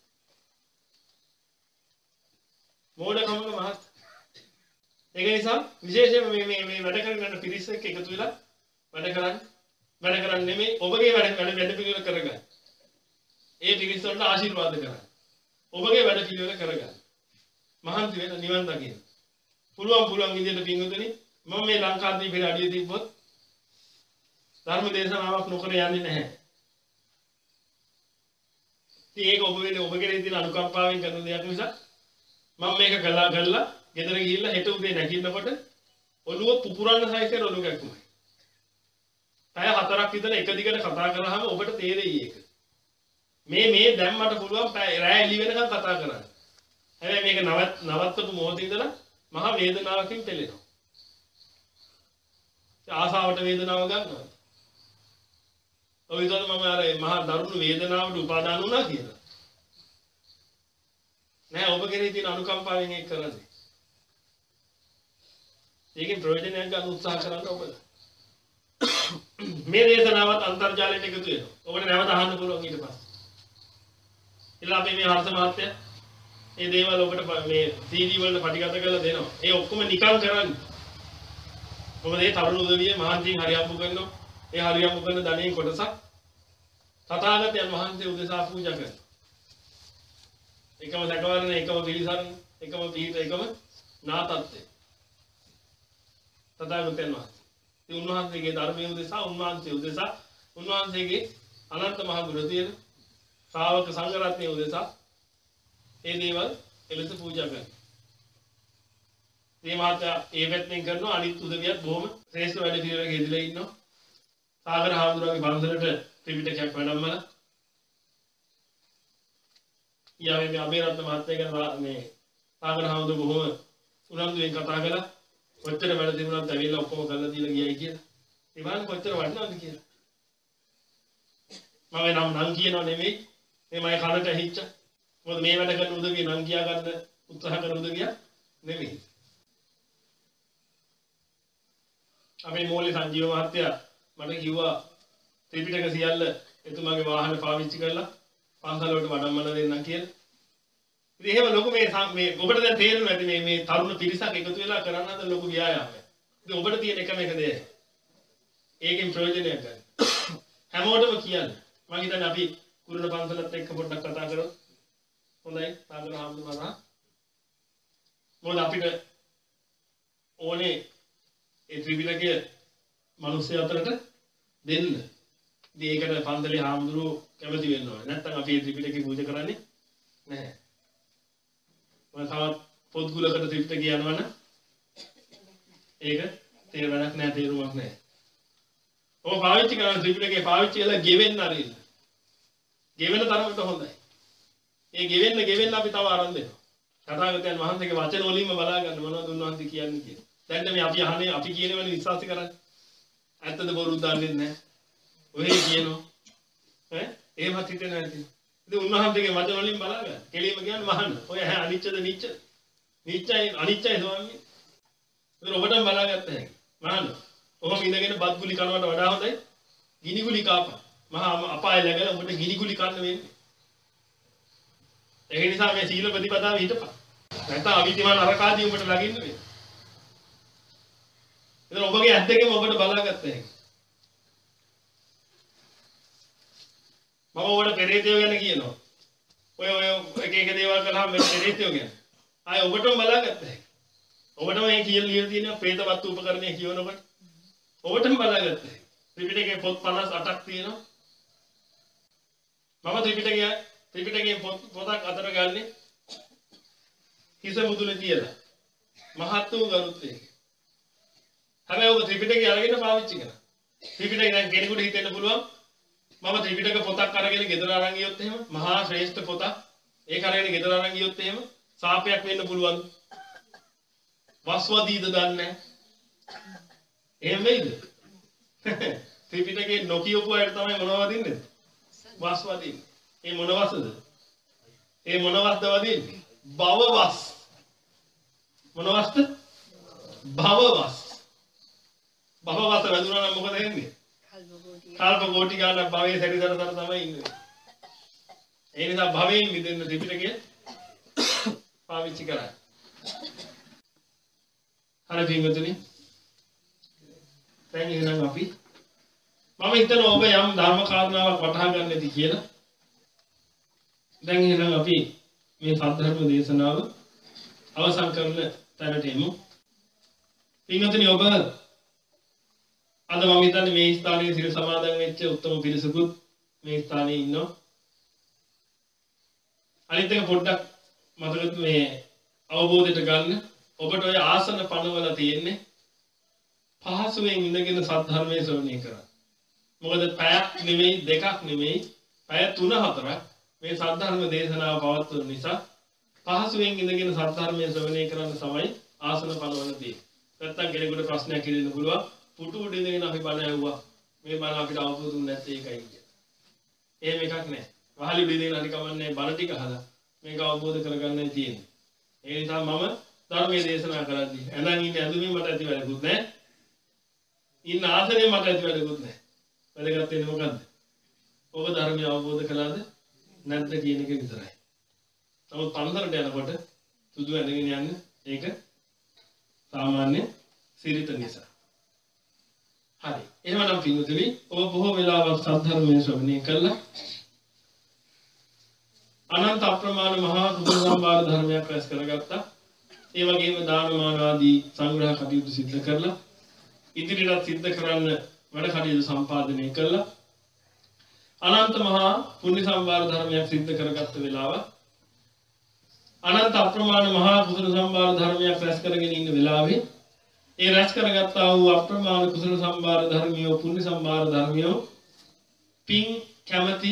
මෝඩකමක මහත්. ඒක නිසා විශේෂයෙන්ම මේ මේ මේ වැඩ කරගෙන යන පිරිස් එක්ක එකතු වෙලා වැඩ කරන්න. වැඩ කරන්නේ නෙමෙයි ඔබගේ වැඩ වැඩ වැඩ පිළිවෙල කරගන්න. ඒ පිරිස් වලට ආශිර්වාද කරන්න. ඔබගේ වැඩ පිළිවෙල කරගන්න. මහන්සි වෙන නිවන් දකින්න. පුළුවන් පුළුවන් විදිහට පින්වතුනි මම මේ ලංකාදීපේ අඩිය තිබ්බොත් ධර්ම දේශනාවක් නොකර යන්නේ නැහැ. ඉතින් ඒක ඔබ වෙන්නේ ඔබගේ තියෙන අනුකම්පාවෙන් කරන දෙයක් නිසා මම මේක කළා කළා ගෙදර ගිහිල්ලා හෙට උදේ නැගිටිනකොට ඔළුව පුපුරන්න සයිසෙර ඔළුව කැක්කුමයි. පැය හතරක් විතර එක දිගට කතා කරාම ඔබට තේරෙයි ඒක. මේ මේ දැන් මට පුළුවන් රෑ එළි වෙනකන් කතා කරන්න. හැබැයි මේක නවත් නවත්තපු මොහොතේ ඉඳලා මහා වේදනාවකින් පෙළෙනවා. ආසාවට වේදනාව ගන්නවා. ඔය විදිහට මම අර මහා දරුණු වේදනාවට උපාදාන වුණා කියලා. නෑ ඔබ කෙරේ තියෙන අනුකම්පාවෙන් ඒක කරන්නේ. ඒකෙන් ප්‍රයෝජනයක් ගන්න උත්සාහ කරන්න ඔබලා. මේ දේශනාවත් අන්තර්ජාලයට එකතු වෙනවා. ඔබට නැවත අහන්න පුළුවන් ඊට පස්සේ. ඉතින් අපි මේ හර්ෂ මහත්තයා මේ දේවල් ඔබට මේ සීඩී වලට පටිගත කරලා දෙනවා. ඒ ඔක්කොම නිකන් කරන්නේ. මොකද මේ තරුණ උදවිය මහන්සියෙන් හරියම්බු කරනවා. ඒ හරියම්බු කරන ධනෙන් කොටසක් තථාගතයන් වහන්සේ උදෙසා පූජා කරනවා. එකම සැකවරණ එකම පිළිසරණ එකම පිහිට එකම නාතත්වය. තථාගතයන් වහන්සේ. ඒ උන්වහන්සේගේ ධර්මයේ උදෙසා උන්වහන්සේ උදෙසා උන්වහන්සේගේ අනන්ත මහ ගුණ තියෙන ශ්‍රාවක සංඝ රත්නයේ උදෙසා ඒ දේවල් එලෙස පූජා කරනවා. මේ මාත්‍යා ඒ පැත්තෙන් කරනවා අනිත් උදවියත් බොහොම ශ්‍රේෂ්ඨ වැඩ පිළිවෙලක යෙදලා ඉන්නවා. සාගර හාමුදුරුවෝගේ බන්දරට ත්‍රිපිටකයක් වැඩමලා යාවේ මේ අබේරත්න මහත්තයා ගැන මේ සාගර හාමුදුරුවෝ බොහොම උනන්දුවෙන් කතා කළා. කොච්චර වැඩ තිබුණත් ඇවිල්ලා ඔක්කොම කරලා දීලා ගියයි කියලා. ඒ වань කොච්චර වටිනවද කියලා. මම නම් නම් කියනව නෙමෙයි. මේ මගේ කනට ඇහිච්ච. මොකද මේ වැඩ කරන උදවිය නම් කියා ගන්න උත්සාහ කරන උදවිය නෙමෙයි. අපේ මෝලේ සංජීව මහත්තයා මට කිව්වා ත්‍රිපිටක සියල්ල එතුමාගේ වාහන පාවිච්චි කරලා පන්සල වලට වඩම්මලා දෙන්නම් කියලා. ඉතින් එහෙම ලොකු මේ මේ ඔබට දැන් තේරෙනවා ඇති මේ මේ තරුණ පිරිසක් එකතු වෙලා කරන්න හදන ලොකු ව්‍යායාමයක්. ඉතින් ඔබට තියෙන එකම එක දෙයයි. ඒකෙන් ප්‍රයෝජනයක් ගන්න. හැමෝටම කියන්න. මම හිතන්නේ අපි කුරුණ පන්සලත් එක්ක පොඩ්ඩක් කතා කරමු. හොඳයි. සාගර හාමුදුරුවෝ. මොකද අපිට ඕනේ ඒ ත්‍රිපිටකය මිනිස්සු අතරට දෙන්න. ඉතින් ඒකට පන්සලේ හාමුදුරුවෝ කැමති වෙන්න ඕනේ. නැත්නම් අපි මේ ත්‍රිපිටකය පූජා කරන්නේ නැහැ. මම තවත් පොත්ගුලකට ත්‍රිපිටකය යනවනම් ඒක තේරුමක් නැහැ තේරුමක් නැහැ. ඔය පාවිච්චි කරන ත්‍රිපිටකේ පාවිච්චි කරලා ගෙවෙන්න ආරින්න. ගෙවෙන තරමට හොඳයි. ඒ ගෙවෙන්න ගෙවෙන්න අපි තව ආරම්භ වෙනවා. තථාගතයන් වහන්සේගේ වචන වලින්ම බලා ගන්න මොනවද උන්වහන්සේ කියන්නේ කියලා. දැන් මේ අපි අහන්නේ අපි කියනවනේ විශ්වාස කරන්නේ. ඇත්තද බොරුද දන්නේ නැහැ. ඔය කියනවා. ඈ එහෙමත් හිතෙන්නේ නැති. ඉතින් උන්වහන්සේගේ වචන වලින් බලා ගන්න. කෙලින්ම කියන්නේ මහන්න. ඔය අනිච්චද නිච්ච? නිච්චයි අනිච්චයි ස්වාමී. ඒක ඔබටම බලාගත්ත හැකි. මහන්න. ඔහොම ඉඳගෙන බත් ගුලි කනවට වඩා හොඳයි. ගිනි ගුලි කාපන්. මහා අපාය läගලා ඔබට ගිනි ගුලි කන්න වෙන්නේ. ඒ නිසා මේ සීල ප්‍රතිපදාව හිටපන්. නැත්නම් අවිධිමාන අරකාදී උඹට ලගින්න වෙයි. එතන ඔබගේ ඇස් දෙකෙන් ඔබට බලාගත්ත හැකි. මම ඔබට පෙරේතයෝ ගැන කියනවා. ඔය ඔය එක එක දේවල් කළාම මේ පෙරේතයෝ ගැන. ආය ඔබටම බලාගත්ත හැකි. ඔබටම මේ කියලා ලියලා තියෙනවා പ്രേත වස්තු උපකරණය කියනකොට. ඔබටම බලාගත්ත හැකි. ත්‍රිපිටකයේ පොත් පනස් අටක් තියෙනවා. මම ත්‍රිපිටකය ත්‍රිපිටකයේ පොතක් අතර ගන්නේ හිස මුදුනේ තියලා. මහත් වූ ගරුත්වයෙන්. හැබැයි ඔබ ත්‍රිපිටකය අරගෙන පාවිච්චි කරනවා. ත්‍රිපිටකය දැන් කෙනෙකුට හිතෙන්න පුළුවන් මම ත්‍රිපිටක පොතක් අරගෙන ගෙදර අරන් ගියොත් එහෙම මහා ශ්‍රේෂ්ඨ පොතක් ඒක අරගෙන ගෙදර අරන් ගියොත් එහෙම සාපයක් වෙන්න පුළුවන්. වස්වදීද දන්නේ නැහැ. එහෙම වෙයිද? ත්‍රිපිටකේ නොකියපු අයට තමයි මොනවද දින්නේ? වස්වදී. ඒ මොන වස්ද? ඒ මොන වස්ද වදින්නේ? භවවස්. මොන වස්ද? භවවස්. භවවස් වැදුනා නම් මොකද වෙන්නේ? කල්ප කෝටි ගාණක් භවයේ සැරිසරසර තමයි ඉන්නේ. ඒ නිසා භවයෙන් මිදෙන්න ත්‍රිපිටකය පාවිච්චි කරා. හරි පින්වතුනි. දැන් එහෙනම් අපි මම හිතනවා ඔබ යම් ධර්ම කාරණාවක් වටහා ගන්න ඇති කියලා. දැන් එහෙනම් අපි මේ සද්ධර්ම දේශනාව අවසන් කරන තැනට එමු. පින්වතුනි ඔබ අද මම හිතන්නේ මේ ස්ථානයේ සිල් සමාදන් වෙච්ච උත්තම පිරිසකුත් මේ ස්ථානයේ ඉන්නවා. අනිත් එක පොඩ්ඩක් මතක මේ අවබෝධයට ගන්න. ඔබට ඔය ආසන පනවල තියෙන්නේ පහසුවෙන් ඉඳගෙන සද්ධර්මයේ ශ්‍රවණය කරන්න. මොකද පැයක් නෙමෙයි දෙකක් නෙමෙයි පැය තුන හතරක් මේ සද්ධර්ම දේශනාව පවත්වන නිසා පහසුවෙන් ඉඳගෙන සද්ධර්මයේ ශ්‍රවණය කරන්න තමයි ආසන පනවල තියෙන්නේ. නැත්තම් කෙනෙකුට ප්‍රශ්නයක් ඉදින්න පුළුවන්. පුටු උඩ ඉඳගෙන අපි බණ ඇහුවා. මේ බණ අපිට අවබෝධුනේ නැත්තේ ඒකයි කියලා. එහෙම එකක් නැහැ. වහලි උඩ ඉඳගෙන හරි කමන්නේ බණ ටික අහලා මේක අවබෝධ කරගන්නයි තියෙන්නේ. ඒ නිසා මම ධර්මයේ දේශනා කරද්දී ඇඳන් ඉන්නේ ඇඳුමින් මට ඇති වැඩකුත් නැහැ. ඉන්න ආසනේ මට ඇති වැඩකුත් නැහැ. වැඩගත් වෙන්නේ මොකද්ද? ඔබ ධර්මය අවබෝධ කළාද නැද්ද කියන එක විතරයි. නමුත් පන්සලට යනකොට සුදු ඇඳගෙන යන්න ඒක සාමාන්‍ය සිරිත නිසා. හරි. එහෙමනම් පින්වතුනි ඔබ බොහෝ වෙලාවක් සද්ධර්මයේ ශ්‍රවණය කළා. අනන්ත අප්‍රමාණ මහා කුසල සම්භාර ධර්මයක් රැස් කරගත්තා. ඒ වගේම දානමාන ආදී සංග්‍රහ කටයුතු සිදු කරලා ඉදිරියට සිද්ධ කරන්න වැඩ කටයුතු සම්පාදනය කළා. අනන්ත මහා පුණ්‍ය සම්භාර ධර්මයක් සිදු කරගත්ත වෙලාව අනන්ත අප්‍රමාණ මහා කුසල සම්භාර ධර්මයක් රැස් කරගෙන ඉන්න වෙලාවේ ඒ රැස් කරගත්තා වූ අප්‍රමාණ කුසල සම්භාර ධර්මියෝ පුණ්‍ය සම්භාර ධර්මියෝ පින් කැමැති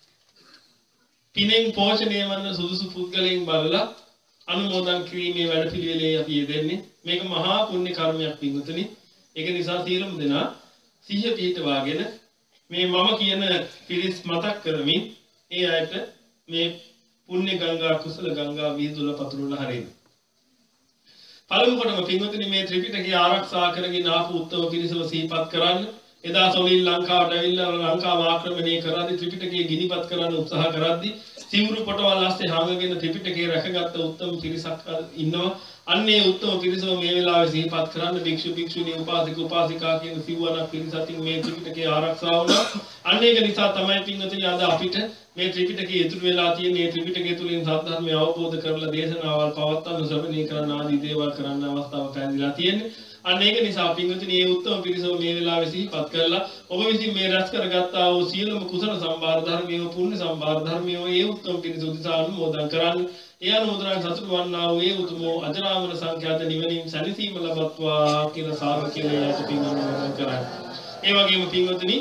පිනෙන් පෝෂණය වන සුදුසු පුද්ගලයන් බලලා අනුමෝදන් කිරීමේ වැඩපිළිවෙලේ අපි යෙදෙන්නේ. මේක මහා පුණ්‍ය කර්මයක් පින්වතුනි. ඒක නිසා සියලුම දෙනා සිහිය පිහිටවාගෙන මේ මම කියන පිරිස් මතක් කරමින් ඒ අයට මේ පුණ්‍ය ගංගා කුසල ගංගා වීදුල පතුරවලා හරින්න. පළමු කොටම පින්වතුනි මේ ත්‍රිපිටකය ආරක්ෂා කරගෙන ආපු උත්තම පිරිසව සිහිපත් කරන්න. එදා සොලින් ලංකාවට ඇවිල්ලා ලංකාව ආක්‍රමණය කරද්දී ත්‍රිපිටකය ගිනිපත් කරන්න උත්සාහ කරද්දී සිවුරු පොටවල් ඇස්සේ හංගගෙන ත්‍රිපිටකය රැකගත්ත උත්තම පිරිසක් ඉන්නවා. අන්නේ උත්තම පිරිසව මේ වෙලාවේ සිහිපත් කරන්න භික්ෂු භික්ෂුණී උපාසක උපාසිකා කියන සිව්වනක් පිරිසකින් මේ ත්‍රිපිටකය ආරක්ෂා වුණා. අන්න ඒක නිසා තමයි පින්වතුනි අද අපිට මේ ත්‍රිපිටකයේ ඉතුරු වෙලා තියෙන මේ ත්‍රිපිටකය තුලින් සත්‍ය අවබෝධ කරලා දේශනාවල් පවත්වන්න ශ්‍රවණය කරන්න ආදී දේවල් කරන්න අවස්ථාවක් ලැබිලා තියෙන්නේ. අන්න ඒක නිසා පින්වතුනි මේ උත්තම පිරිසව මේ වෙලාවේ සිහිපත් කරලා ඔබ විසින් මේ රැස් කරගත්තා වූ සියලුම කුසල සම්භාර ධර්මිය පුණ්‍ය සම්භාර ධර්මිය ඒ උත්තම පිරිස උදෙසා අනුමෝදන් කරන්න. ඒ අනුමෝදන් සතුටු වන්නා වූ ඒ උතුම් අජරාමර සංඛ්‍යාත නිවනින් සැනසීම ලබත්වා කියලා සාදු කියලා යට පින් අනුමෝදන් කරන්න. ඒ වගේම පින්වතුනි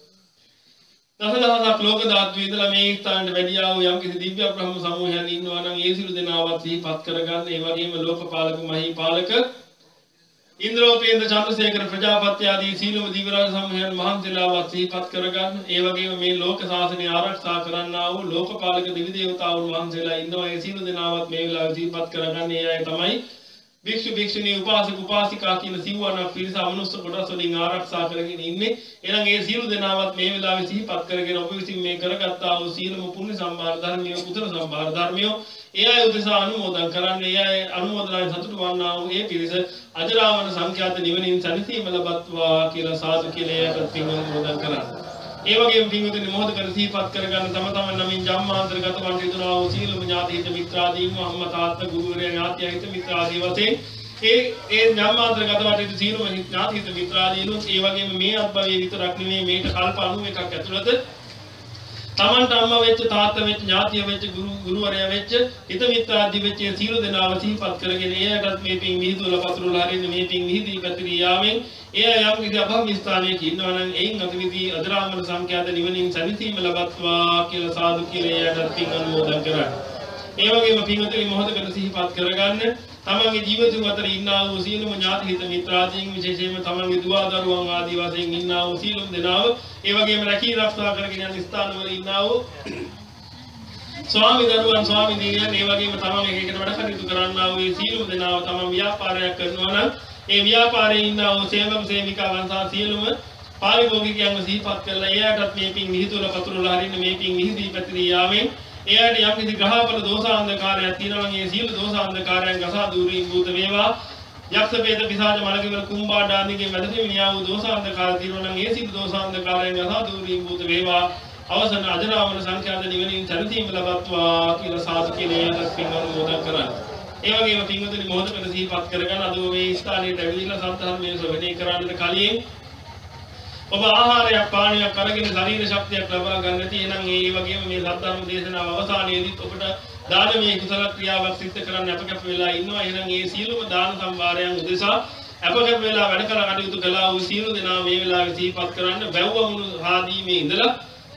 දසදහසක් ලෝක ධාතු ඉදලා මේ ස්ථානට වැඩියා වූ යම් කිසි දිව්‍ය බ්‍රහ්ම සමූහයන් ඉන්නවා නම් ඒ සිළු දෙනාවත් සිහිපත් කරගන්න. ඒ වගේම ලෝකපාලක මහීපාලක ඉන්ද්‍රෝපේන්ද්‍ර චන්ද්‍රසේකර ප්‍රජාපති ආදී සීලම දිවරාජ සමූහයන් මහන්සියලාවත් සිහිපත් කරගන්න. ඒ වගේම මේ ලෝක ශාසනය ආරක්ෂා කරන්නා වූ ලෝකපාලක දෙවි දේවතාවුන් වහන්සේලා ඉන්නවා. ඒ සීල දෙනාවත් මේ වෙලාවේ සිහිපත් කරගන්න. ඒ අය තමයි භික්ෂු භික්ෂුණී උපාසක උපාසිකා කියන සිව්වනක් පිරිස අමනුෂ්‍ය කොටස් වලින් ආරක්ෂා කරගෙන ඉන්නේ. එහෙනම් ඒ සීල දෙනාවත් මේ වෙලාවේ සිහිපත් කරගෙන ඔබ විසින් මේ කරගත්තා වූ සීලම පුණ්‍ය සම්භාර ධර්මිය කුසල සම්භාර ධර්මිය ඒ අය උදෙසා අනුමෝදන් කරන්නේ. ඒ අය අනුමෝදනාවෙන් සතුටු වන්නා වූ ඒ පිරිස අජරාමර සංඛ්‍යාත නිවනින් සැනසීම ලබත්වා කියලා සාදු කියලා ඒකට පින් අනුමෝදන් කරා. ඒ වගේම පින්වතුනි මොහොතකට සිහිපත් කරගන්න තම තමන් නමින් ජම්මාන්තරගත වන් හිතනවා වූ සීලම ඥාති හිත මිත්‍රාදීන්ව අම්මා තාත්තා ගුරුවරයා ඥාතිය හිත මිත්‍රාදී වශයෙන් ඒ ඒ ජම්මාන්තරගත වට සීලම ඥාති හිත මිත්‍රාදීනුත් ඒ වගේම මේ අත්භවයේ විතරක් නෙමෙයි මේක කල්ප අනූ එකක් ඇතුළත තමන්ට අම්මා වෙච්ච තාත්තා වෙච්ච ඥාතිය වෙච්ච ගුරු ගුරුවරයා වෙච්ච හිත මිත්‍ර ආදී වෙච්ච සීල දෙනාව සිහිපත් කරගෙන එයටත් මේ පින් විහිදුවලා පතුරවලා හරින්න මේ පින් විහිදී පැතිරී යාමෙන් එය යම් කිසි අභව ස්ථානයක ඉන්නවා නම් එයින් අතිවිදී අදරාමන සංඛ්‍යාත නිවනින් සැනසීම ලබත්වා කියලා සාදු කියලා එයටත් පින් අනුමෝදන් කරා. ඒ වගේම පින්වතුනි මොහොතකට සිහිපත් කරගන්න තමන්ගේ ජීවිතය අතර ඉන්නා වූ සියලුම ඥාති හිත මිත්‍රාදීන් විශේෂයෙන්ම තමන්ගේ දුව දරුවන් ආදී වශයෙන් ඉන්නා වූ සියලුම දෙනාව ඒ වගේම රැකී ආරක්ෂා කරගෙන යන ස්ථානවල ඉන්නා වූ ස්වාමි දරුවන් ස්වාමි දියන් ඒ වගේම තමන් එක එකට වැඩ කටයුතු කරන්නා වූ සියලුම දෙනාව තමන් ව්‍යාපාරයක් කරනවා නම් ඒ ව්‍යාපාරයේ ඉන්නා වූ සේවක සේවිකාවන් සහ සියලුම පාරිභෝගිකයන්ව සිහිපත් කරලා එයාටත් මේ පින් විහිදුවලා පතුරවලා හරින්න මේ පින් විහිදී පැතිරී යාමෙන් එයාට යම් කිසි ග්‍රහපල දෝෂාන්ධකාරයක් තියෙනවා නම් ඒ සියලු දෝෂාන්ධකාරයන් ගසා දුරින් භූත වේවා යක්ෂ වේද පිසාච මලකිවල කුම්බාඩාන්දිගේ මැදෙමිනියා වූ දෝෂාන්ධකාර තියෙනවා නම් ඒ සියලු දෝෂාන්ධකාරයන් ගසා දුරින් භූත වේවා අවසන අජරාමන සංඛ්‍යාත නිවනින් සැනසීම ලබත්වා කියලා සාදු කියලා එයාට පින් අනුමෝදන් කරන්න. ඒ වගේම පින්වතුනි මොහොතකට සිහිපත් කරගන්න අද මේ ස්ථානයේ ඇවිල්ලා සත්‍යධර්මයේ ශ්‍රවණය කරන්නට කලින් ඔබ ආහාරයක් පානයක් අරගෙන ශරීර ශක්තියක් ලබා ගන්න තියෙනම් ඒ වගේම මේ සත්‍යධර්ම දේශනාව අවසානයේදීත් ඔබට දානමය කුසල ක්‍රියාවක් සිදු කරන්න අපකප වෙලා ඉන්නවා. එහෙනම් මේ සියලුම දාන සම්භාරයන් උදෙසා අපකප වෙලා වැඩ කර කටයුතු කළා වූ සියලු දෙනා මේ වෙලාවේ සිහිපත් කරන්න වැව්වමුණු ආදීමේ ඉඳලා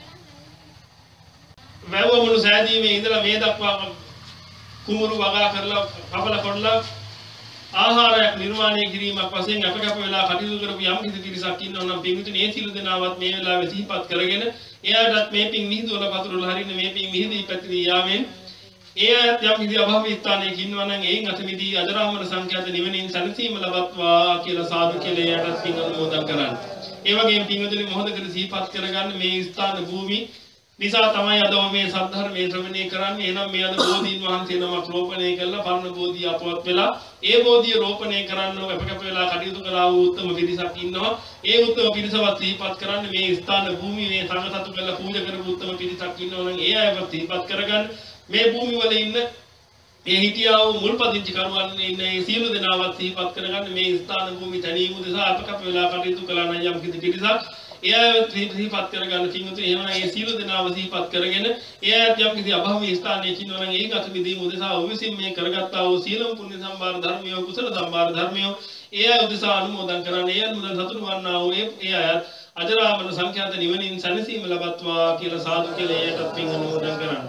වැව්වමුණු සෑදීමේ ඉඳලා මේ දක්වා කුමුරු වගා කරලා කපල කොටලා ආහාරයක් නිර්මාණය කිරීමක් වශයෙන් අපකප වෙලා කටයුතු කරපු යම් කිසි පිරිසක් ඉන්නවා නම් පින්විතනේ මේ සිළු දෙනාවත් මේ වෙලාවේ සිහිපත් කරගෙන එයාටත් මේ පින් විහිදුවලා පතුරවලා හරින්න මේ පින් විහිදී පැතිරී යාමෙන් එයාට යම් කිසි අභව ස්ථානයක ඉන්නවා නම් එයින් අතමිදී අජරාමර සංඛ්‍යාත නිවනින් සැනසීම ලබත්වා කියලා සාදු කියලා එයාටත් පින් අනුමෝදන් කරන්න. ඒ වගේම පින්විතනේ මොහොතකට සිහිපත් කරගන්න මේ ස්ථාන භූමි නිසා තමයි අද මේ සද්ධර්මයේ ශ්‍රවණය කරන්නේ. එහෙනම් මේ අද බෝධීන් වහන්සේ නමක් රෝපණය කළා පරණ බෝධිය අපවත් වෙලා ඒ බෝධිය රෝපණය කරන්න අපකප වෙලා කටයුතු කළා වූ උත්තම පිරිසක් ඉන්නවා. ඒ උත්තම පිරිසවත් සිහිපත් කරන්න මේ ස්ථාන භූමියේ සංඝසතු කළ පූජා කරපු උත්තම පිරිසක් ඉන්නවා නම් ඒ අයව සිහිපත් කරගන්න. මේ භූමි වල ඉන්න මේ හිටියා වූ මුල්පදිංචි කරුවන් ඉන්න මේ සියලු දෙනාවත් සිහිපත් කරගන්න මේ ස්ථාන භූමි තනියම උදෙසා අපකප වෙලා කටයුතු කළා නම් යම් කිසි පිරිසක් එයාට සිහිපත් කරගන්න කිනුතු එහෙනම් ඒ සියලු දෙනාව සිහිපත් කරගෙන එයාට යම් කිසි අභවී ස්ථානයක ඉන්නවා නම් ඒක අතුමිදී උදෙසා ඔවිසින් මේ කරගත්තා වූ සීලම් පුණ්‍ය සම්භාර ධර්මිය කුසල සම්භාර ධර්මිය එයා උදෙසා අනුමෝදන් කරන්නේ එයා මුදන් සතුටු වන්නා වූ ඒ අයත් අජරාමර සංඛ්‍යාත නිවනින් සැනසීම ලබත්වා කියලා සාදු කියලා එයාට පින් අනුමෝදන් කරන්න.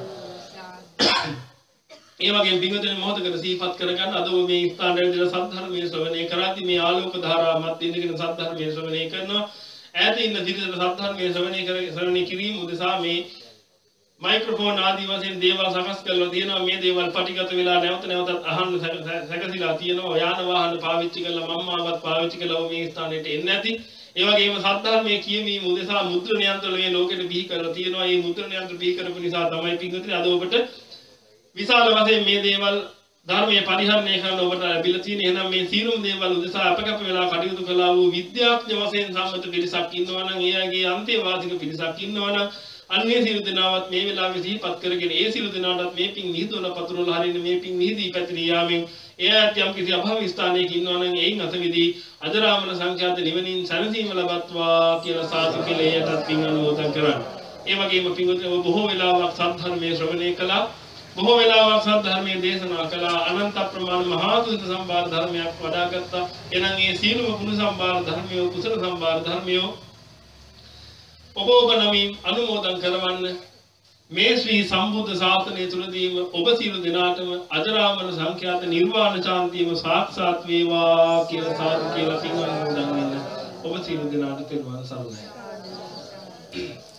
ඒ වගේම පින්වතුනි මොහොතකට සිහිපත් කරගන්න අද මේ ස්ථානයේ ඉඳලා සද්ධර්මයේ ශ්‍රවණය කරද්දී මේ ආලෝක ධාරාවත් ඉඳගෙන සද්ධර්මයේ ශ්‍රවණය කරනවා. ඈත ඉන්න දිගට සද්ධර්මයේ ශ්‍රවණය කර ශ්‍රවණය කිරීම උදෙසා මේ මයික්‍රොෆෝන් ආදී වශයෙන් දේවල් සකස් කරලා තියෙනවා. මේ දේවල් පටිගත වෙලා නැවත නැවතත් අහන්න සැකසීලා තියෙනවා. යාන වාහන පාවිච්චි කරලා මම්මාවත් පාවිච්චි කළා මේ ස්ථානෙට එන්නේ නැති. ඒ වගේම සද්ධර්මයේ කියවීම උදෙසා මුද්‍රණ යන්ත්‍ර මේ ලෝකෙට බිහි කරලා තියෙනවා. මේ මුද්‍රණ යන්ත්‍ර බිහි කරපු නිසා තමයි පින්වතුනි අද ඔබට විශාල වශයෙන් මේ දේවල් ධර්මයේ පරිහරණය කරන ඔබට ලැබිලා තියෙන. එහෙනම් මේ සීලුම් දේවල් උදෙසා අපකප වෙලා කටයුතු කළා වූ විද්‍යාඥ වශයෙන් සම්මත පිරිසක් ඉන්නවා නම් එයාගේ අන්තේවාසික පිරිසක් ඉන්නවා නම් අන්නේ සියලු දෙනාවත් මේ වෙලාවේ සිහිපත් කරගෙන ඒ සියලු දෙනාටත් මේ පින් විහිදුවලා පතුරවලා හරින්න මේ පින් විහිදී පැතිරී යාමෙන් එයාට යම් කිසි අභව ස්ථානයක ඉන්නවා නම් එයින් අතවිදී අජරාමර සංඛ්‍යාත නිවනින් සැනසීම ලබත්වා කියලා සාදු කියලා එයාටත් පින් අනුමෝදන් කරන්න. ඒ වගේම පින්වතුනි බොහෝ වෙලාවක් සද්ධර්මයේ ශ්‍රවණය කළා. බොහෝ වෙලාවක් සද්ධර්මයේ දේශනා කළා. අනන්ත ප්‍රමාණ මහා කුසල සම්භාර ධර්මයක් වඩාගත්තා. එනං ඒ සීලම කුණ සම්භාර ධර්මියෝ කුසල සම්භාර ධර්මියෝ ඔබ ඔබ නමින් අනුමෝදන් කරවන්න. මේ ශ්‍රී සම්බුද්ධ ශාසනය තුලදීම ඔබ සියලු දෙනාටම අජරාමර සංඛ්‍යාත නිර්වාණ ශාන්තියම සාක්ෂාත් වේවා කියලා සාදු කියලා පින් අනුමෝදන් වෙන්න. ඔබ සියලු දෙනාට තෙරුවන් සරණයි.